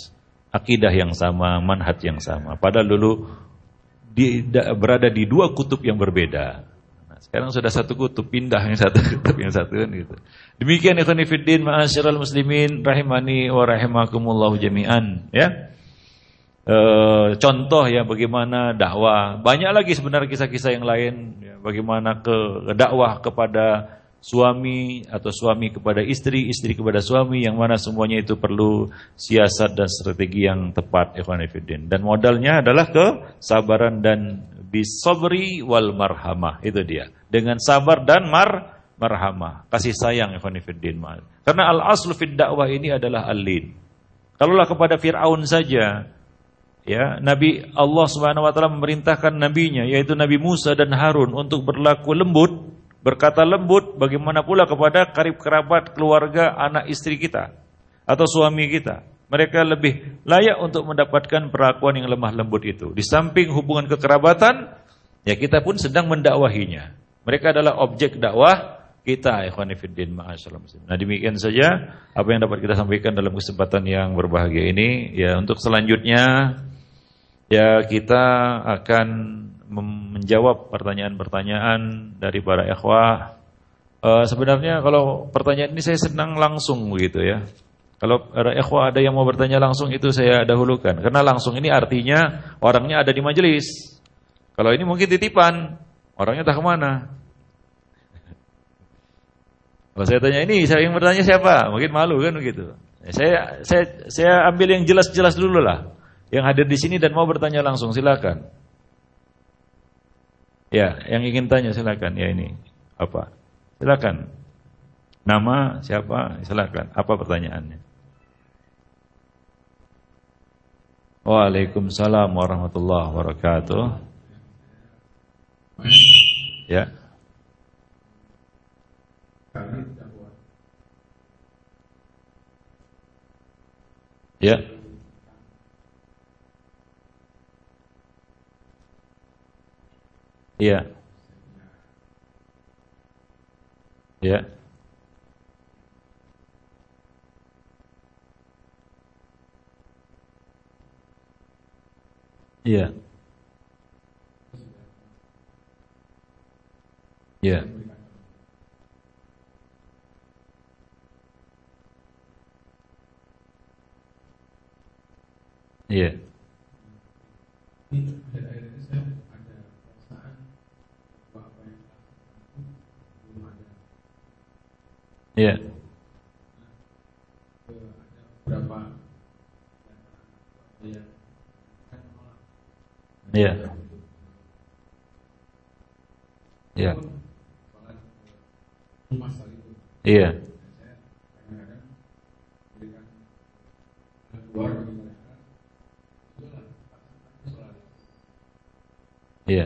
akidah yang sama, manhaj yang sama. Padahal dulu di, da, berada di dua kutub yang berbeda. Nah, sekarang sudah satu kutub, pindah yang satu kutub yang satu kan gitu. Demikian ikhwan fillah ma'asyiral muslimin rahimani wa rahimakumullah jami'an, ya. E, contoh ya bagaimana dakwah. Banyak lagi sebenarnya kisah-kisah yang lain ya, bagaimana ke dakwah kepada suami atau suami kepada istri, istri kepada suami, yang mana semuanya itu perlu siasat dan strategi yang tepat ikhwan fillah. Dan modalnya adalah kesabaran dan bisabri wal marhamah. Itu dia. Dengan sabar dan mar marhamah, kasih sayang ikhwan fillah. Karena al-aslu fid dakwah ini adalah al-lin. Kalaulah kepada Fir'aun saja, ya, Nabi Allah Subhanahu wa taala memerintahkan nabinya yaitu Nabi Musa dan Harun untuk berlaku lembut, berkata lembut, bagaimana pula kepada karib kerabat, keluarga, anak istri kita atau suami kita. Mereka lebih layak untuk mendapatkan perlakuan yang lemah lembut itu. Di samping hubungan kekerabatan, ya kita pun sedang mendakwahinya. Mereka adalah objek dakwah kita, ikhwan fillah ma'asyiral muslimin. Nah, demikian saja apa yang dapat kita sampaikan dalam kesempatan yang berbahagia ini. Ya, untuk selanjutnya ya kita akan menjawab pertanyaan-pertanyaan dari para ikhwah. Uh, sebenarnya kalau pertanyaan ini saya senang langsung begitu ya. Kalau para ikhwah ada yang mau bertanya langsung itu saya dahulukan. Karena langsung ini artinya orangnya ada di majelis. Kalau ini mungkin titipan, orangnya tak kemana. Kalau saya tanya ini, saya yang bertanya siapa? Mungkin malu kan begitu. Saya saya saya ambil yang jelas-jelas dulu lah. Yang hadir di sini dan mau bertanya langsung, silakan. Ya, yang ingin tanya silakan. Ya ini apa? Silakan. Nama siapa? Silakan. Apa pertanyaannya? Waalaikumsalam warahmatullahi wabarakatuh. Ya. Ya. Iya. Ya. Iya. Iya. Iya. Iya. Iya. Iya. Iya. Iya.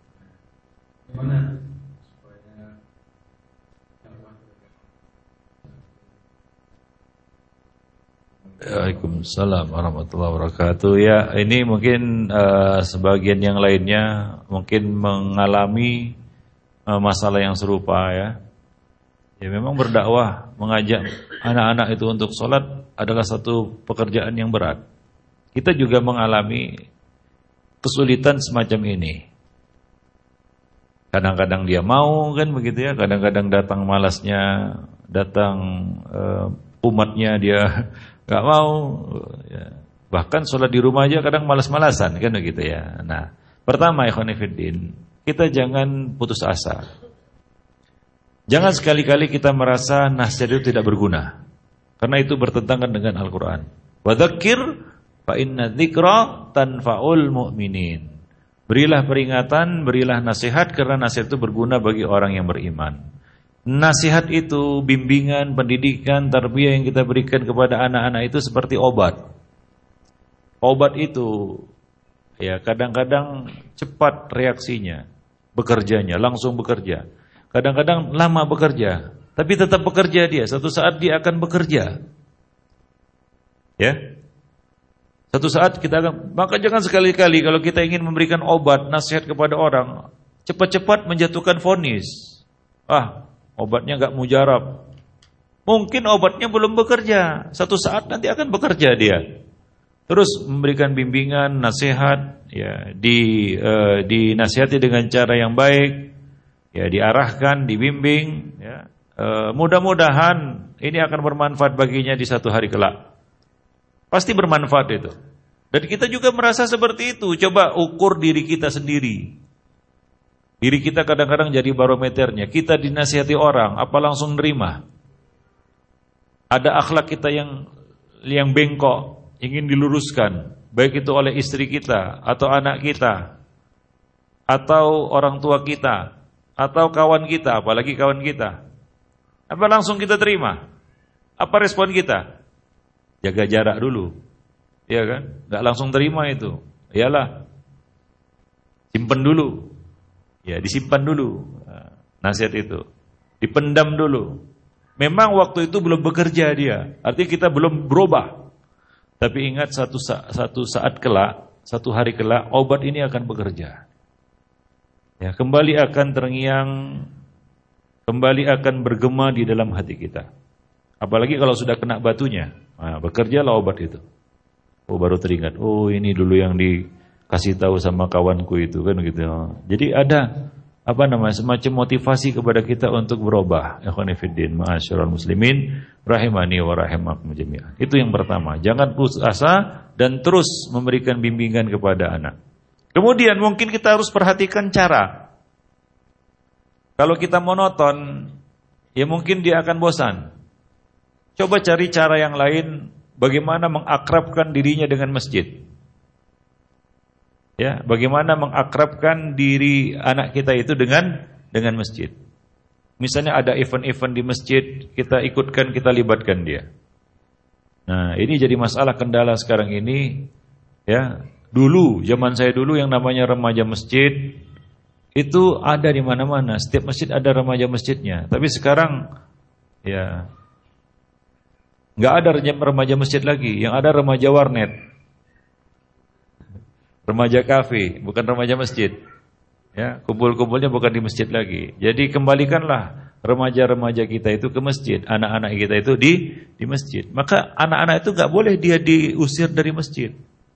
Waalaikumsalam warahmatullahi wabarakatuh. Ya, ini mungkin uh, sebagian yang lainnya mungkin mengalami uh, masalah yang serupa ya. Ya memang berdakwah, mengajak anak-anak itu untuk sholat adalah satu pekerjaan yang berat. Kita juga mengalami kesulitan semacam ini. Kadang-kadang dia mau kan begitu ya, kadang-kadang datang malasnya, datang uh, umatnya dia gak mau ya. Bahkan sholat di rumah aja kadang malas-malasan kan begitu ya. Nah, pertama ikhwan fillah, kita jangan putus asa. Jangan sekali-kali kita merasa nasihat itu tidak berguna, karena itu bertentangan dengan Al-Quran. Wa dzakir fa inna dzikra tanfa'ul mu'minin. Berilah peringatan, berilah nasihat, karena nasihat itu berguna bagi orang yang beriman. Nasihat itu, bimbingan, pendidikan, tarbiyah yang kita berikan kepada anak-anak itu seperti obat. Obat itu ya kadang-kadang cepat reaksinya, bekerjanya, langsung bekerja. Kadang-kadang lama bekerja, tapi tetap bekerja dia. Satu saat dia akan bekerja. Ya. Satu saat kita akan, maka jangan sekali-kali kalau kita ingin memberikan obat, nasihat kepada orang, cepat-cepat menjatuhkan vonis. Ah, obatnya gak mujarab. Mungkin obatnya belum bekerja. Satu saat nanti akan bekerja dia. terus memberikan bimbingan, nasihat, ya, di uh, dinasihati dengan cara yang baik, ya, diarahkan, dibimbing, ya. Uh, mudah-mudahan ini akan bermanfaat baginya di satu hari kelak. Pasti bermanfaat itu. Dan kita juga merasa seperti itu. Coba ukur diri kita sendiri. Diri kita kadang-kadang jadi barometernya. Kita dinasihati orang, apa langsung nerima? Ada akhlak kita yang yang bengkok, ingin diluruskan, baik itu oleh istri kita, atau anak kita, atau orang tua kita, atau kawan kita, apalagi kawan kita. Apa langsung kita terima? Apa respon kita? Jaga jarak dulu, ya kan? Gak langsung terima itu. Iyalah, simpen dulu, ya disimpan dulu nasihat itu, dipendam dulu. Memang waktu itu belum bekerja dia, artinya kita belum berubah. Tapi ingat satu saat, satu saat kelak, satu hari kelak, obat ini akan bekerja. Ya, kembali akan terngiang, kembali akan bergema di dalam hati kita. Apalagi kalau sudah kena batunya, nah, bekerjalah obat itu. Oh, baru teringat, oh ini dulu yang dikasih tahu sama kawanku itu kan gitu. Jadi ada apa namanya semacam motivasi kepada kita untuk berubah. Ikhwani fiddin, ma'asyiral muslimin, rahimani wa rahimakum jami'an. Itu yang pertama, jangan putus asa dan terus memberikan bimbingan kepada anak. Kemudian mungkin kita harus perhatikan cara. Kalau kita monoton, ya mungkin dia akan bosan. Coba cari cara yang lain, bagaimana mengakrabkan dirinya dengan masjid. Ya, bagaimana mengakrabkan diri anak kita itu dengan dengan masjid. Misalnya ada event-event di masjid, kita ikutkan, kita libatkan dia. Nah, ini jadi masalah kendala sekarang ini. Ya, dulu zaman saya dulu yang namanya remaja masjid itu ada di mana-mana, setiap masjid ada remaja masjidnya. Tapi sekarang ya nggak ada remaja masjid lagi, yang ada remaja warnet, remaja kafe, bukan remaja masjid. Ya, kumpul-kumpulnya bukan di masjid lagi. Jadi kembalikanlah remaja-remaja kita itu ke masjid, anak-anak kita itu di di masjid. Maka anak-anak itu nggak boleh dia diusir dari masjid.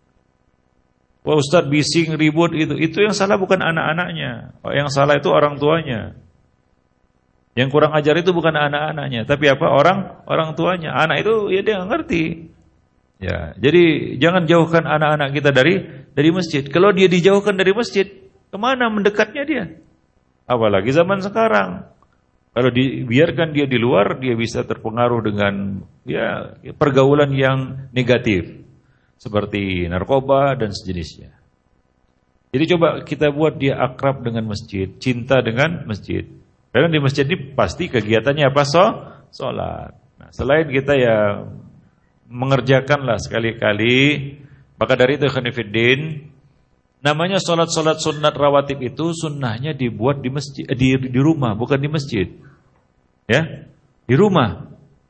Wah, Ustadz bising ribut itu, itu yang salah bukan anak-anaknya, yang salah itu orang tuanya. Yang kurang ajar itu bukan anak-anaknya, tapi apa orang orang tuanya. Anak itu ya dia nggak ngerti. Ya, jadi jangan jauhkan anak-anak kita dari dari masjid. Kalau dia dijauhkan dari masjid, kemana mendekatnya dia? Apalagi zaman sekarang. Kalau dibiarkan dia di luar, dia bisa terpengaruh dengan ya pergaulan yang negatif. Seperti narkoba dan sejenisnya. Jadi coba kita buat dia akrab dengan masjid, cinta dengan masjid. Karena di masjid ini pasti kegiatannya apa? So, sholat. Nah, selain kita ya mengerjakanlah sekali-kali, maka dari itu khonifuddin, namanya sholat-sholat sunat rawatib itu sunnahnya dibuat di masjid, di, di rumah, bukan di masjid. Ya, di rumah.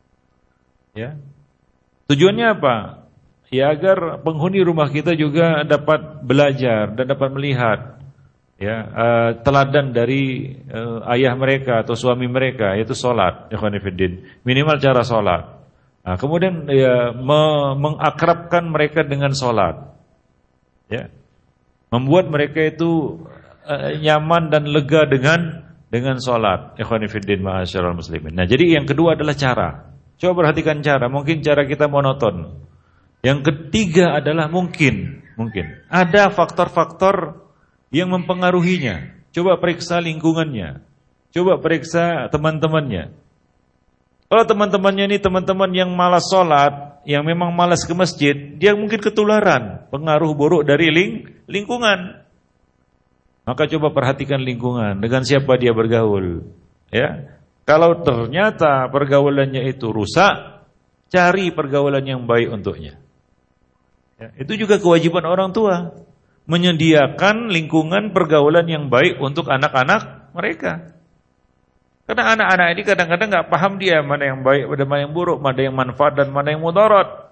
Ya. Tujuannya apa? Ya agar penghuni rumah kita juga dapat belajar dan dapat melihat ya uh, teladan dari uh, ayah mereka atau suami mereka, yaitu sholat. Ikhwani fiddin, minimal cara sholat. Nah, kemudian ya me- mengakrabkan mereka dengan sholat, ya, membuat mereka itu uh, nyaman dan lega dengan dengan sholat. Ikhwani fiddin, ma'asyiral muslimin. Nah, jadi yang kedua adalah cara. Coba perhatikan cara. Mungkin cara kita monoton. Yang ketiga adalah mungkin, mungkin ada faktor-faktor yang mempengaruhinya. Coba periksa lingkungannya, coba periksa teman-temannya. Kalau teman-temannya ini teman-teman yang malas sholat, yang memang malas ke masjid, dia mungkin ketularan pengaruh buruk dari ling lingkungan. Maka coba perhatikan lingkungan, dengan siapa dia bergaul. Ya, kalau ternyata pergaulannya itu rusak, cari pergaulan yang baik untuknya. Ya, itu juga kewajiban orang tua, menyediakan lingkungan pergaulan yang baik untuk anak-anak mereka. Karena anak-anak ini kadang-kadang nggak paham dia mana yang baik, mana yang buruk, mana yang manfaat dan mana yang mudarat.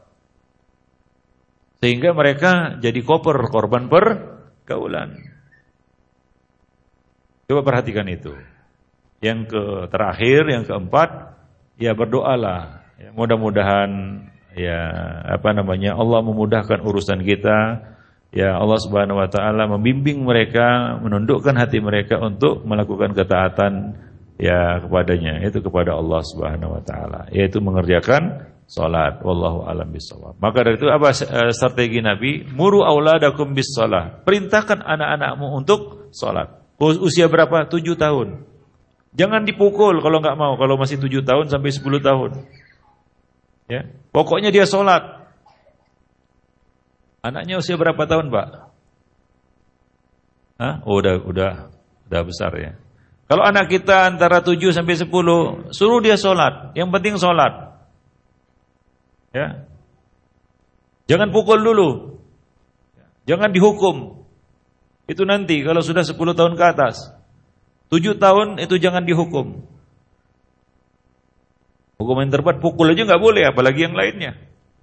Sehingga mereka jadi koper, korban pergaulan. Coba perhatikan itu. Yang ke terakhir, yang keempat, ya berdoalah. Ya, mudah-mudahan ya apa namanya Allah memudahkan urusan kita, ya Allah Subhanahu wa taala membimbing mereka, menundukkan hati mereka untuk melakukan ketaatan ya kepadanya, itu kepada Allah Subhanahu wa taala, yaitu mengerjakan salat. Wallahu a'lam bishawab. Maka dari itu apa strategi Nabi? Muru auladakum bis shalah. Perintahkan anak-anakmu untuk salat. Usia berapa? tujuh tahun. Jangan dipukul kalau enggak mau, kalau masih tujuh tahun sampai sepuluh tahun. Ya, pokoknya dia sholat. Anaknya usia berapa tahun, Pak? Hah? Oh, udah udah udah besar ya. Kalau anak kita antara tujuh sampai sepuluh, suruh dia sholat. Yang penting sholat. Ya. Jangan pukul dulu. Jangan dihukum. Itu nanti kalau sudah sepuluh tahun ke atas. tujuh tahun itu jangan dihukum. Hukuman terberat pukul aja nggak boleh, apalagi yang lainnya.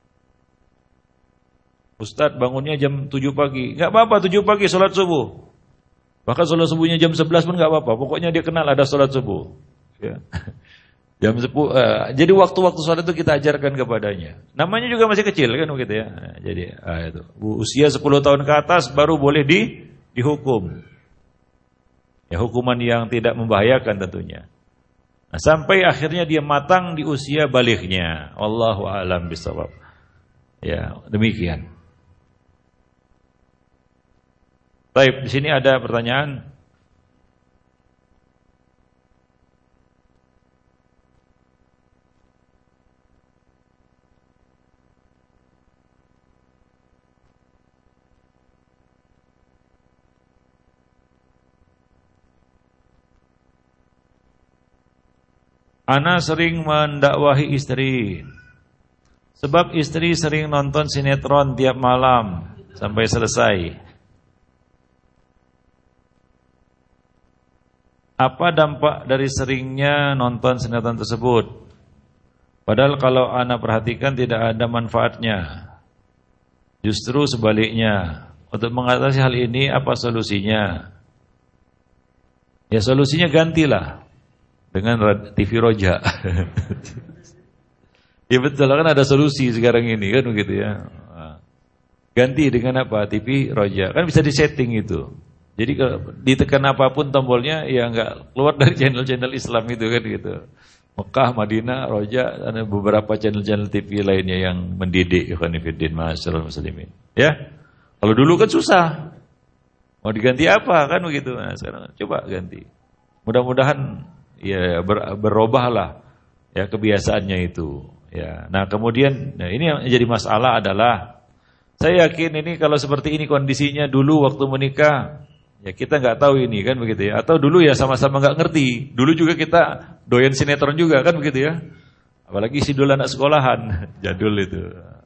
Ustadz bangunnya jam tujuh pagi, nggak apa-apa tujuh pagi sholat subuh. Bahkan sholat subuhnya jam sebelas pun nggak apa-apa. Pokoknya dia kenal ada sholat subuh. Ya. Jam sepuluh. Uh, jadi waktu-waktu sholat itu kita ajarkan kepadanya. Namanya juga masih kecil kan begitu ya. Nah, jadi uh, itu usia sepuluh tahun ke atas baru boleh di dihukum. Ya hukuman yang tidak membahayakan tentunya. Nah, sampai akhirnya dia matang di usia balighnya. Wallahu a'lam bishawab. Ya, demikian. Baik, di sini ada pertanyaan. Ana sering mendakwahi istri, sebab istri sering nonton sinetron tiap malam sampai selesai. Apa dampak dari seringnya nonton sinetron tersebut? Padahal kalau ana perhatikan tidak ada manfaatnya. Justru sebaliknya. Untuk mengatasi hal ini apa solusinya? Ya solusinya gantilah dengan T V Roja. Ya betul kan ada solusi sekarang ini kan begitu ya. Ganti dengan apa? T V Roja. Kan bisa disetting itu. Jadi kalau ditekan apapun tombolnya ya enggak keluar dari channel-channel Islam itu kan gitu. Mekah, Madinah, Roja, ada beberapa channel-channel T V lainnya yang mendidik ikhwan fillah masyaallah muslimin. Ya. Kalau dulu kan susah. Mau diganti apa kan begitu. Nah, sekarang coba ganti. Mudah-mudahan ya ber, berubahlah ya kebiasaannya itu ya. Nah kemudian nah ini yang jadi masalah adalah saya yakin ini kalau seperti ini kondisinya dulu waktu menikah ya kita nggak tahu ini kan begitu ya, atau dulu ya sama-sama nggak ngerti, dulu juga kita doyan sinetron juga kan begitu ya, apalagi sidul anak sekolahan jadul itu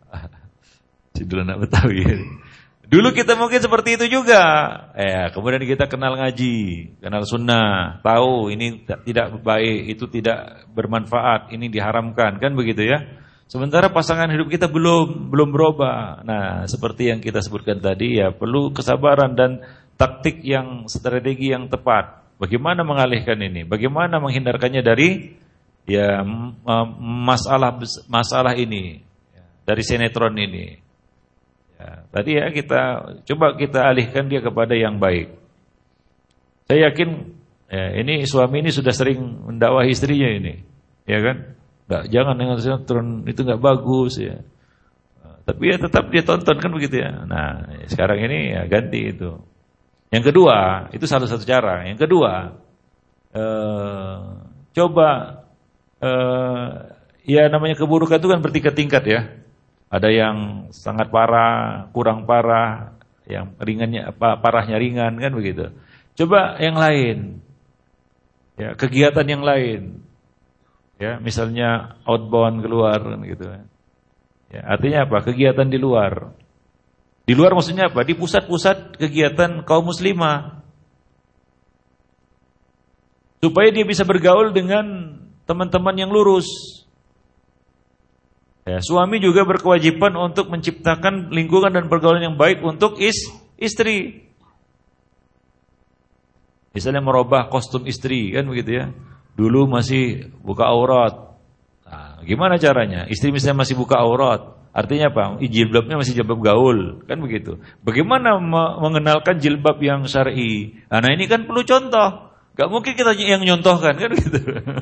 sidul anak Betawi. Dulu kita mungkin seperti itu juga. Eh, kemudian kita kenal ngaji, kenal sunnah, tahu ini tidak baik, itu tidak bermanfaat, ini diharamkan, kan begitu ya. Sementara pasangan hidup kita belum belum berubah. Nah, seperti yang kita sebutkan tadi ya, perlu kesabaran dan taktik yang strategi yang tepat. Bagaimana mengalihkan ini? Bagaimana menghindarkannya dari ya masalah masalah ini, dari sinetron ini. Ya, tadi ya kita coba kita alihkan dia kepada yang baik. Saya yakin ya, ini suami ini sudah sering mendakwahi istrinya ini, ya kan? Nggak, jangan dengan sinetron itu nggak bagus ya. Nah, tapi ya tetap dia tonton kan begitu ya. Nah sekarang ini ya ganti itu. Yang kedua itu salah satu cara. Yang kedua eh, coba eh, ya namanya keburukan itu kan bertingkat-tingkat ya. Ada yang sangat parah, kurang parah, yang ringannya apa parahnya ringan kan begitu. Coba yang lain. Ya, kegiatan yang lain. Ya, misalnya outbound keluar kan gitu. Ya, artinya apa? Kegiatan di luar. Di luar maksudnya apa? Di pusat-pusat kegiatan kaum muslimah. Supaya dia bisa bergaul dengan teman-teman yang lurus. Ya, suami juga berkewajiban untuk menciptakan lingkungan dan pergaulan yang baik untuk is, istri. Misalnya merubah kostum istri kan begitu ya. Dulu masih buka aurat. Nah, Gimana caranya? Istri misalnya masih buka aurat, artinya apa? Jilbabnya masih jilbab gaul, kan begitu. Bagaimana mengenalkan jilbab yang syar'i? Nah ini kan perlu contoh. Gak mungkin kita yang nyontohkan, kan gitu.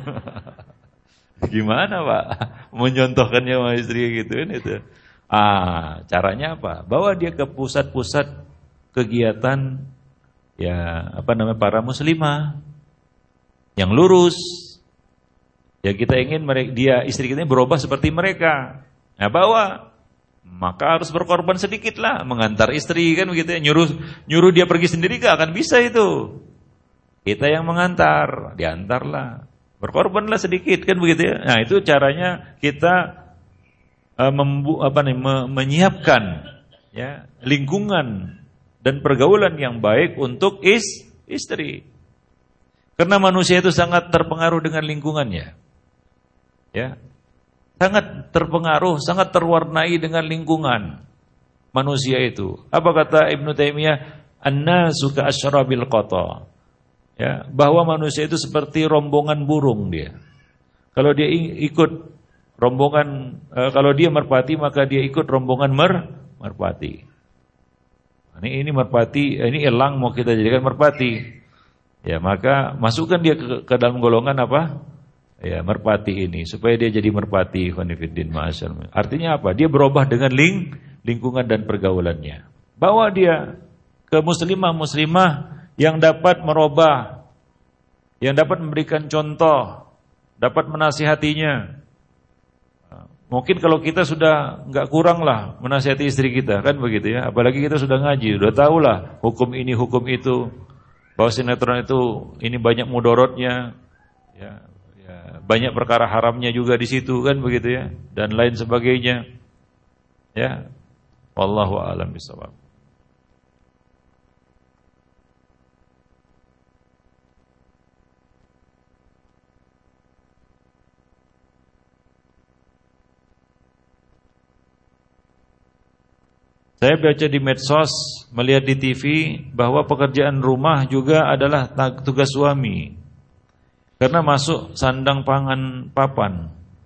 Gimana Pak? Menyontohkannya sama istri gitu kan itu. Ah, caranya apa? Bawa dia ke pusat-pusat kegiatan ya apa namanya para muslimah yang lurus. Ya kita ingin mereka, dia istri kita berubah seperti mereka. Nah bawa, maka harus berkorban sedikit lah, mengantar istri kan begitu ya. Nyuruh nyuruh dia pergi sendiri gak akan bisa itu. Kita yang mengantar, diantarlah, berkorbanlah sedikit kan begitu ya. Nah itu caranya kita uh, membu, apa nih, me, menyiapkan ya lingkungan dan pergaulan yang baik untuk is, istri. Karena manusia itu sangat terpengaruh dengan lingkungannya. Ya. Sangat terpengaruh, sangat terwarnai dengan lingkungan manusia itu. Apa kata Ibnu Taimiyah? An-nasu ka'asyrabil qata. Ya, bahwa manusia itu seperti rombongan burung dia. Kalau dia ikut rombongan eh, kalau dia merpati maka dia ikut rombongan mer merpati. Ini ini merpati, ini elang mau kita jadikan merpati. Ya, maka masukkan dia ke, ke dalam golongan apa? Ya, merpati ini supaya dia jadi merpati khonifuddin ma'asyar. Artinya apa? Dia berubah dengan ling, lingkungan dan pergaulannya. Bawa dia ke muslimah-muslimah yang dapat merubah, yang dapat memberikan contoh, dapat menasihatinya. Mungkin kalau kita sudah nggak kurang lah menasihati istri kita, kan begitu ya. Apalagi kita sudah ngaji, sudah tahu lah hukum ini, hukum itu. Bahwa sinetron itu ini banyak mudorotnya, ya, ya, banyak perkara haramnya juga di situ, kan begitu ya. Dan lain sebagainya. Ya, wallahu a'lam bishawab. Saya baca di medsos, melihat di T V bahwa pekerjaan rumah juga adalah tugas suami. Karena masuk sandang pangan papan.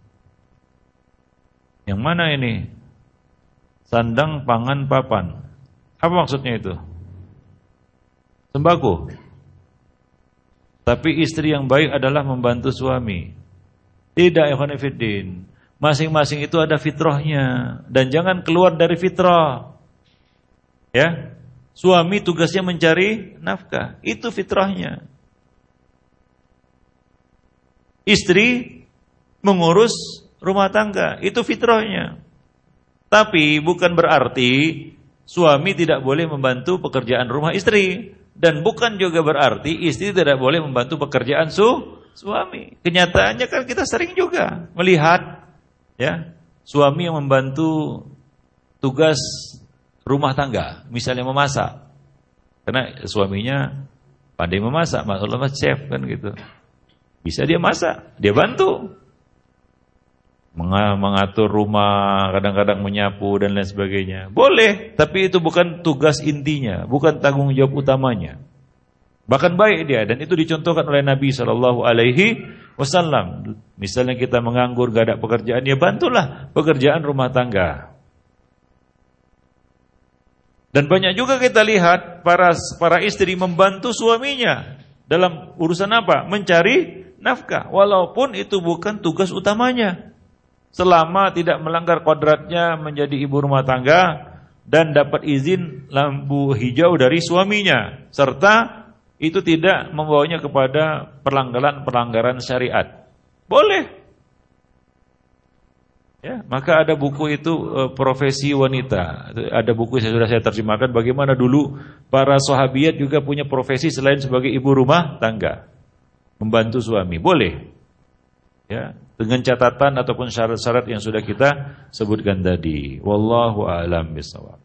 Yang mana ini? Sandang pangan papan. Apa maksudnya itu? Sembako. Tapi istri yang baik adalah membantu suami. Tidak, ikhwan fillah. Masing-masing itu ada fitrahnya. Dan jangan keluar dari fitrah. Ya, suami tugasnya mencari nafkah, itu fitrahnya. Istri mengurus rumah tangga, itu fitrahnya. Tapi bukan berarti suami tidak boleh membantu pekerjaan rumah istri, dan bukan juga berarti istri tidak boleh membantu pekerjaan su suami. Kenyataannya kan kita sering juga melihat ya, suami yang membantu tugas rumah tangga, misalnya memasak. Karena suaminya pandai memasak, maksudnya chef kan gitu. Bisa dia masak, dia bantu. Mengatur rumah, kadang-kadang menyapu dan lain sebagainya. Boleh, tapi itu bukan tugas intinya, bukan tanggung jawab utamanya. Bahkan baik dia, dan itu dicontohkan oleh Nabi shallallahu alaihi wasallam. Misalnya kita menganggur, gak ada pekerjaan, ya bantulah pekerjaan rumah tangga. Dan banyak juga kita lihat para para istri membantu suaminya dalam urusan apa? Mencari nafkah, walaupun itu bukan tugas utamanya. Selama tidak melanggar kodratnya menjadi ibu rumah tangga dan dapat izin lampu hijau dari suaminya, serta itu tidak membawanya kepada pelanggaran-pelanggaran syariat. Boleh. Ya, maka ada buku itu Profesi Wanita. Ada buku yang sudah saya terjemahkan bagaimana dulu para sahabiat juga punya profesi selain sebagai ibu rumah tangga, membantu suami. Boleh. Ya, dengan catatan ataupun syarat-syarat yang sudah kita sebutkan tadi. Wallahu a'lam bishawab.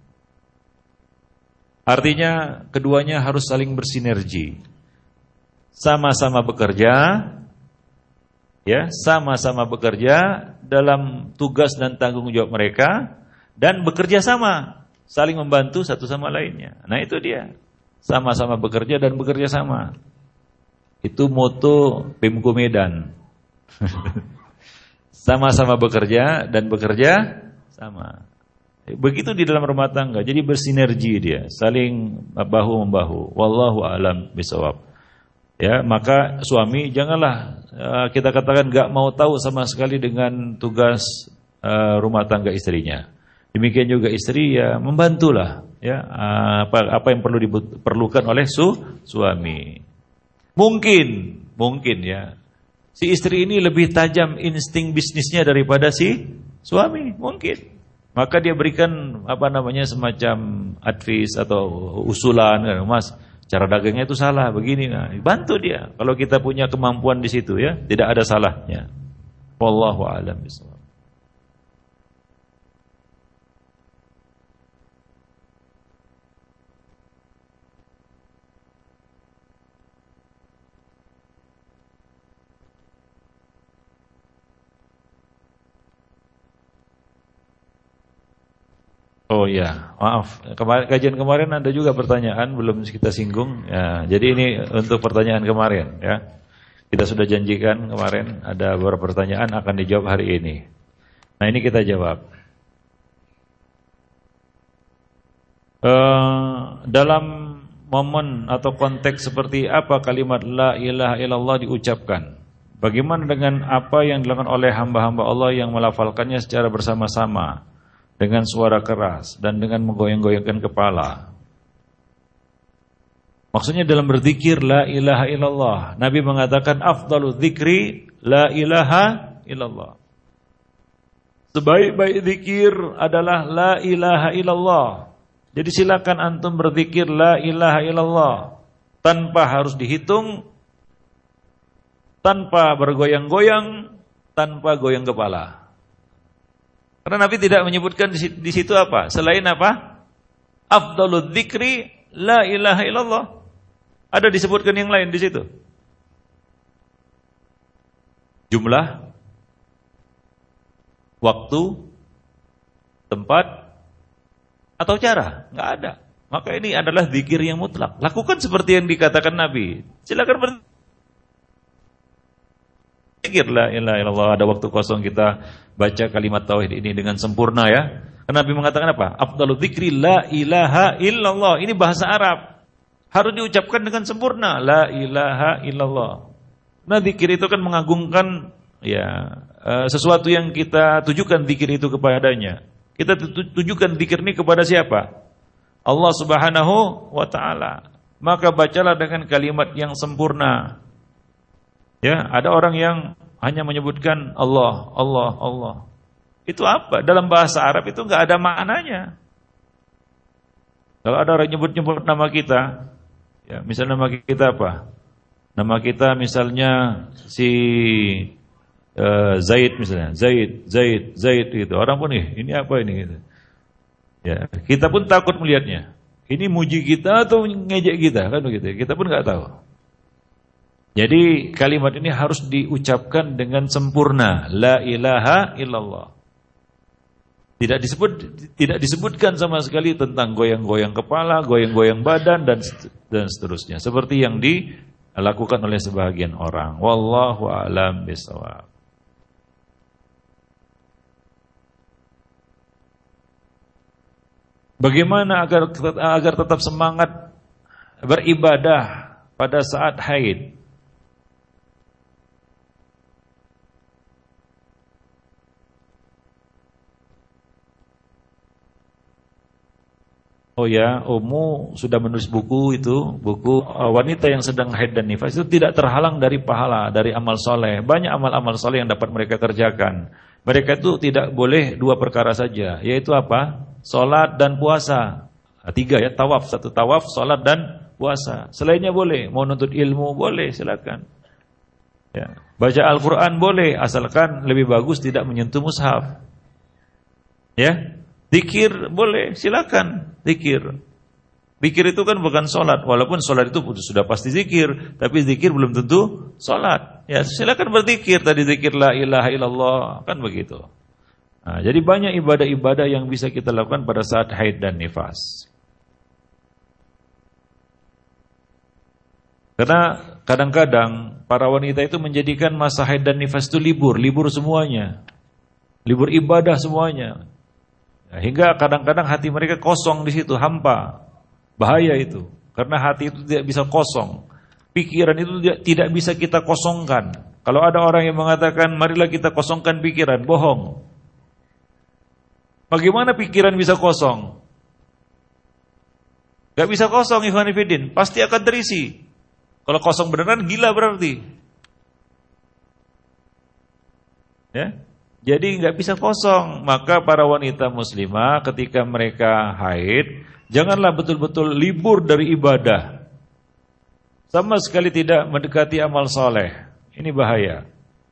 Artinya keduanya harus saling bersinergi. Sama-sama bekerja, ya, sama-sama bekerja dalam tugas dan tanggung jawab mereka, dan bekerja sama, saling membantu satu sama lainnya. Nah itu dia, sama-sama bekerja dan bekerja sama. Itu moto Pemko Medan. Sama-sama bekerja dan bekerja sama. Begitu di dalam rumah tangga, jadi bersinergi dia, saling bahu membahu. Wallahu a'lam bishawab. Ya, maka suami janganlah uh, kita katakan enggak mau tahu sama sekali dengan tugas uh, rumah tangga istrinya. Demikian juga istri ya membantulah ya uh, apa apa yang perlu diperlukan oleh su suami. Mungkin, mungkin ya. Si istri ini lebih tajam insting bisnisnya daripada si suami, mungkin. Maka dia berikan apa namanya semacam advice atau usulan, Mas, cara dagangnya itu salah begini. Nah, bantu dia. Kalau kita punya kemampuan di situ ya, tidak ada salahnya. Wallahu a'lam bishawab. Oh ya, maaf. Kemarin, kajian kemarin ada juga pertanyaan belum kita singgung. Ya, jadi ini untuk pertanyaan kemarin ya. Kita sudah janjikan kemarin ada beberapa pertanyaan akan dijawab hari ini. Nah ini kita jawab. Uh, dalam momen atau konteks seperti apa kalimat la ilaha illallah diucapkan? Bagaimana dengan apa yang dilakukan oleh hamba-hamba Allah yang melafalkannya secara bersama-sama? Dengan suara keras dan dengan menggoyang-goyangkan kepala. Maksudnya dalam berzikir la ilaha illallah. Nabi mengatakan afdalu dzikri la ilaha illallah. Sebaik-baik zikir adalah la ilaha illallah. Jadi silakan antum berzikir la ilaha illallah tanpa harus dihitung, tanpa bergoyang-goyang, tanpa goyang kepala. Karena Nabi tidak menyebutkan di situ apa? Selain apa? Afdalul dzikri la ilaha illallah. Ada disebutkan yang lain di situ? Jumlah, waktu, tempat, atau cara? Enggak ada. Maka ini adalah zikir yang mutlak. Lakukan seperti yang dikatakan Nabi. Silakan berzikir. Zikir la ilaha illallah. Ada waktu kosong kita baca kalimat tauhid ini dengan sempurna ya. Karena Nabi mengatakan apa? Afdalu dzikri la ilaha illallah. Ini bahasa Arab. Harus diucapkan dengan sempurna la ilaha illallah. Nah, zikir itu kan mengagungkan ya sesuatu yang kita tujukan zikir itu kepadanya. Kita tujukan zikir ini kepada siapa? Allah Subhanahu wa taala. Maka bacalah dengan kalimat yang sempurna. Ya, ada orang yang hanya menyebutkan Allah, Allah, Allah. Itu apa? Dalam bahasa Arab itu enggak ada maknanya. Kalau ada orang nyebut-nyebut nama kita, ya, misalnya nama kita apa? Nama kita misalnya si uh, Zaid misalnya, Zaid, Zaid, Zaid gitu. Orang pun nih, ini apa ini gitu. Ya, kita pun takut melihatnya. Ini muji kita atau ngejek kita kan begitu. Kita pun enggak tahu. Jadi kalimat ini harus diucapkan dengan sempurna, la ilaha illallah. Tidak disebut tidak disebutkan sama sekali tentang goyang-goyang kepala, goyang-goyang badan dan dan seterusnya. Seperti yang dilakukan oleh sebagian orang. Wallahu a'lam bishawab. Bagaimana agar agar tetap semangat beribadah pada saat haid? Oh ya, Umu sudah menulis buku itu, buku wanita yang sedang haid dan nifas itu tidak terhalang dari pahala, dari amal soleh. Banyak amal-amal soleh yang dapat mereka kerjakan. Mereka itu tidak boleh dua perkara saja, yaitu apa? Salat dan puasa. Tiga ya, tawaf, satu tawaf, salat dan puasa. Selainnya boleh, mau nuntut ilmu boleh, silakan. Ya, baca Al-Quran boleh, asalkan lebih bagus tidak menyentuh mushaf. Ya. Zikir boleh, silakan zikir. Zikir itu kan bukan sholat, walaupun sholat itu sudah pasti zikir, tapi zikir belum tentu sholat. Ya silakan berzikir, tadi zikir la ilaha illallah, kan begitu. Nah, jadi banyak ibadah-ibadah yang bisa kita lakukan pada saat haid dan nifas. Karena kadang-kadang para wanita itu menjadikan masa haid dan nifas itu libur, libur semuanya. Libur ibadah semuanya. Nah, hingga kadang-kadang hati mereka kosong di situ, hampa. Bahaya itu. Karena hati itu tidak bisa kosong. Pikiran itu tidak bisa kita kosongkan. Kalau ada orang yang mengatakan, marilah kita kosongkan pikiran, bohong. Bagaimana pikiran bisa kosong? Gak bisa kosong, ikhwan fillah, pasti akan terisi. Kalau kosong beneran, gila berarti. Ya, jadi gak bisa kosong. Maka para wanita muslimah ketika mereka haid, janganlah betul-betul libur dari ibadah. Sama sekali tidak mendekati amal soleh. Ini bahaya.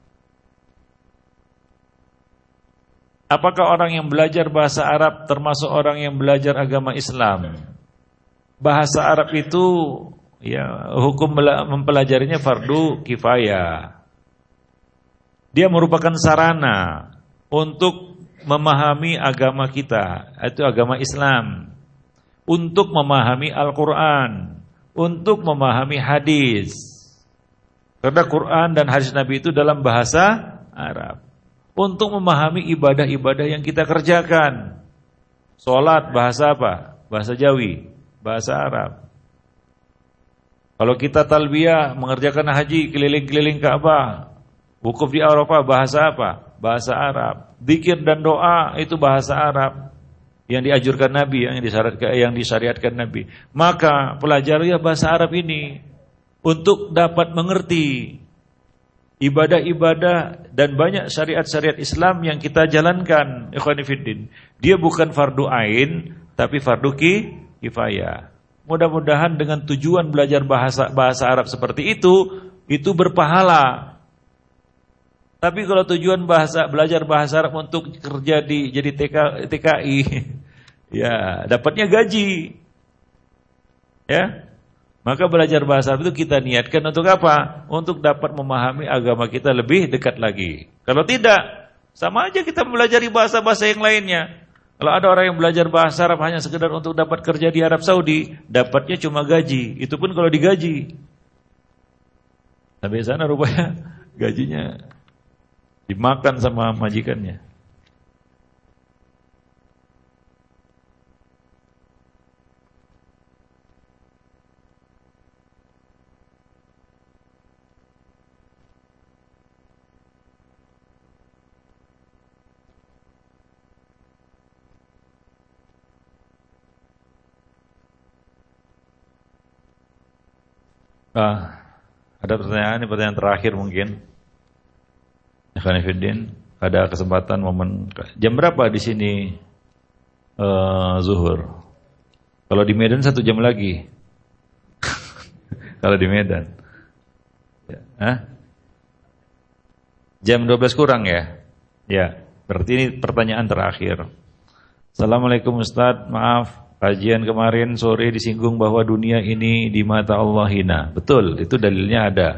Apakah orang yang belajar bahasa Arab termasuk orang yang belajar agama Islam? Bahasa Arab itu ya hukum mempelajarinya fardu kifayah. Dia merupakan sarana untuk memahami agama kita, itu agama Islam. Untuk memahami Al-Quran, untuk memahami hadis. Karena Quran dan hadis Nabi itu dalam bahasa Arab. Untuk memahami ibadah-ibadah yang kita kerjakan. Salat bahasa apa? Bahasa Jawi, bahasa Arab. Kalau kita talbiyah mengerjakan haji keliling-keliling Ka'bah, wukuf di Arafah bahasa apa? Bahasa Arab. Zikir dan doa itu bahasa Arab yang dianjurkan Nabi, yang disyariatkan, yang disyariatkan Nabi. Maka pelajari bahasa Arab ini untuk dapat mengerti ibadah-ibadah dan banyak syariat-syariat Islam yang kita jalankan, ikhwan fillah. Dia bukan fardu ain, tapi fardu kifayah. Mudah-mudahan dengan tujuan belajar bahasa bahasa Arab seperti itu, itu berpahala. Tapi kalau tujuan bahasa belajar bahasa Arab untuk kerja di jadi T K, T K I, ya dapatnya gaji, ya. Maka belajar bahasa Arab itu kita niatkan untuk apa? Untuk dapat memahami agama kita lebih dekat lagi. Kalau tidak, sama aja kita mempelajari bahasa-bahasa yang lainnya. Kalau ada orang yang belajar bahasa Arab hanya sekedar untuk dapat kerja di Arab Saudi, dapatnya cuma gaji. Itu pun kalau digaji. Sampai sana rupanya gajinya dimakan sama majikannya. Ah, ada pertanyaan, ini pertanyaan terakhir mungkin. Khanifuddin, ada kesempatan momen jam berapa di sini uh, zuhur? Kalau di Medan satu jam lagi. Kalau di Medan, ya. Hah? Jam dua belas kurang ya? Ya, berarti ini pertanyaan terakhir. Assalamualaikum Ustaz, maaf. Kajian kemarin sore disinggung bahwa dunia ini di mata Allah hina. Betul, itu dalilnya ada.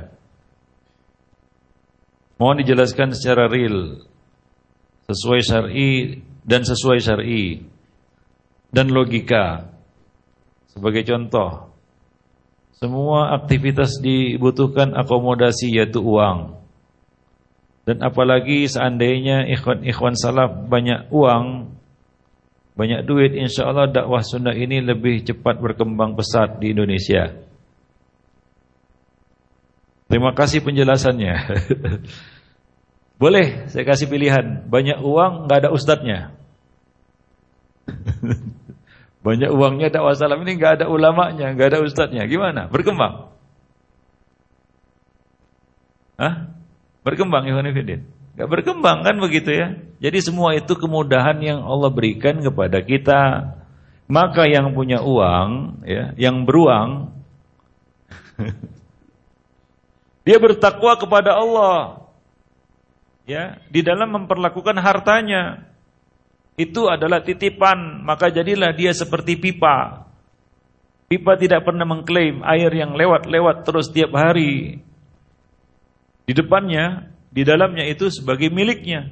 Mohon dijelaskan secara real, sesuai syar'i dan sesuai syar'i dan logika. Sebagai contoh, semua aktivitas dibutuhkan akomodasi yaitu uang. Dan apalagi seandainya ikhwan-ikhwan salaf banyak uang, banyak duit, insya Allah dakwah sunnah ini lebih cepat berkembang pesat di Indonesia. Terima kasih penjelasannya. Boleh saya kasih pilihan, banyak uang nggak ada ustadznya. Banyak uangnya dakwah salam ini nggak ada ulamanya, nggak ada ustadznya. Gimana? Berkembang? Hah? Berkembang ikhwan fillah? Gak berkembang kan begitu ya. Jadi semua itu kemudahan yang Allah berikan kepada kita. Maka yang punya uang ya, yang beruang dia bertakwa kepada Allah ya, di dalam memperlakukan hartanya. Itu adalah titipan, maka jadilah dia seperti pipa. Pipa tidak pernah mengklaim air yang lewat-lewat terus tiap hari. Di depannya, di dalamnya itu sebagai miliknya.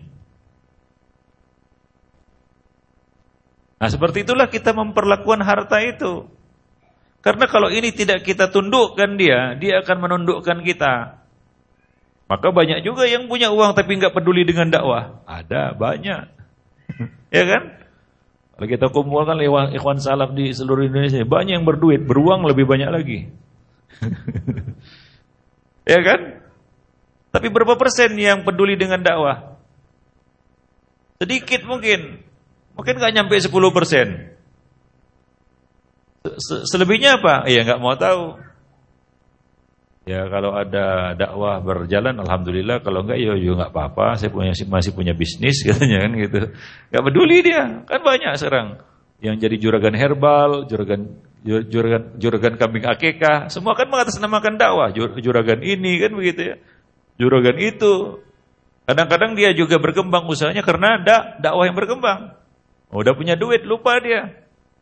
Nah seperti itulah kita memperlakukan harta itu. Karena kalau ini tidak kita tundukkan dia, dia akan menundukkan kita. Maka banyak juga yang punya uang tapi nggak peduli dengan dakwah. Ada, banyak. Ya kan? Kalau kita kumpulkan ikhwan salaf di seluruh Indonesia, banyak yang berduit, beruang lebih banyak lagi. Ya kan? Tapi berapa persen yang peduli dengan dakwah? Sedikit mungkin. Mungkin nggak nyampe sepuluh persen. Selebihnya apa? Ya nggak mau tahu. Ya kalau ada dakwah berjalan, alhamdulillah. Kalau enggak, ya juga nggak apa-apa. Saya punya masih punya bisnis katanya kan gitu. Nggak peduli dia. Kan banyak sekarang yang jadi juragan herbal, juragan juragan juragan kambing akikah. Semua kan mengatasnamakan dakwah. Juragan ini kan begitu ya. Juragan itu. Kadang-kadang dia juga berkembang usahanya karena ada dakwah yang berkembang. Udah punya duit, lupa dia.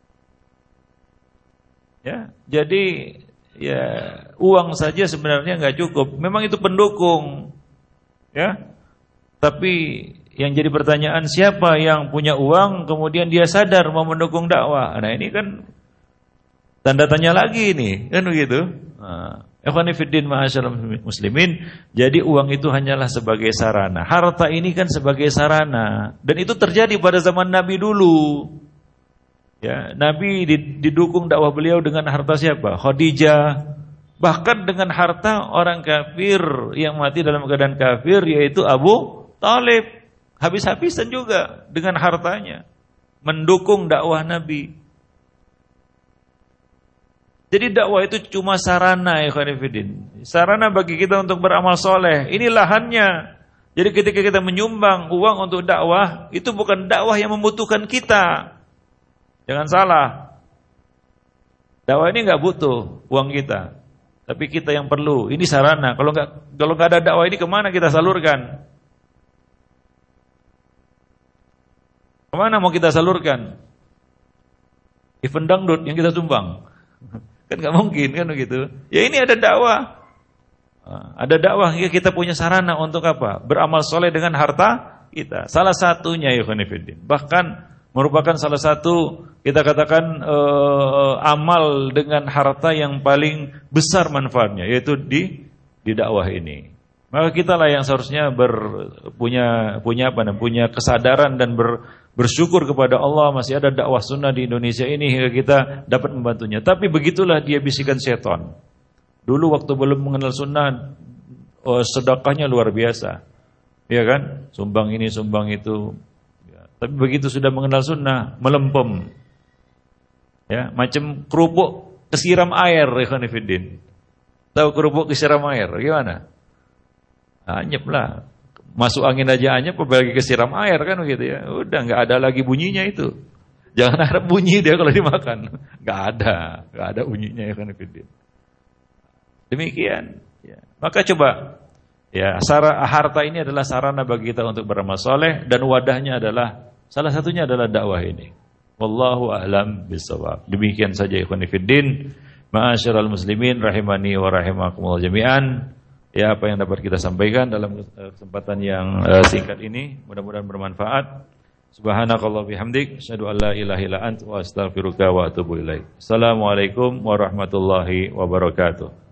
Ya, jadi ya uang saja sebenarnya nggak cukup. Memang itu pendukung, ya. Tapi yang jadi pertanyaan, siapa yang punya uang kemudian dia sadar mau mendukung dakwah? Nah ini kan tanda tanya lagi nih, kan begitu. Nah, ikhwani fiddin ma'asyiral muslimin, jadi uang itu hanyalah sebagai sarana. Harta ini kan sebagai sarana, dan itu terjadi pada zaman Nabi dulu. Ya, Nabi didukung dakwah beliau dengan harta siapa? Khadijah. Bahkan dengan harta orang kafir yang mati dalam keadaan kafir, yaitu Abu Talib. Habis-habisan juga dengan hartanya mendukung dakwah Nabi. Jadi dakwah itu cuma sarana, ya khonifidin. Sarana bagi kita untuk beramal soleh. Ini lahannya. Jadi ketika kita menyumbang uang untuk dakwah, itu bukan dakwah yang membutuhkan kita. Jangan salah. Dakwah ini nggak butuh uang kita, tapi kita yang perlu. Ini sarana. Kalau nggak kalau nggak ada dakwah ini, kemana kita salurkan? Kemana mau kita salurkan? Event dangdut yang kita sumbang. Kan nggak mungkin kan begitu. Ya ini ada dakwah. Ada dakwah, ya kita punya sarana untuk apa? Beramal soleh dengan harta kita. Salah satunya ya khonifidin. Bahkan merupakan salah satu kita katakan uh, amal dengan harta yang paling besar manfaatnya, yaitu di di dakwah ini. Maka kitalah yang seharusnya ber, punya punya apa namanya, punya kesadaran dan ber, bersyukur kepada Allah masih ada dakwah sunnah di Indonesia ini hingga kita dapat membantunya. Tapi begitulah dia bisikan setan. Dulu waktu belum mengenal sunnah, oh, sedekahnya luar biasa, ya kan? Sumbang ini, sumbang itu. Tapi begitu sudah mengenal sunnah, melempem. Ya, macam kerupuk kesiram air, ikhwan fillah. Tahu kerupuk kesiram air, gimana? Anyep lah. Masuk angin aja anyep, apalagi kesiram air kan begitu ya. Udah enggak ada lagi bunyinya itu. Jangan harap bunyi dia kalau dimakan. Enggak ada, enggak ada bunyinya, ikhwan fillah. Demikian, ya. Maka coba ya, sara, harta ini adalah sarana bagi kita untuk beramal soleh, dan wadahnya adalah salah satunya adalah dakwah ini. Wallahu a'lam bishawab. Demikian saja ikhwan fillah, ma'asyiral muslimin rahimani wa rahimakumullah jami'an. Ya, apa yang dapat kita sampaikan dalam kesempatan yang uh, singkat ini mudah-mudahan bermanfaat. Subhanakallah bihamdik, asyhadu an la ilaha illa anta wa astaghfiruka wa atubu ilaik. Assalamualaikum warahmatullahi wabarakatuh.